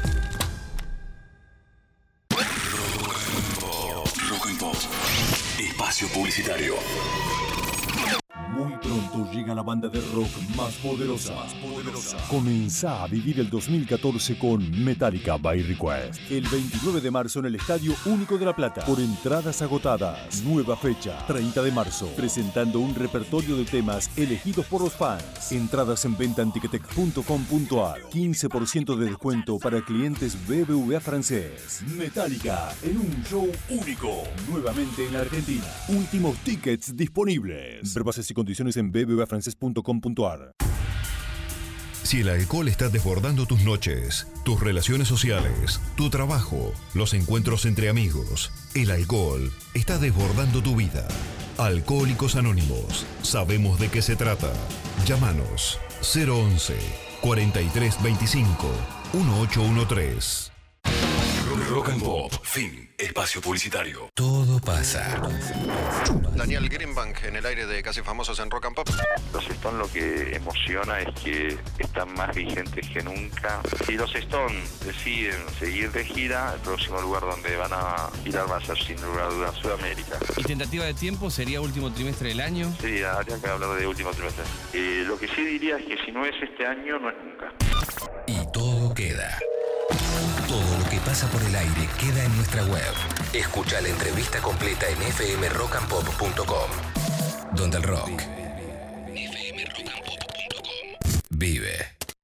Rock and Pop. Espacio publicitario. Muy pronto llega la banda de rock más poderosa. Más poderosa. Comenzá a vivir el dos mil catorce con Metallica by Request. El veintinueve de marzo en el Estadio Único de La Plata. Por entradas agotadas. Nueva fecha, treinta de marzo. Presentando un repertorio de temas elegidos por los fans. Entradas en venta en ticketek punto com punto ar. quince por ciento de descuento para clientes B B V A francés. Metallica en un show único. Nuevamente en Argentina. Últimos tickets disponibles. Ver bases y condiciones en b b v a francés punto com punto ar. Si el alcohol está desbordando tus noches, tus relaciones sociales, tu trabajo, los encuentros entre amigos, el alcohol está desbordando tu vida. Alcohólicos Anónimos, sabemos de qué se trata. Llámanos cero once, cuarenta y tres veinticinco, dieciocho trece. Rock and Pop. Fin. Espacio publicitario. Todo pasa. Daniel Greenbank en el aire de Casi Famosos en Rock and Pop. Los Stones lo que emociona es que están más vigentes que nunca. Si los Stones deciden seguir de gira, el próximo lugar donde van a girar va a ser sin lugar a dudas Sudamérica. ¿Y tentativa de tiempo sería último trimestre del año? Sí, habría que hablar de último trimestre. Eh, lo que sí diría es que si no es este año, no es nunca. Y todo queda. Todo lo que pasa por el aire queda en nuestra web. Escucha la entrevista completa en f m rock and pop punto com. Donde el rock f m rock and pop punto com vive.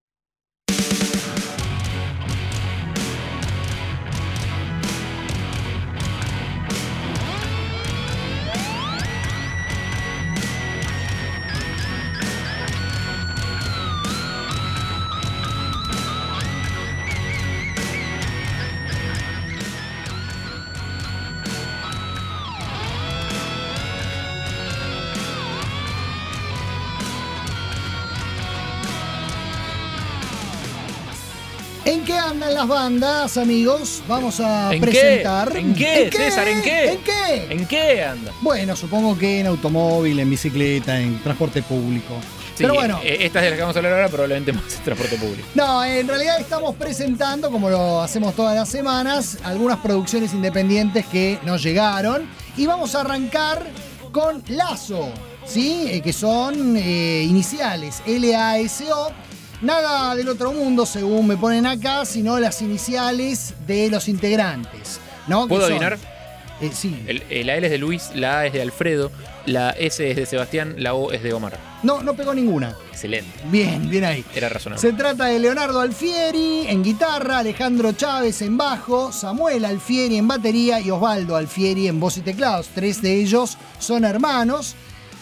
¿En qué andan las bandas, amigos? Vamos a ¿En presentar. qué? ¿En qué, César? ¿En qué? ¿En qué? ¿En qué anda? Bueno, supongo que en automóvil, en bicicleta, en transporte público. Sí, Pero bueno. eh, esta es de la que vamos a hablar ahora, probablemente más en transporte público. No, en realidad estamos presentando, como lo hacemos todas las semanas, algunas producciones independientes que nos llegaron. Y vamos a arrancar con Lazo, ¿sí? Eh, que son eh, iniciales, L A S O. Nada del otro mundo, según me ponen acá, sino las iniciales de los integrantes, ¿no? ¿Puedo Que son- adivinar? Eh, sí. El, el- la L es de Luis, la A es de Alfredo, la S es de Sebastián, la O es de Omar. No, no pegó ninguna. Excelente. Bien, bien ahí. Era razonable. Se trata de Leonardo Alfieri en guitarra, Alejandro Chávez en bajo, Samuel Alfieri en batería y Osvaldo Alfieri en voz y teclados. Tres de ellos son hermanos.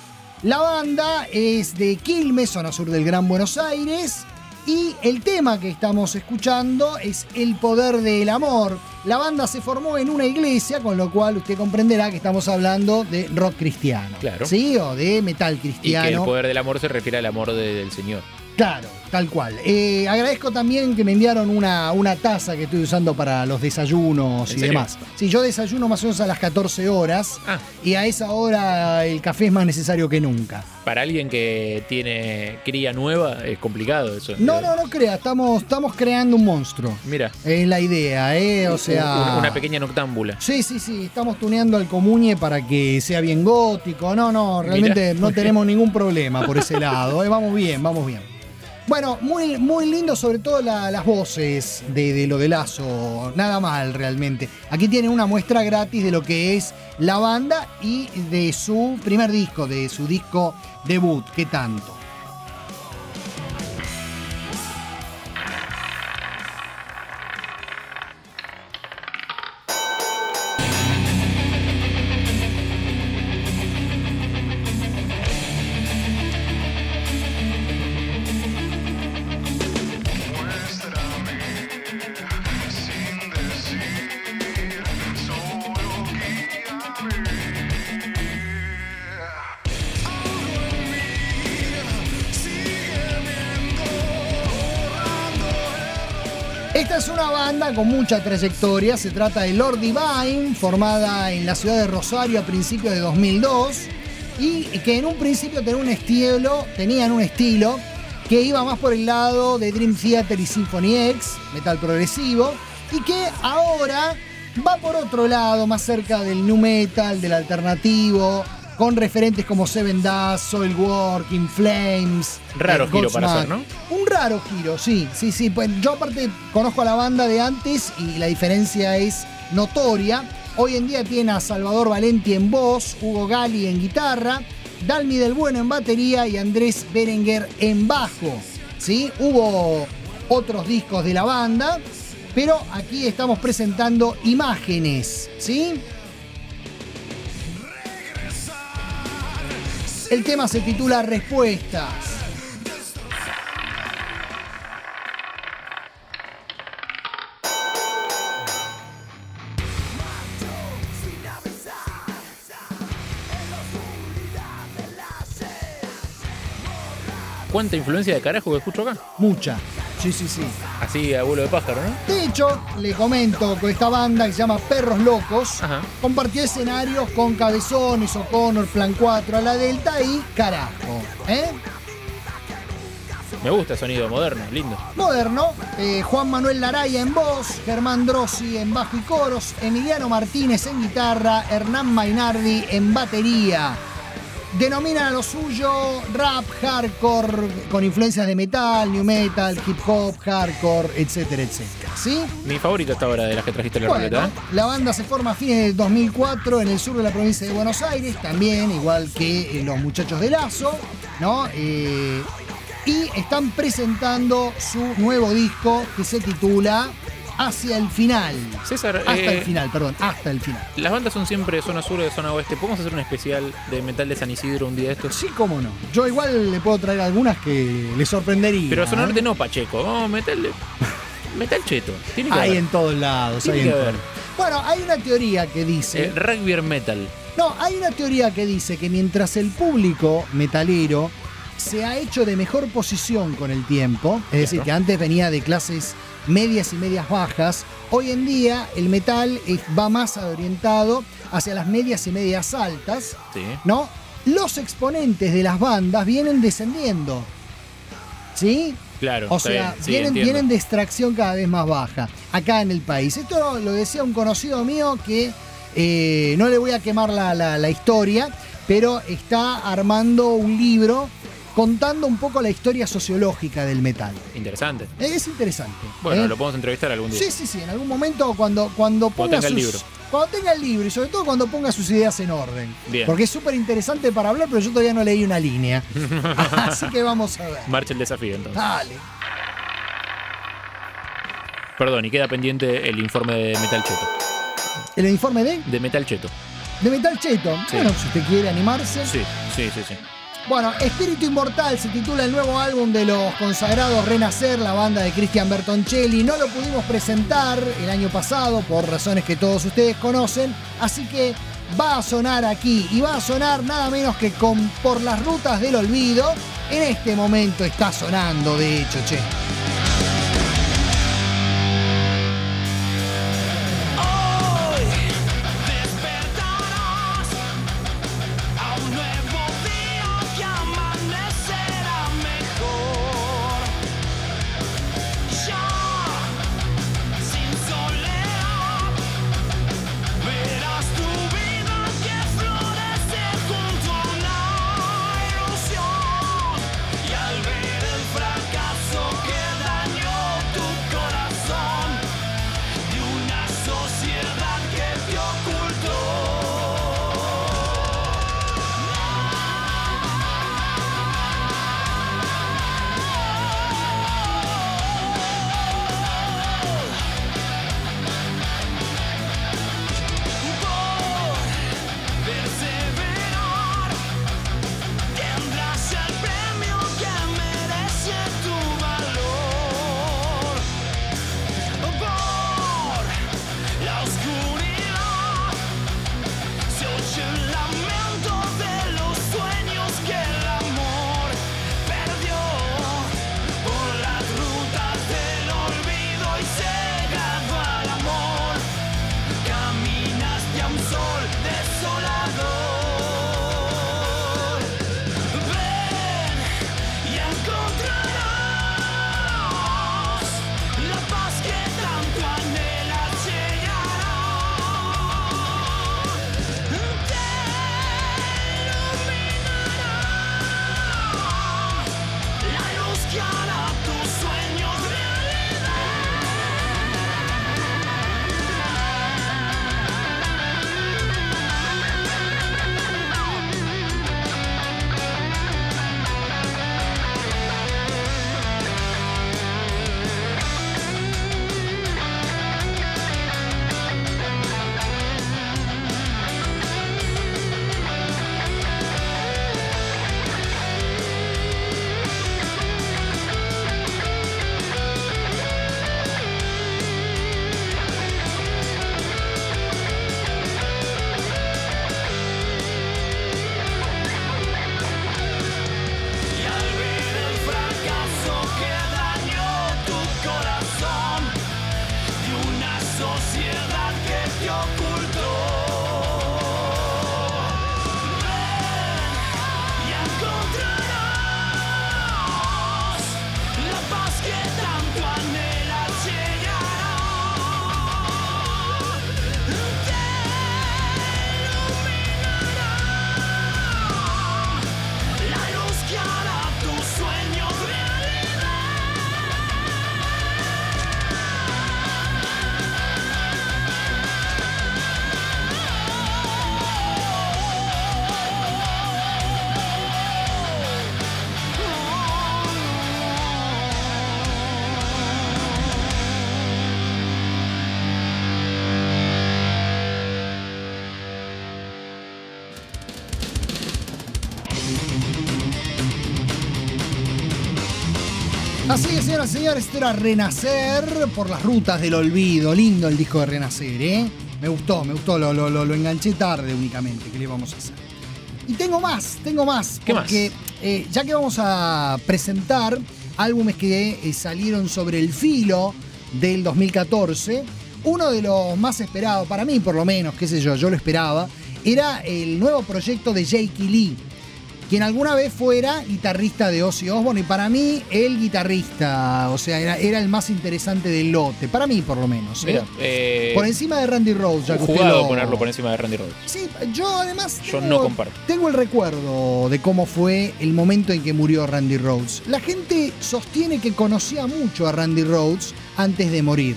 La banda es de Quilmes, zona sur del Gran Buenos Aires. Y el tema que estamos escuchando es El Poder del Amor. La banda se formó en una iglesia, con lo cual usted comprenderá que estamos hablando de rock cristiano. Claro. ¿Sí? O de metal Y que el cristiano. poder del amor se refiere al amor de- del Señor. Claro, tal cual. Eh, agradezco también que me enviaron una, una taza que estoy usando para los desayunos ¿En y serio? demás. Sí, yo desayuno más o menos a las catorce horas Ah. y a esa hora el café es más necesario que nunca. Para alguien que tiene cría nueva, es complicado eso. No, no, no crea, estamos, estamos creando un monstruo. Mira. Es la idea, ¿eh? O sea... Una, una pequeña noctámbula. Sí, sí, sí, estamos tuneando al comuñe para que sea bien gótico. No, no, realmente Mirá. no tenemos ningún problema por ese lado. ¿eh? Vamos bien, vamos bien. Bueno, muy, muy lindo sobre todo la- las voces de, de lo de Lazo. Nada mal realmente. Aquí tienen una muestra gratis de lo que es la banda y de su primer disco, de su disco debut. ¿Qué tanto? Esta es una banda con mucha trayectoria. Se trata de Lord Divine, formada en la ciudad de Rosario a principios de dos mil dos y que en un principio tenía un estilo, tenían un estilo que iba más por el lado de Dream Theater y Symphony X, metal progresivo, y que ahora va por otro lado, más cerca del nu metal, del alternativo, con referentes como Seven Dust, Soilwork, In Flames. Raro eh, giro para Godsmack. hacer, ¿no? Un raro giro, sí, sí, sí. Pues yo aparte conozco a la banda de antes y la diferencia es notoria. Hoy en día tiene a Salvador Valenti en voz, Hugo Gali en guitarra, Dalmi del Bueno en batería y Andrés Berenguer en bajo. ¿Sí? Hubo otros discos de la banda, pero aquí estamos presentando imágenes, ¿sí? El tema se titula Respuestas. ¿Cuánta influencia de carajo que escucho acá? Mucha. Sí, sí, sí. Así, abuelo de pájaro, ¿no? De hecho, le comento que esta banda que se llama Perros Locos compartió escenarios con Cabezones, O'Connor, Plan cuatro, a la Delta y carajo. ¿Eh? Me gusta el sonido moderno, lindo. Moderno, eh, Juan Manuel Laraya en voz, Germán Drossi en bajo y coros, Emiliano Martínez en guitarra, Hernán Mainardi en batería. Denominan a lo suyo rap, hardcore, con influencias de metal, new metal, hip hop, hardcore, etcétera, etcétera. ¿Sí? Mi favorito hasta ahora de las que trajiste en la Bueno, ruleta, ¿eh? la banda se forma a fines del dos mil cuatro en el sur de la provincia de Buenos Aires, también, igual que eh, los muchachos de Lazo, ¿no? Eh, y están presentando su nuevo disco que se titula Hacia el Final. César, Hasta eh, el final, perdón, hasta el final. Las bandas son siempre de zona sur o de zona oeste. ¿Podemos hacer un especial de metal de San Isidro un día de estos? Sí, cómo no. Yo igual le puedo traer algunas que le sorprendería. Pero zona ¿eh? norte no, Pacheco. Oh, metal, de- metal cheto. Tiene que Hay haber. en todos lados. Tiene hay que en haber. todos. Bueno, hay una teoría que dice... Eh, rugby metal. No, hay una teoría que dice que mientras el público metalero se ha hecho de mejor posición con el tiempo, es decir, que antes venía de clases medias y medias bajas, hoy en día el metal es- va más orientado hacia las medias y medias altas, Sí. ¿no? Los exponentes de las bandas vienen descendiendo, ¿sí? Claro. O está sea, bien. Sí, vienen, entiendo. vienen de extracción cada vez más baja acá en el país. Esto lo decía un conocido mío que eh, no le voy a quemar la, la- la historia, pero está armando un libro contando un poco la historia sociológica del metal. Interesante. Es interesante. Bueno, ¿eh? lo podemos entrevistar algún día. Sí, sí, sí. En algún momento cuando, cuando ponga tenga el sus- libro. Cuando tenga el libro y sobre todo cuando ponga sus ideas en orden. Bien. Porque es súper interesante para hablar, pero yo todavía no leí una línea. Así que vamos a ver. Marcha el desafío entonces. Dale. Perdón, y queda pendiente el informe de Metal Cheto. ¿El informe de? De Metal Cheto. De Metal Cheto. Sí. Bueno, si usted quiere animarse. Sí, sí, sí, sí. Bueno, Espíritu Inmortal se titula el nuevo álbum de los consagrados Renacer, la banda de Cristian Bertoncelli. No lo pudimos presentar el año pasado por razones que todos ustedes conocen, así que va a sonar aquí y va a sonar nada menos que con Por las Rutas del Olvido. En este momento está sonando, de hecho, che. Hoy despertarás a un nuevo día que amanecerá mejor. Ya sin soledad verás tu vida que florece junto a una ilusión. Y al ver el fracaso que Así es, señoras y señores, esto era Renacer por las rutas del olvido. Lindo el disco de Renacer, ¿eh? Me gustó, me gustó, lo, lo, lo, lo enganché tarde únicamente, ¿qué le vamos a hacer? Y tengo más, tengo más, ¿Qué porque eh, ya que vamos a presentar álbumes que eh, salieron sobre el filo del dos mil catorce, uno de los más esperados, para mí por lo menos, qué sé yo, yo lo esperaba, era el nuevo proyecto de Jake Lee, quien alguna vez fuera guitarrista de Ozzy Osbourne, y para mí el guitarrista, o sea, era, era el más interesante del lote, para mí por lo menos. ¿eh? Mira, eh, por encima de Randy Rhoads, ya que usted jugado lo... ponerlo por encima de Randy Rhoads. Sí, yo además Yo tengo, no comparto. tengo el recuerdo de cómo fue el momento en que murió Randy Rhoads. La gente sostiene que conocía mucho a Randy Rhoads antes de morir.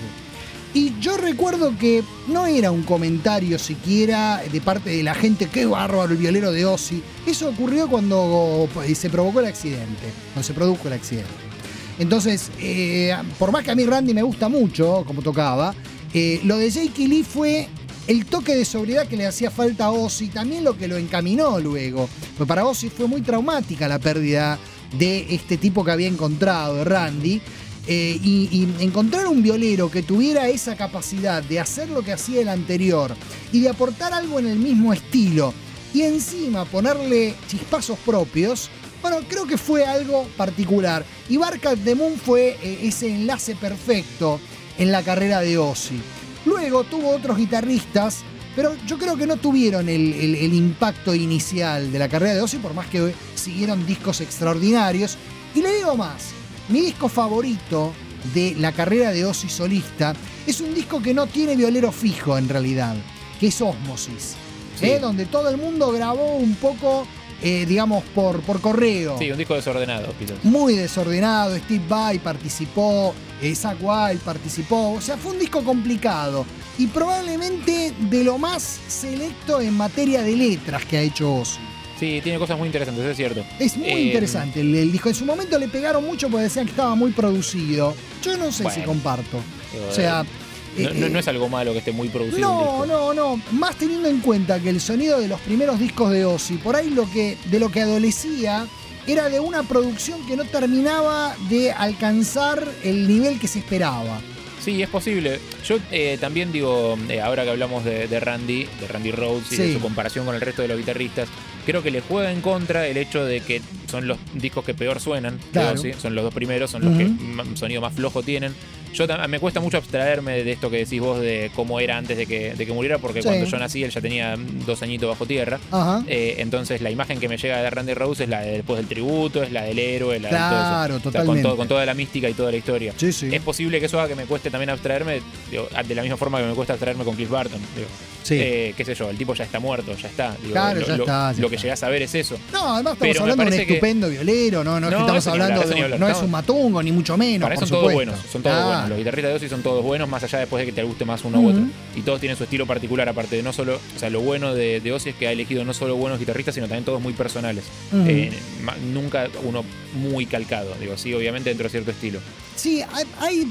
Y yo recuerdo que no era un comentario siquiera de parte de la gente, qué bárbaro el violero de Ozzy. Eso ocurrió cuando se provocó el accidente, cuando se produjo el accidente. Entonces, eh, por más que a mí Randy me gusta mucho, como tocaba, eh, lo de Jake Lee fue el toque de sobriedad que le hacía falta a Ozzy, también lo que lo encaminó luego. Porque para Ozzy fue muy traumática la pérdida de este tipo que había encontrado, de Randy. Eh, y, y encontrar un violero que tuviera esa capacidad de hacer lo que hacía el anterior y de aportar algo en el mismo estilo y encima ponerle chispazos propios, bueno, creo que fue algo particular. Y Bark at the Moon fue eh, ese enlace perfecto en la carrera de Ozzy. Luego tuvo otros guitarristas, pero yo creo que no tuvieron el, el, el impacto inicial de la carrera de Ozzy, por más que siguieron discos extraordinarios. Y le digo más. Mi disco favorito de la carrera de Ozzy solista es un disco que no tiene violero fijo en realidad, que es Ósmosis, Sí. ¿eh? Donde todo el mundo grabó un poco, eh, digamos, por, por correo. Sí, un disco desordenado, Peter. Muy desordenado, Steve Vai participó, eh, Zakk Wylde participó, o sea, fue un disco complicado y probablemente de lo más selecto en materia de letras que ha hecho Ozzy. Sí, tiene cosas muy interesantes, es cierto. Es muy Eh, interesante el, el disco. En su momento le pegaron mucho porque decían que estaba muy producido. Yo no sé Bueno. si comparto. digo, O sea, eh, no, eh, no- no es algo malo que esté muy producido un no, disco. no, no. Más teniendo en cuenta que el sonido de los primeros discos de Ozzy, por ahí lo que, de lo que adolecía era de una producción que no terminaba de alcanzar el nivel que se esperaba. Sí, es posible. Yo eh, también digo, eh, ahora que hablamos de, de Randy, de Randy Rhoads y Sí. de su comparación con el resto de los guitarristas, creo que le juega en contra el hecho de que son los discos que peor suenan. Claro. Digo, ¿sí? Son los dos primeros, son los Ujú. que ma- sonido más flojo tienen. Yo ta- me cuesta mucho abstraerme de esto que decís vos de cómo era antes de que, de que muriera, porque Sí. cuando yo nací él ya tenía dos añitos bajo tierra. Ajá. Eh, entonces la imagen que me llega de Randy Rhoads es la de después del tributo, es la del héroe, la Claro, de todo eso. O sea, con, totalmente. todo- con toda la mística y toda la historia. Sí, sí. Es posible que eso haga que me cueste también abstraerme, digo, de la misma forma que me cuesta abstraerme con Cliff Burton. Digo. Sí. Eh, qué sé yo, el tipo ya está muerto, ya está. Digo, Claro, lo, ya lo- está, ya lo que está. llegás a ver es eso. No, además estamos Pero me hablando de un parece que- estupendo violero, no, no, es que No, estamos eso ni hablando hablar, eso ni de, hablar. no es Estamos- un matungo, ni mucho menos. Para eso por son todos supuesto. buenos, son todos Ah, buenos. Los guitarristas de Ozzy son todos buenos, más allá después de que te guste más uno u Ujú. otro. Y todos tienen su estilo particular, aparte de no solo. O sea, lo bueno de, de Ozzy es que ha elegido no solo buenos guitarristas, sino también todos muy personales. Ujú. Eh, ma- nunca uno muy calcado, digo, sí, obviamente dentro de cierto estilo. Sí, hay, hay-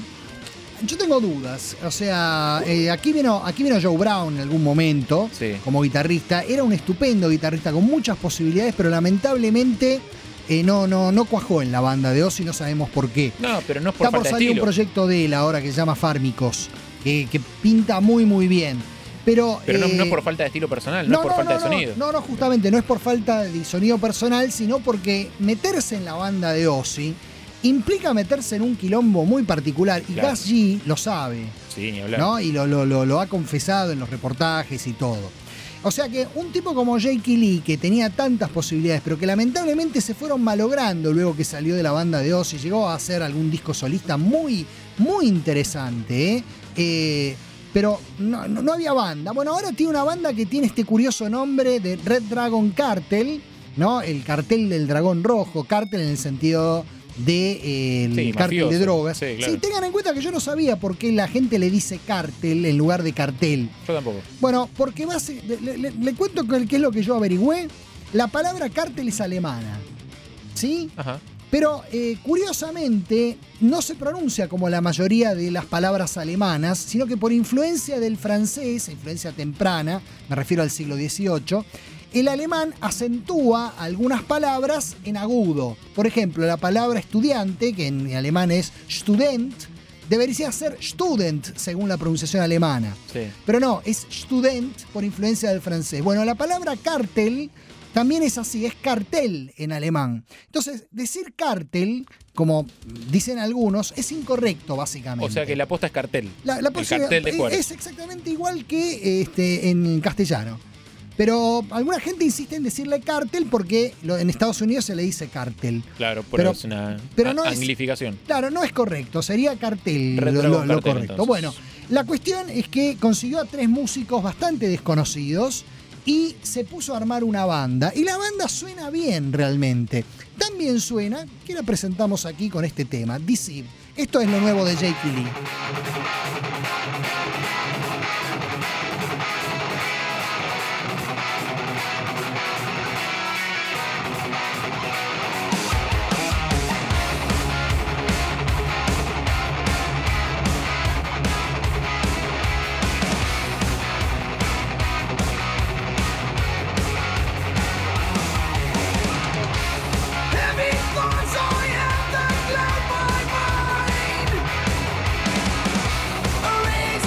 yo tengo dudas. O sea, eh, aquí vino, aquí vino Joe Brown en algún momento Sí. como guitarrista. Era un estupendo guitarrista con muchas posibilidades, pero lamentablemente eh, no, no, no cuajó en la banda de Ozzy, no sabemos por qué. No, pero no es por Está por falta de salir un estilo. proyecto de él ahora que se llama Fármicos, que, que pinta muy muy bien. Pero, Pero no, eh, no es por falta de estilo personal, no, es por falta no, de sonido. No, no, justamente, no es por falta de sonido personal, sino porque meterse en la banda de Ozzy implica meterse en un quilombo muy particular. Y Claro. Gus G lo sabe, Sí, ni hablar. ¿no? Y lo, lo, lo, lo ha confesado en los reportajes y todo. O sea que un tipo como Jake Lee, que tenía tantas posibilidades, pero que lamentablemente se fueron malogrando luego que salió de la banda de Ozzy, llegó a hacer algún disco solista muy, muy interesante, ¿eh? Eh, pero no, no, no había banda. Bueno, ahora tiene una banda que tiene este curioso nombre de Red Dragon Cartel, ¿no? El cartel del dragón rojo, cartel en el sentido de eh, el Sí, cártel mafioso. de drogas. Sí, claro. tengan en cuenta que yo no sabía por qué la gente le dice cartel en lugar de cartel. Yo tampoco. Bueno, porque base, le, le- le cuento qué qué es lo que yo averigüé. La palabra cártel es alemana, ¿sí? Ajá. Pero eh, curiosamente no se pronuncia como la mayoría de las palabras alemanas, sino que por influencia del francés, influencia temprana, me refiero al siglo dieciocho, el alemán acentúa algunas palabras en agudo. Por ejemplo, la palabra estudiante, que en alemán es Student, debería ser Student, según la pronunciación alemana. Sí. Pero no, es Student por influencia del francés. Bueno, la palabra Kartel también es así, es cartel en alemán. Entonces, decir cartel, como dicen algunos, es incorrecto, básicamente. O sea que la posta es cartel. La, la el posibilidad- cartel de cuero. es exactamente igual que este, en castellano. Pero alguna gente insiste en decirle cartel porque lo- en Estados Unidos se le dice cartel. Claro, pero, Pero- es una pero a- no es- anglificación. Claro, no es correcto, sería cartel Red lo, Dragon lo- lo cartel, correcto. entonces. Bueno, la cuestión es que consiguió a tres músicos bastante desconocidos y se puso a armar una banda. Y la banda suena bien realmente. Tan bien suena que la presentamos aquí con este tema, Deceive. Esto es lo nuevo de Jake Lee. Heavy thoughts I have that cloud my mind. Erase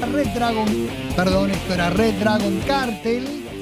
Red Dragon, perdón, esto era Red Dragon Cartel.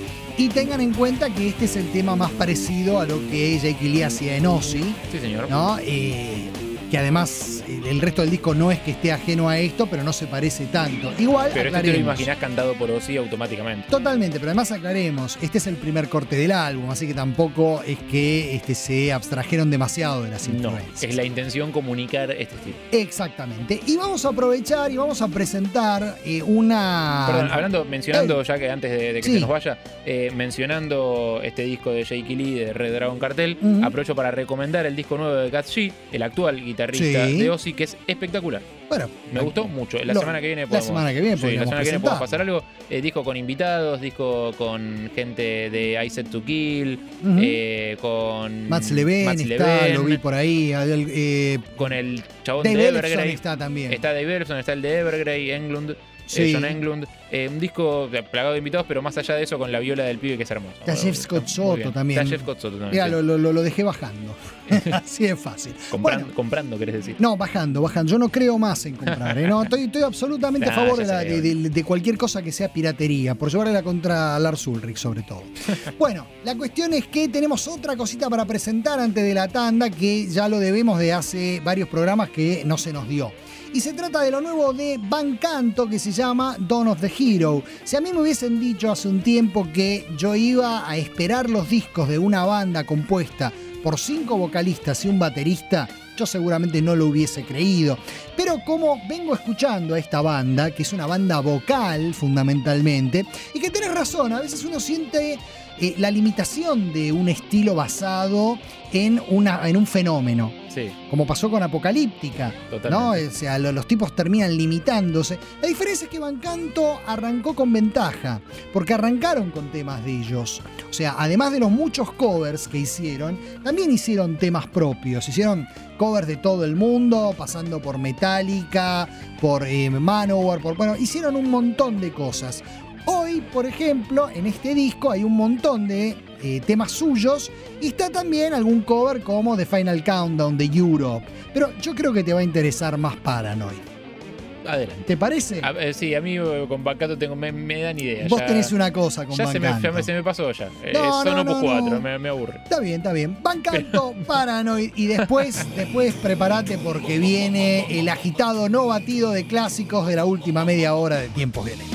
Y tengan en cuenta que este es el tema más parecido a lo que Jake Lee hacía en Ozzy. Sí, señor. ¿No? Eh, que además el resto del disco no es que esté ajeno a esto, pero no se parece tanto. Igual, pero este aclaremos. te lo imaginás cantado por Ozzy automáticamente. Totalmente, pero además aclaremos, este es el primer corte del álbum, así que tampoco es que este, se abstrajeron demasiado de las influencias. No, es la intención comunicar este estilo. Exactamente. Y vamos a aprovechar y vamos a presentar eh, una... Perdón, hablando, mencionando, Eh, ya que antes de, de que sí. se nos vaya, eh, mencionando este disco de Jake Lee de Red Dragon Cartel, Ujú. aprovecho para recomendar el disco nuevo de Cat G, el actual guitarrista Sí. de Ozzy, que es espectacular. Bueno, me gustó mucho. La lo- semana que viene la podemos, semana que viene sí, la podríamos semana que viene podemos presentarlo. pasar algo. Eh, disco con invitados, disco con gente de I Set to Kill, Ujú. eh, con Mats Leven Mats está, Leven, lo vi por ahí. el, eh, con el chabón Dave de Ellefson Evergrey. está también. Está Dave Ellefson, está el de Evergrey, Englund. Sí. eh, John Englund, eh, un disco plagado de invitados, pero más allá de eso, con la viola del pibe que es hermoso. Está Jeff Scott Muy Soto bien. también. Está Jeff Scott Soto también. Mira, sí. lo, lo- lo dejé bajando. Así de fácil. Compran- Bueno, comprando, querés decir. no, bajando, bajando. Yo no creo más en comprar. ¿eh? No, estoy, estoy absolutamente a Nah, favor ya de, la- sé. de- de- de cualquier cosa que sea piratería, por llevarle la contra a Lars Ulrich, sobre todo. Bueno, la cuestión es que tenemos otra cosita para presentar antes de la tanda, que ya lo debemos de hace varios programas que no se nos dio. Y se trata de lo nuevo de Van Canto, que se llama Dawn of the Hero. Si a mí me hubiesen dicho hace un tiempo que yo iba a esperar los discos de una banda compuesta por cinco vocalistas y un baterista, yo seguramente no lo hubiese creído. Pero como vengo escuchando a esta banda, que es una banda vocal fundamentalmente, y que tenés razón, a veces uno siente eh, la limitación de un estilo basado en, una, en un fenómeno. Sí. Como pasó con Apocalíptica, ¿no? O sea, lo- los tipos terminan limitándose. La diferencia es que Van Canto arrancó con ventaja, porque arrancaron con temas de ellos. O sea, además de los muchos covers que hicieron, también hicieron temas propios. Hicieron covers de todo el mundo, pasando por Metallica, por eh, Manowar, por, bueno, hicieron un montón de cosas. Hoy, por ejemplo, en este disco hay un montón de eh, temas suyos y está también algún cover como The Final Countdown de Europe. Pero yo creo que te va a interesar más Paranoid. Adelante. ¿Te parece? A- eh, sí, a mí eh, con Van Canto tengo, me, me dan idea. Vos ya- tenés una cosa con ya Van se me, ya Canto. me- se me pasó ya. Eh, No, son no, Opus no, cuatro, no. Me, me aburre. Está bien, está bien. Van Canto, Paranoid. Y después, después prepárate porque viene el agitado no batido de clásicos de la última media hora de Tiempos Violentos.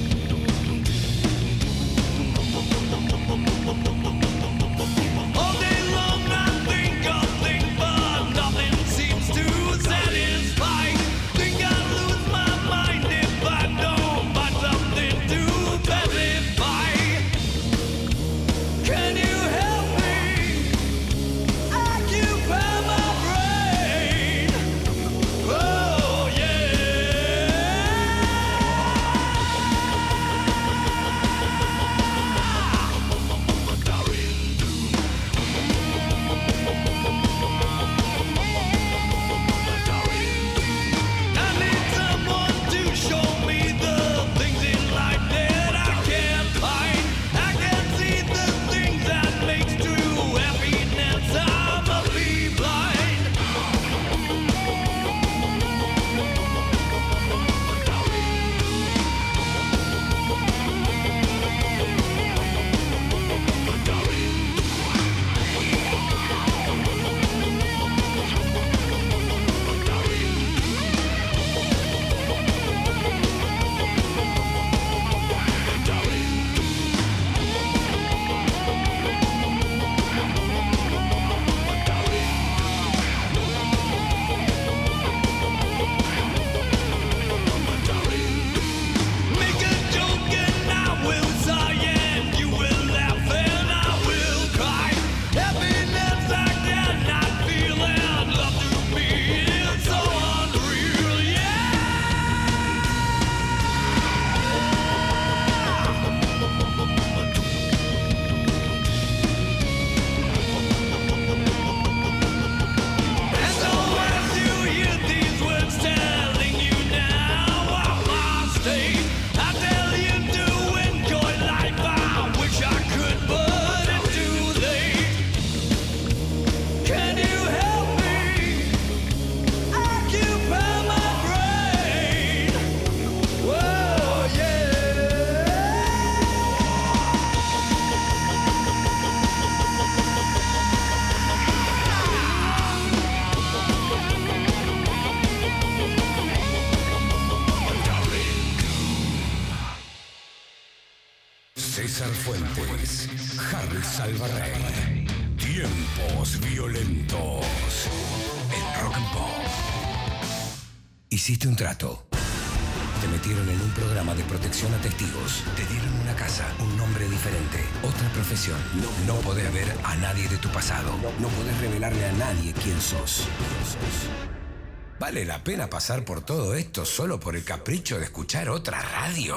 All day César Fuentes, Harry Salvarrey. Tiempos violentos. En Rock and Pop. Hiciste un trato. Te metieron en un programa de protección a testigos. Te dieron una casa, un nombre diferente, otra profesión. No, no podés ver a nadie de tu pasado. No podés revelarle a nadie quién sos. ¿Vale la pena pasar por todo esto solo por el capricho de escuchar otra radio?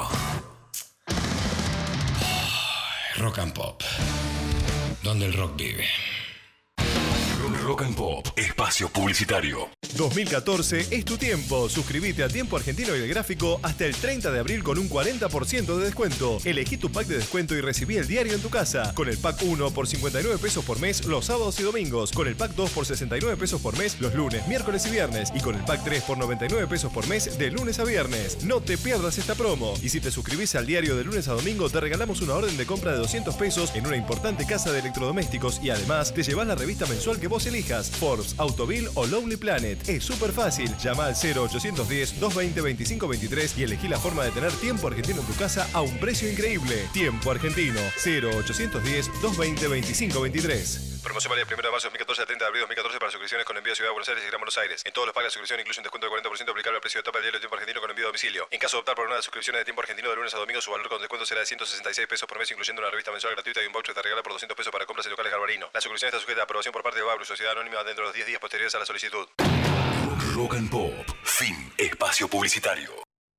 Rock and Pop. Donde el rock vive. Rock and Pop, espacio publicitario. dos mil catorce es tu tiempo. Suscríbete a Tiempo Argentino y el Gráfico hasta el treinta de abril con un cuarenta por ciento de descuento. Elegí tu pack de descuento y recibí el diario en tu casa. Con el pack uno por cincuenta y nueve pesos por mes los sábados y domingos. Con el pack dos por sesenta y nueve pesos por mes los lunes, miércoles y viernes. Y con el pack tres por noventa y nueve pesos por mes de lunes a viernes. No te pierdas esta promo. Y si te suscribís al diario de lunes a domingo, te regalamos una orden de compra de doscientos pesos en una importante casa de electrodomésticos. Y además te llevas la revista mensual que vos elijas. Forbes, Autoville o Lonely Planet. Es súper fácil. Llama al cero ochocientos diez, doscientos veinte, veinticinco veintitrés y elegí la forma de tener Tiempo Argentino en tu casa a un precio increíble. Tiempo Argentino. cero ochocientos diez, doscientos veinte, veinticinco veintitrés. Promoción válida del primero de marzo de dos mil catorce al treinta de abril de dos mil catorce para suscripciones con envío a Ciudad de Buenos Aires y Gran Buenos Aires. En todos los pagos de suscripción incluye un descuento del cuarenta por ciento aplicable al precio de tapa del diario Tiempo Argentino con envío a domicilio. En caso de optar por una de las suscripciones de Tiempo Argentino de lunes a domingo, su valor con descuento será de ciento sesenta y seis pesos por mes, incluyendo una revista mensual gratuita y un voucher de regalo por doscientos pesos para compras en locales Garbarino. La suscripción está sujeta a aprobación por parte de Bablu, Sociedad Anónima, dentro de los diez días posteriores a la solicitud. Rock and Pop, fin, espacio publicitario.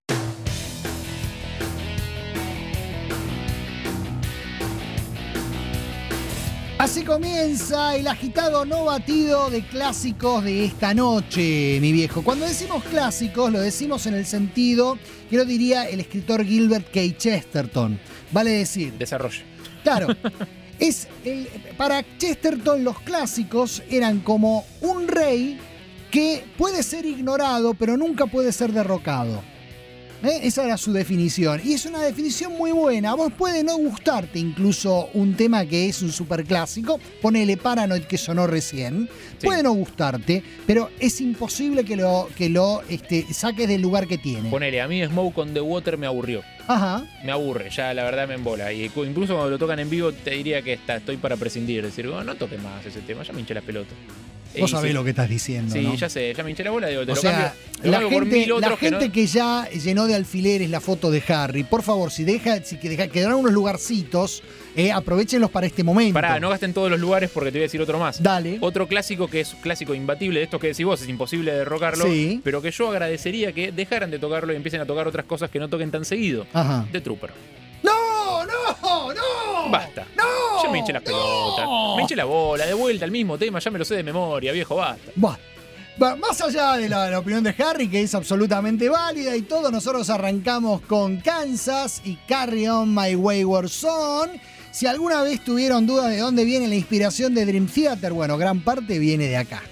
Así comienza el agitado no batido de clásicos de esta noche, mi viejo. Cuando decimos clásicos, lo decimos en el sentido que lo diría el escritor Gilbert K. Chesterton. Vale decir. Desarrollo. Claro. es el, para Chesterton los clásicos eran como un rey que puede ser ignorado, pero nunca puede ser derrocado. ¿Eh? Esa era su definición. Y es una definición muy buena. A vos puede no gustarte incluso un tema que es un superclásico. Ponele Paranoid que sonó recién. Sí. Puede no gustarte, pero es imposible que lo, que lo este, saques del lugar que tiene. Ponele, a mí Smoke on the Water me aburrió. Ajá. Me aburre, ya la verdad me embola. Y incluso cuando lo tocan en vivo te diría que está, estoy para prescindir. Decir, oh, no toques más ese tema, ya me hinché las pelotas. Vos sabés sí. lo que estás diciendo, Sí, ¿no? ya sé, ya me hinché la bola. Digo, te o lo sea, cambio, te lo la cambio gente, por mil otros la gente que, no... que ya llenó de alfileres la foto de Harry, por favor, si deja, si deja, quedaron unos lugarcitos, eh, aprovechenlos para este momento. Pará, no gasten todos los lugares porque te voy a decir otro más. Dale. Otro clásico que es clásico imbatible de estos que decís vos, es imposible derrocarlo, sí. pero que yo agradecería que dejaran de tocarlo y empiecen a tocar otras cosas que no toquen tan seguido. Ajá. The Trooper. ¡No, no, no! Basta. ¡No! Ya me hinché las pelotas, no. me hinché la bola, de vuelta al mismo tema, ya me lo sé de memoria, viejo, basta. Buah. Más allá de la, de la opinión de Harry, que es absolutamente válida y todo, nosotros arrancamos con Kansas y Carry On My Wayward Son. Si alguna vez tuvieron dudas de dónde viene la inspiración de Dream Theater, bueno, gran parte viene de acá.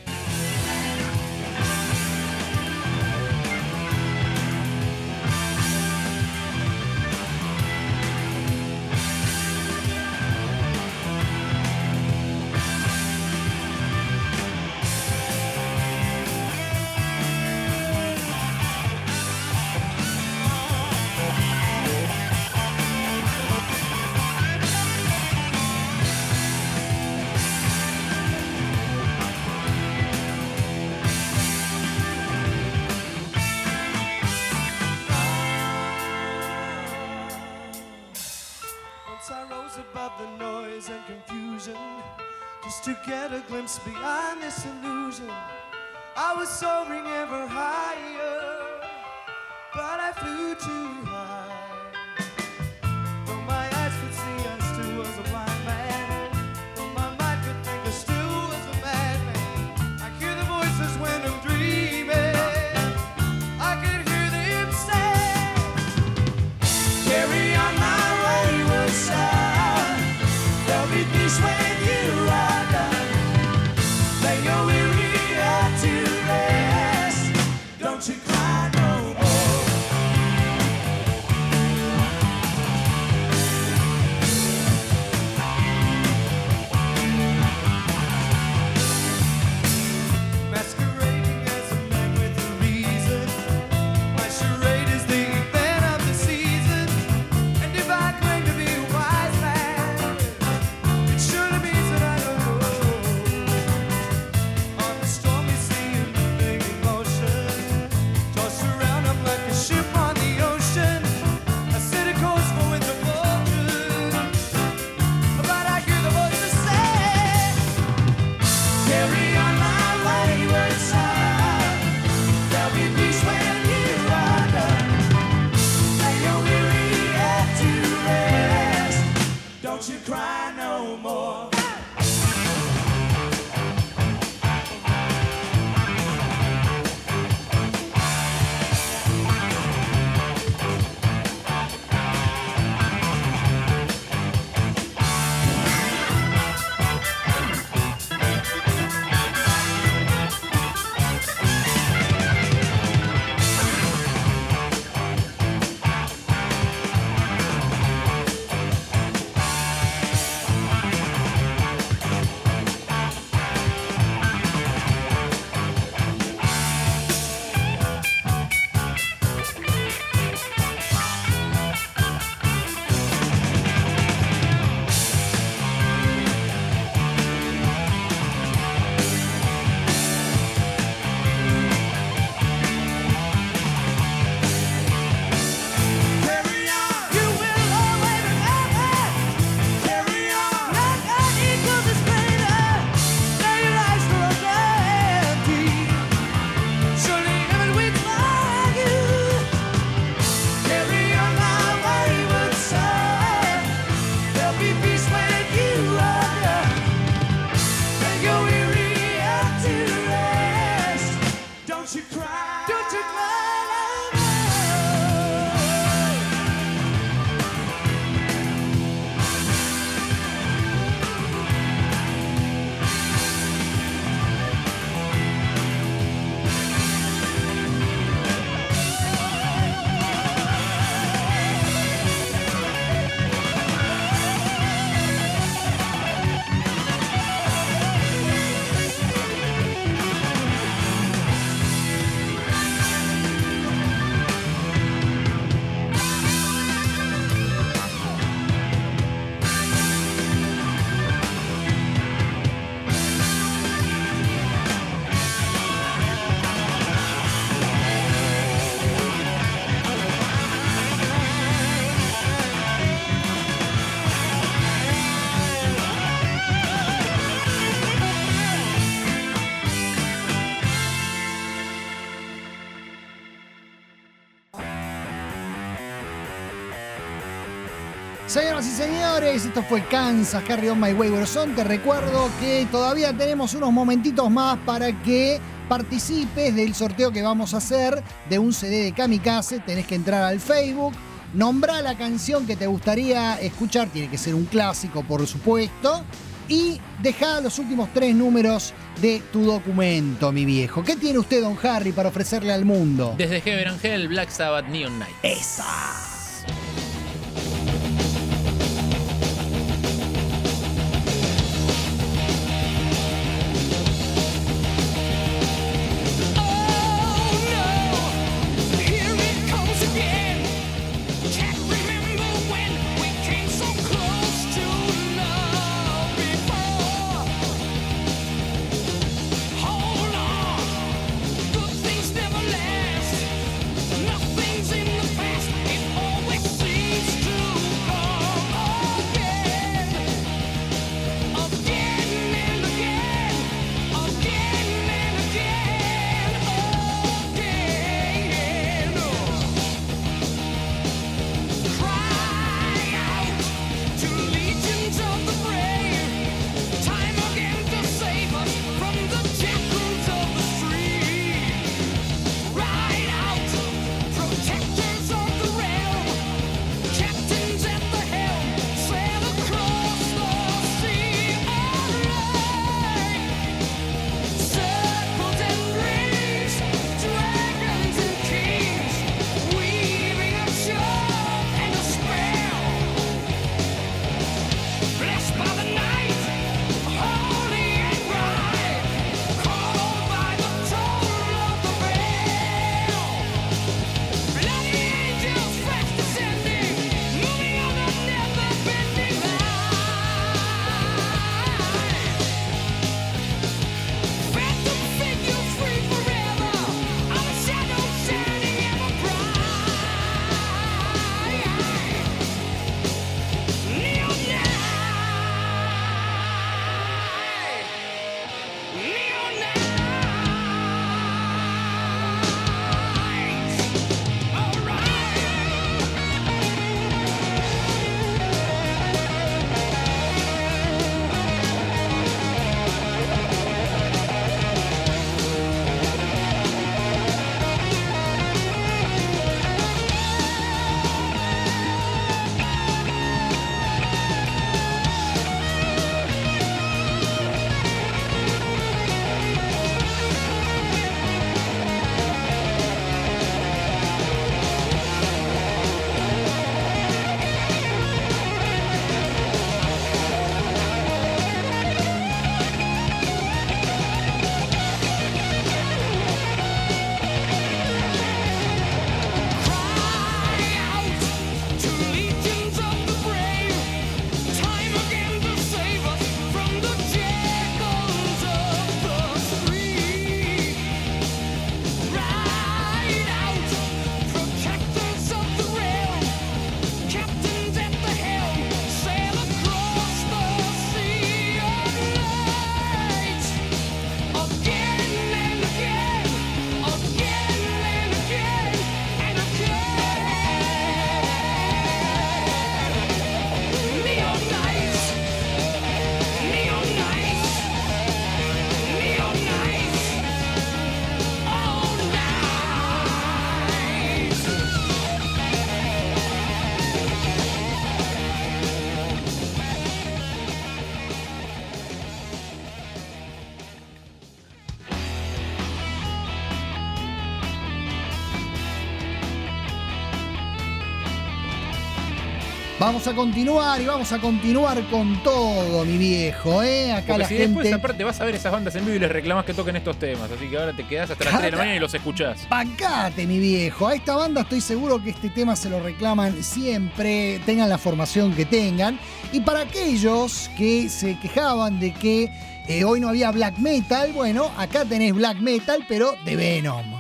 Behind this illusion, I was soaring ever higher, but I flew too high. Though my eyes could see, I still was a blind man. Though my mind could think, I still was a madman. I hear the voices when I'm dreaming. I could hear them say, carry on my wayward son. There'll be peace when you are done. Lay your weary head to rest. Don't you cry no more. Don't you cry no more. Señoras y señores, esto fue Kansas, Carry On My Wayward Son. Te recuerdo que todavía tenemos unos momentitos más para que participes del sorteo que vamos a hacer de un C D de Kamikaze. Tenés que entrar al Facebook, nombrá la canción que te gustaría escuchar, tiene que ser un clásico, por supuesto, y dejá los últimos tres números de tu documento, mi viejo. ¿Qué tiene usted, don Harry, para ofrecerle al mundo? Desde Heaven and Hell, Black Sabbath, Neon Night. ¡Esa! Nothing's in the past, it's all Vamos a continuar y vamos a continuar con todo, mi viejo, ¿eh? Acá Porque la si gente... después aparte vas a ver esas bandas en vivo y les reclamas que toquen estos temas, así que ahora te quedás hasta las tres de la mañana y los escuchás. Bancate, mi viejo. A esta banda estoy seguro que este tema se lo reclaman siempre, tengan la formación que tengan. Y para aquellos que se quejaban de que eh, hoy no había black metal, bueno, acá tenés black metal, pero de Venom.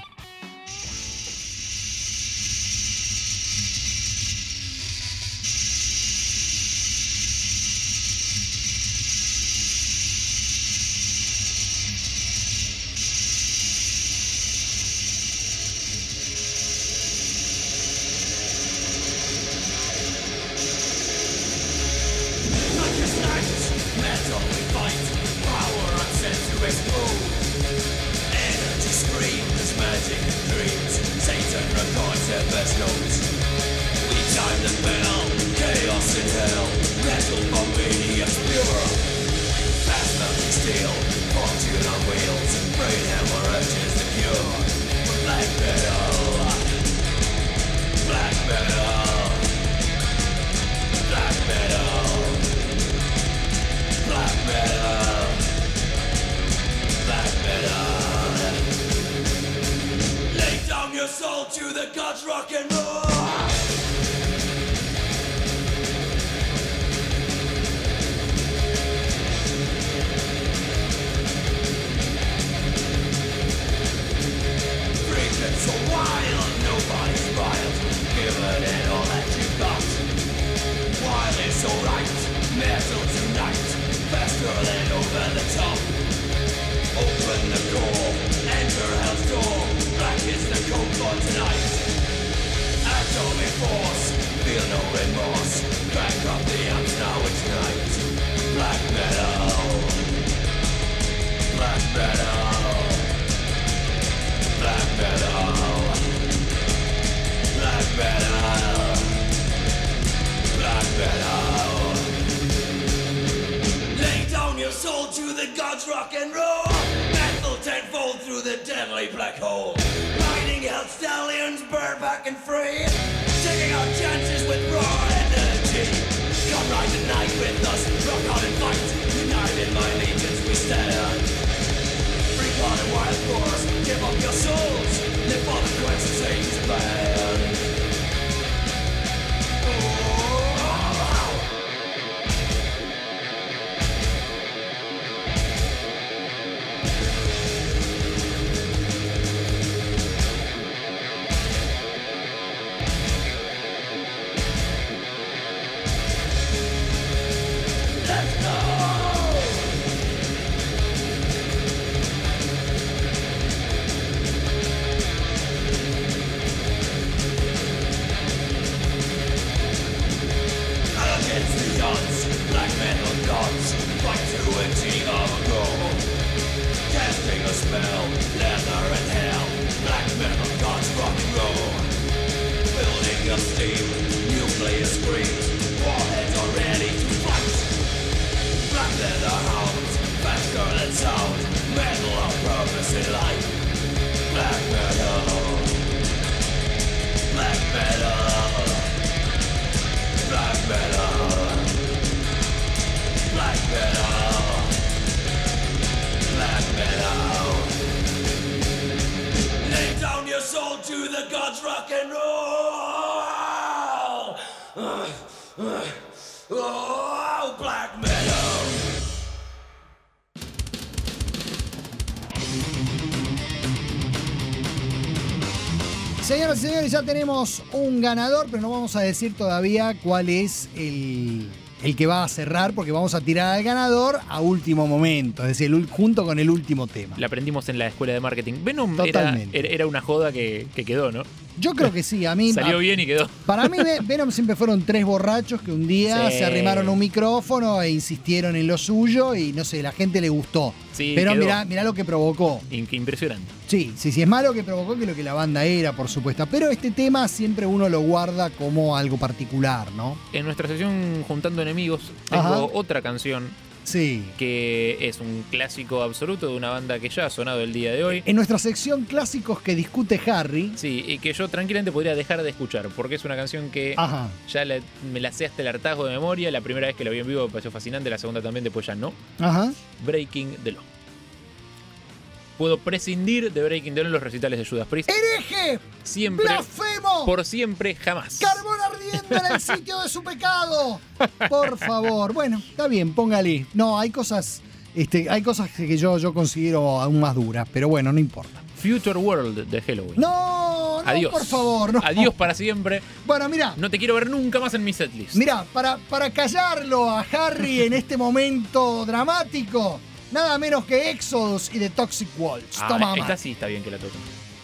Señoras y señores, ya tenemos un ganador, pero no vamos a decir todavía cuál es el, el que va a cerrar, porque vamos a tirar al ganador a último momento, es decir, el, junto con el último tema. La aprendimos en la escuela de marketing. Venom era, era una joda que, que quedó, ¿no? Yo creo que sí, a mí... Salió a, bien y quedó. Para mí Venom siempre fueron tres borrachos que un día Sí. se arrimaron un micrófono e insistieron en lo suyo y no sé, la gente le gustó. Sí, pero quedó. mirá, mirá lo que provocó. In- impresionante. Sí, sí, sí, es malo que provocó que lo que la banda era, por supuesto. Pero este tema siempre uno lo guarda como algo particular, ¿no? En nuestra sesión Juntando Enemigos tengo Ajá. otra canción Sí. Que es un clásico absoluto de una banda que ya ha sonado el día de hoy. En nuestra sección clásicos que discute Harry. Sí, y que yo tranquilamente podría dejar de escuchar, porque es una canción que Ajá. ya la- me la sé hasta el hartazgo de memoria. La primera vez que la vi en vivo me pareció fascinante, la segunda también, después ya no. Ajá. Breaking the Law. Puedo prescindir de Breaking the Law en los recitales de Judas Priest. ¡Hereje! Siempre. ¡Blasfemo! Por siempre, jamás. ¡Carbón ardiendo en el sitio de su pecado! Por favor. Bueno, está bien, póngale. No, hay cosas, este, hay cosas que yo, yo considero aún más duras, pero bueno, no importa. Future World de Halloween. No, no, Adiós. por favor, no. Adiós para siempre. Bueno, mira. No te quiero ver nunca más en mi setlist. Mira, para, para callarlo a Harry en este momento dramático, nada menos que Exodus y The Toxic Waltz. Ah, Toma, esta man. sí está bien que la toquen.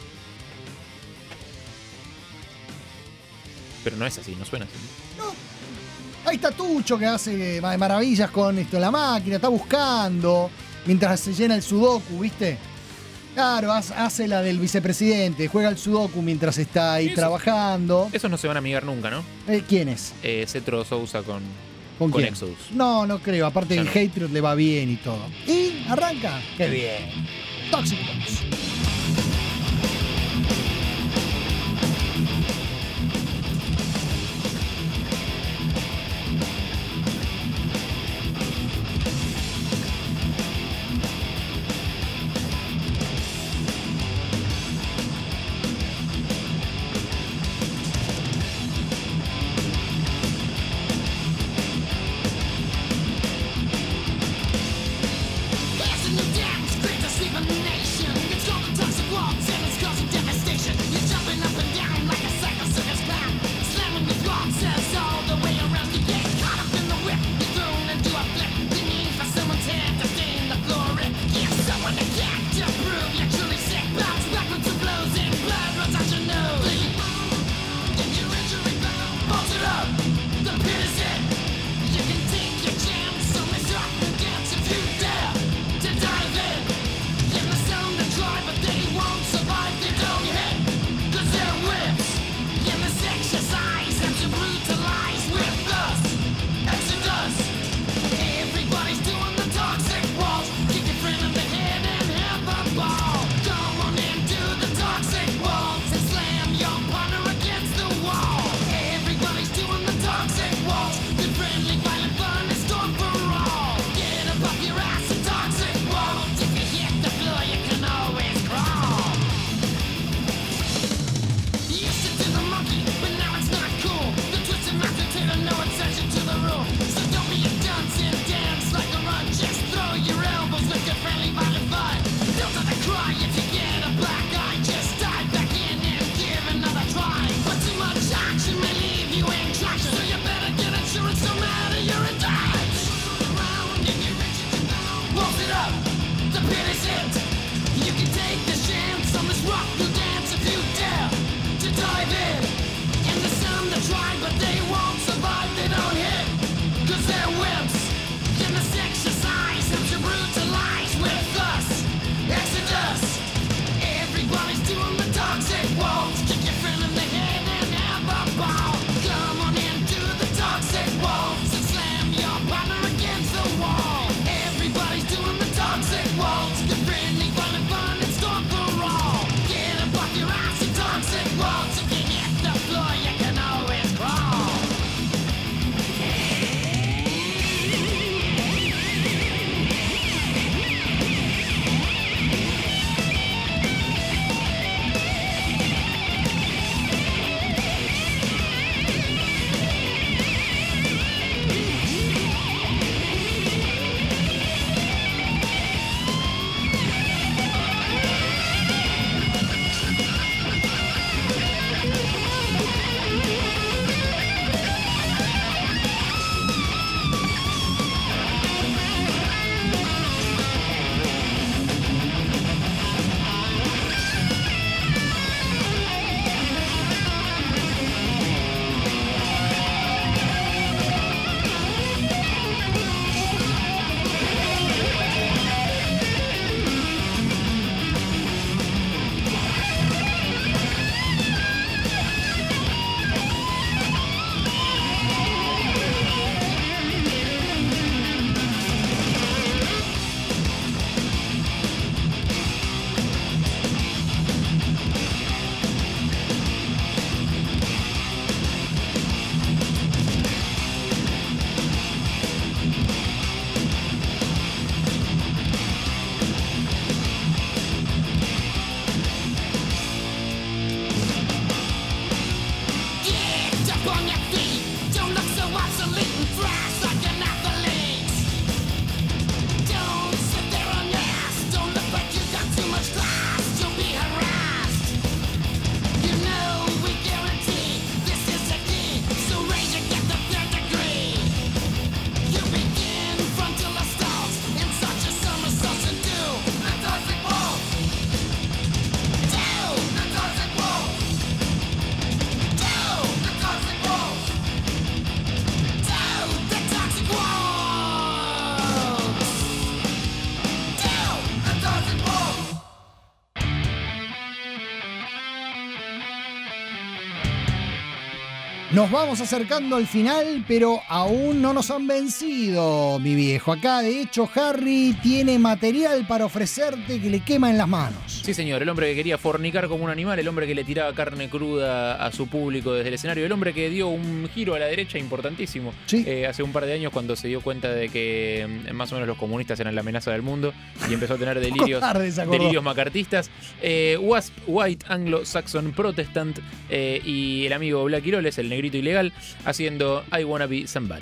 Pero no es así, no suena así. Ahí está Tucho que hace ma- maravillas con esto en la máquina, está buscando mientras se llena el sudoku, ¿viste? Claro, hace- hace la del vicepresidente, juega el sudoku mientras está ahí Eso- trabajando. Esos no se van a amigar nunca, ¿no? Eh, ¿Quién es? Eh, Cetro Sousa con, ¿Con quién? Exodus. No, no creo. Aparte Ya el no. Hatred le va bien y todo. Y arranca. Qué bien. Toxic Waltz. There's a new dance, great to sleep in the nation. It's Nos vamos acercando al final, pero aún no nos han vencido, mi viejo. Acá, de hecho, Harry tiene material para ofrecerte que le quema en las manos. Sí, señor, el hombre que quería fornicar como un animal, el hombre que le tiraba carne cruda a su público desde el escenario, el hombre que dio un giro a la derecha importantísimo eh, hace un par de años cuando se dio cuenta de que eh, más o menos los comunistas eran la amenaza del mundo y empezó a tener delirios, tarde se acordó. delirios macartistas. Eh, Wasp, White Anglo-Saxon Protestant eh, y el amigo Black Iroles, el negrito ilegal, haciendo I Wanna Be Somebody.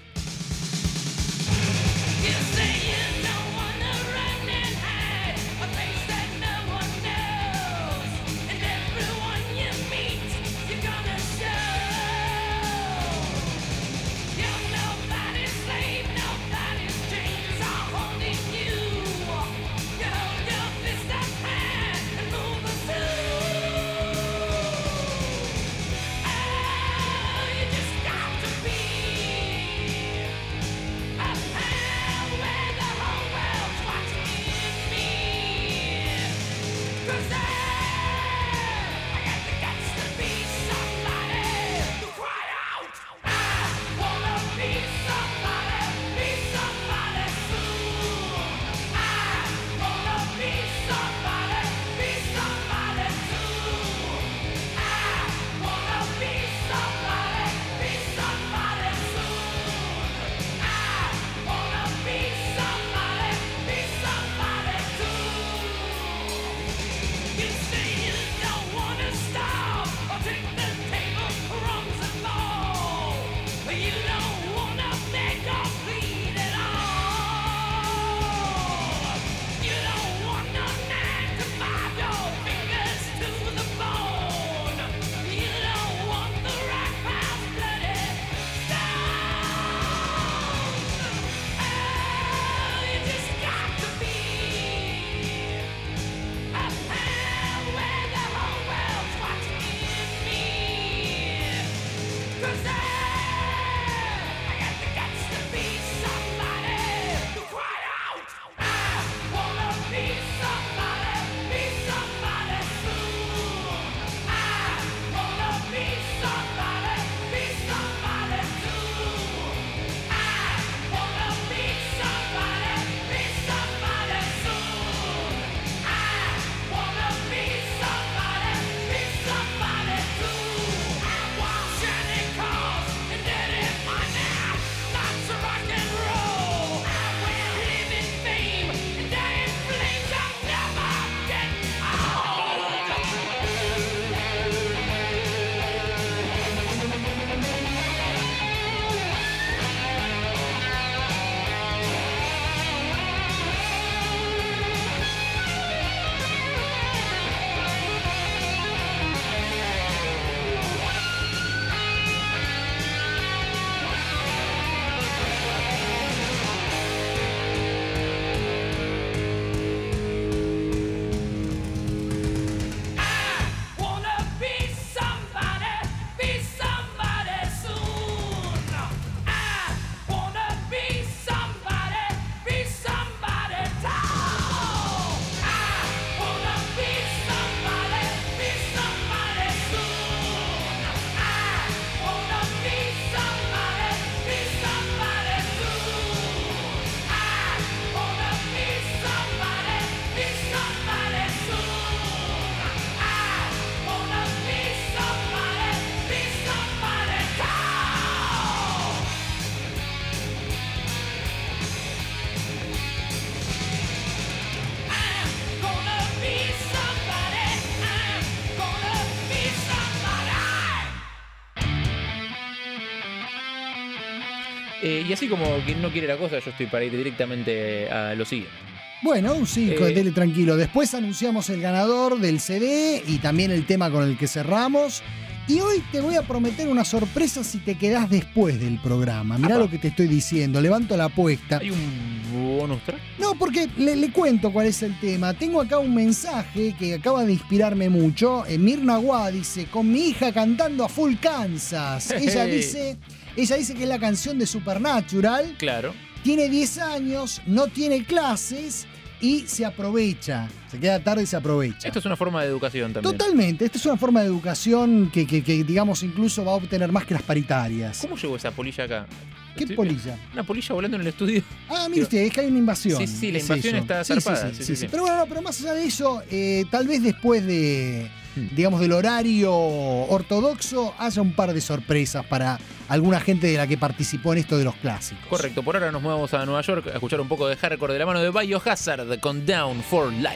Eh, y así como quien no quiere la cosa, yo estoy para ir directamente a lo siguiente. Bueno, sí, Eh, dele tranquilo. Después anunciamos el ganador del C D y también el tema con el que cerramos. Y hoy te voy a prometer una sorpresa si te quedás después del programa. Mirá lo que te estoy diciendo, levanto la apuesta. ¿Hay un bonus track? No, porque le, le cuento cuál es el tema. Tengo acá un mensaje que acaba de inspirarme mucho. Eh, Mirna Guá dice, con mi hija cantando a full Kansas. Ella dice, ella dice que es la canción de Supernatural. Claro. Tiene diez años, no tiene clases y se aprovecha. Se queda tarde y se aprovecha. Esto es una forma de educación también. Totalmente. Esta es una forma de educación que, que, que, digamos, incluso va a obtener más que las paritarias. ¿Cómo llegó esa polilla acá? ¿Qué Estoy- polilla? Una polilla volando en el estudio. Ah, mire usted, es que hay una invasión. Sí, sí, la Es invasión eso. está Sí, zarpada. sí, sí, Sí, sí, sí, sí. sí. Pero bueno, no, pero más allá de eso, eh, tal vez después de, digamos, del horario ortodoxo, haya un par de sorpresas para alguna gente de la que participó en esto de los clásicos. Correcto, por ahora nos movemos a Nueva York a escuchar un poco de hardcore de la mano de Biohazard con Down for Life.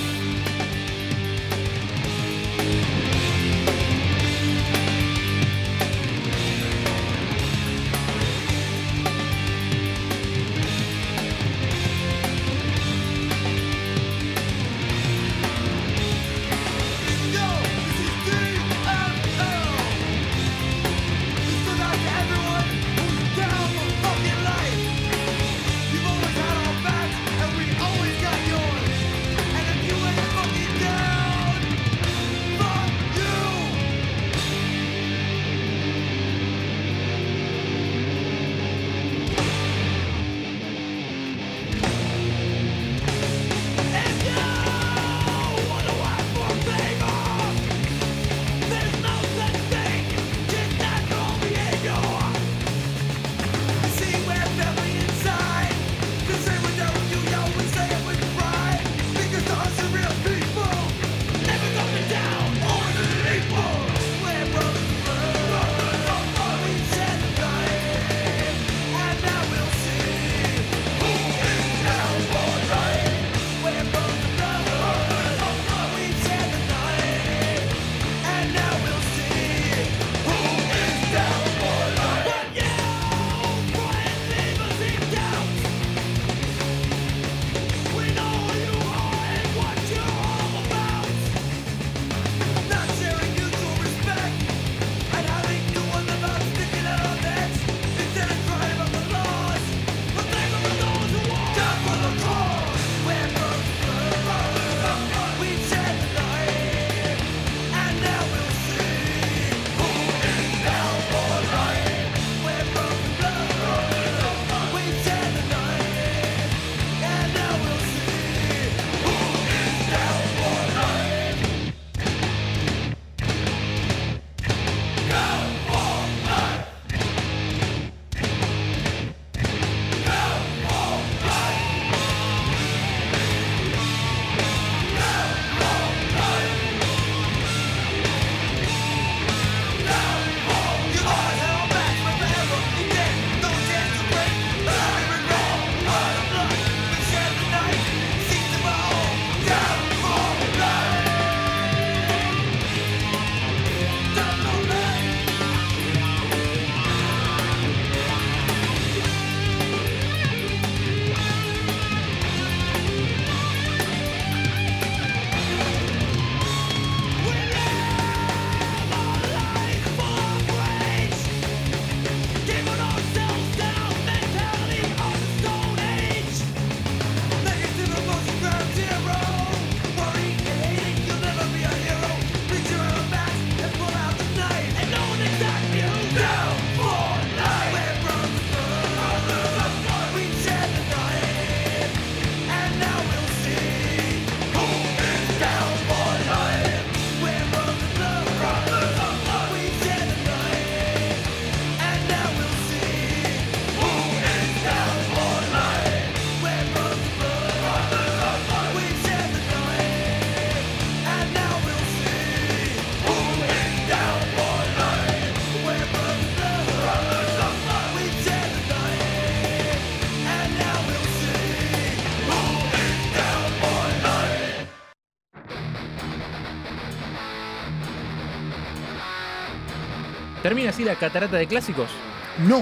¿Termina así la catarata de clásicos? No.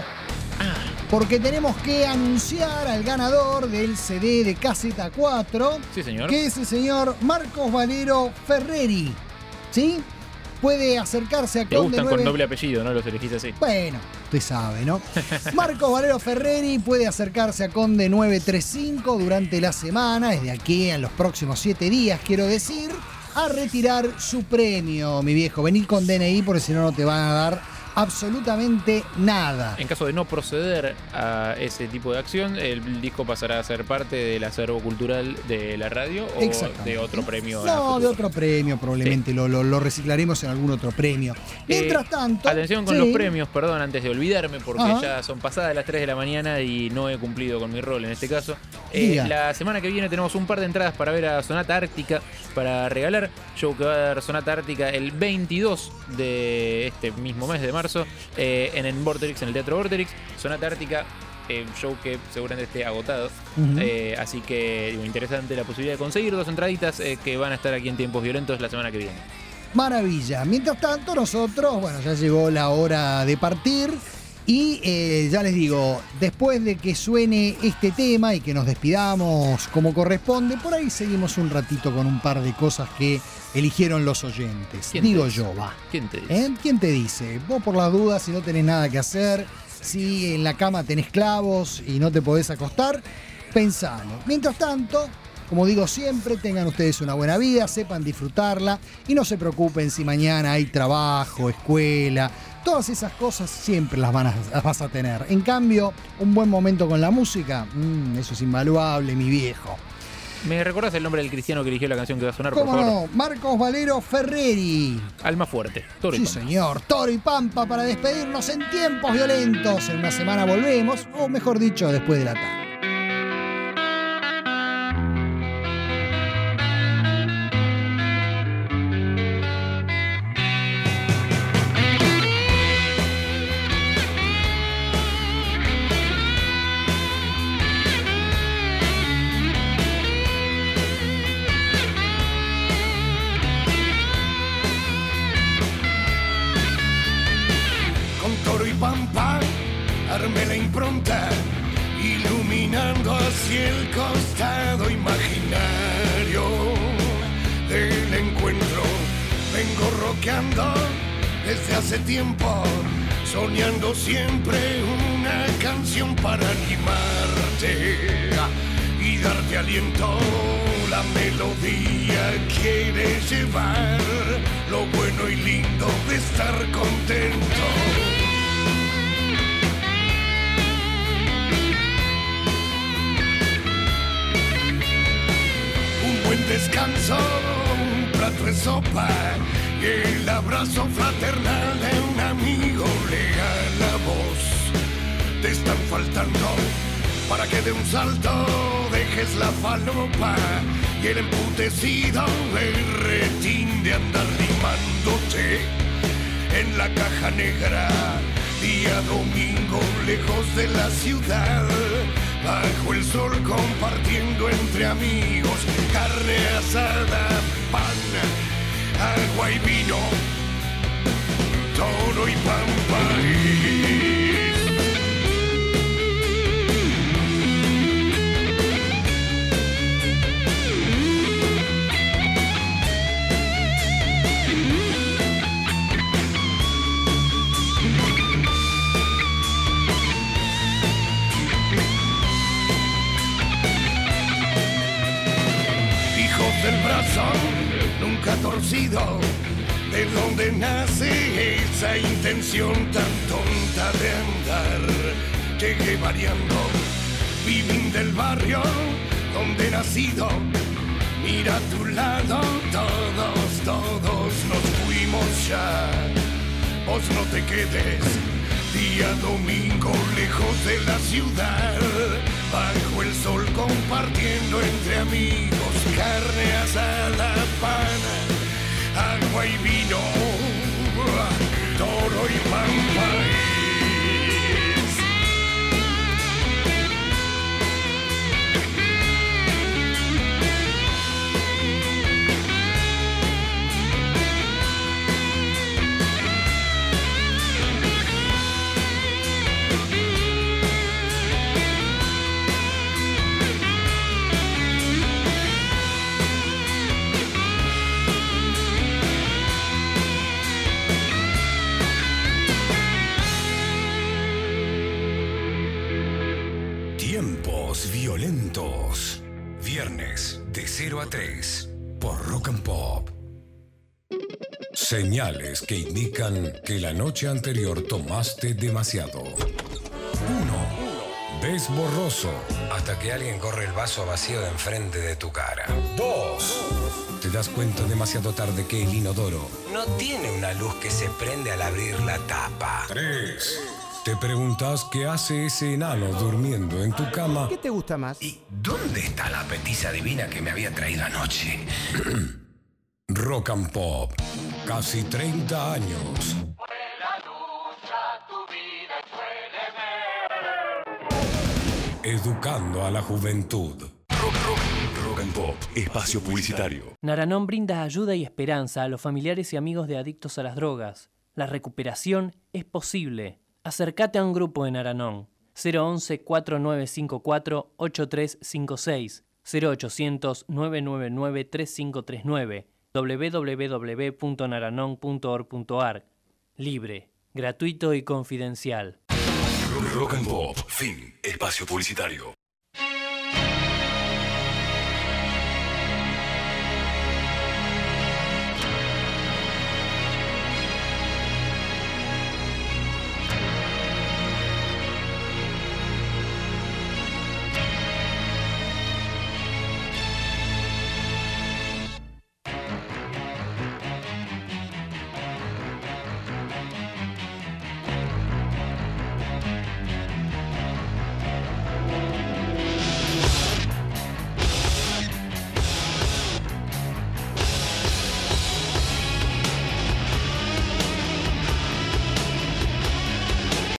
Porque tenemos que anunciar al ganador del C D de Caseta cuatro. Sí, señor. Que es el señor Marcos Valero Ferreri. ¿Sí? Puede acercarse a Te Conde gustan nueve... con doble apellido, ¿no? Los elegís así. Bueno, usted sabe, ¿no? Marcos Valero Ferreri puede acercarse a Conde novecientos treinta y cinco durante la semana, desde aquí en los próximos siete días, quiero decir, a retirar su premio, mi viejo. Vení con D N I porque si no, no te van a dar absolutamente nada. En caso de no proceder a ese tipo de acción, el disco pasará a ser parte del acervo cultural de la radio o de otro premio. a No, de futuro. otro premio, probablemente Sí. lo, lo, lo reciclaremos en algún otro premio. Mientras Eh, tanto. Atención con sí. los premios, perdón, antes de olvidarme, porque Ajá. ya son pasadas las tres de la mañana y no he cumplido con mi rol en este caso. Eh, Diga. la semana que viene tenemos un par de entradas para ver a Sonata Ártica para regalar. Show que va a dar Sonata Ártica el veintidós de este mismo mes de marzo eh, en el Vorterix, en el Teatro Vorterix. Sonata Ártica. Eh, show que seguramente esté agotado. Ujú. Eh, así que digo, interesante la posibilidad de conseguir dos entraditas eh, que van a estar aquí en Tiempos Violentos la semana que viene. Maravilla. Mientras tanto, nosotros, bueno, ya llegó la hora de partir. Y eh, ya les digo, después de que suene este tema y que nos despidamos como corresponde, por ahí seguimos un ratito con un par de cosas que eligieron los oyentes. ¿Quién te Digo dice? yo, va. ¿Quién te dice? ¿Eh? ¿Quién te dice? Vos por las dudas, si no tenés nada que hacer, si en la cama tenés clavos y no te podés acostar, pensalo. Mientras tanto, como digo siempre, tengan ustedes una buena vida, sepan disfrutarla y no se preocupen si mañana hay trabajo, escuela. Todas esas cosas siempre las, van a, las vas a tener. En cambio, un buen momento con la música, mmm, eso es invaluable, mi viejo. ¿Me recordás el nombre del cristiano que eligió la canción que va a sonar, por ¿Cómo favor? no? Marcos Valero Ferreri. Alma fuerte. Toro y Sí, Pampa. señor. Toro y Pampa para despedirnos en Tiempos Violentos. En una semana volvemos, o mejor dicho, después de la tarde. Con Toro y Pampa armé la impronta, iluminando hacia el costado imaginario del encuentro. Vengo rockeando desde hace tiempo, soñando siempre una canción para animarte y darte aliento. La melodía quiere llevar lo bueno y lindo de estar contento. Un buen descanso, un plato de sopa y el abrazo fraternal de un amigo leal. La voz te están faltando para que de un salto dejes la falopa y el emputecido berretín de andar limándote en la caja negra. Día domingo lejos de la ciudad, bajo el sol compartiendo entre amigos carne asada, pan, agua y vino, Toro y Pampa. Hijos del brazo nunca torcido, de donde nace esa intención tan tonta de andar. Llegué variando, vivín del barrio donde he nacido. Mira a tu lado, todos, todos nos fuimos ya. Vos no te quedes, día domingo lejos de la ciudad, bajo el sol compartiendo entre amigos carne asada, pan, agua y vino, Toro y Pampa. Tiempos Violentos. Viernes de cero a tres por Rock and Pop. Señales que indican que la noche anterior tomaste demasiado. Uno. Ves borroso hasta que alguien corre el vaso vacío de enfrente de tu cara. Dos. Te das cuenta demasiado tarde que el inodoro no tiene una luz que se prende al abrir la tapa. Tres. Te preguntas qué hace ese enano durmiendo en tu cama. ¿Qué te gusta más? ¿Y dónde está la petiza divina que me había traído anoche? Rock and Pop. Casi treinta años. Educando a la juventud. Rock, rock, rock and Pop. Espacio publicitario. Naranon brinda ayuda y esperanza a los familiares y amigos de adictos a las drogas. La recuperación es posible. Acércate a un grupo en Naranon. cero once, cuatro nueve cinco cuatro, ocho tres cinco seis, cero ochocientos, nueve nueve nueve, tres cinco tres nueve, doble u doble u doble u punto naranon punto org punto a r. Libre, gratuito y confidencial. Rock and Pop. Fin. Espacio publicitario.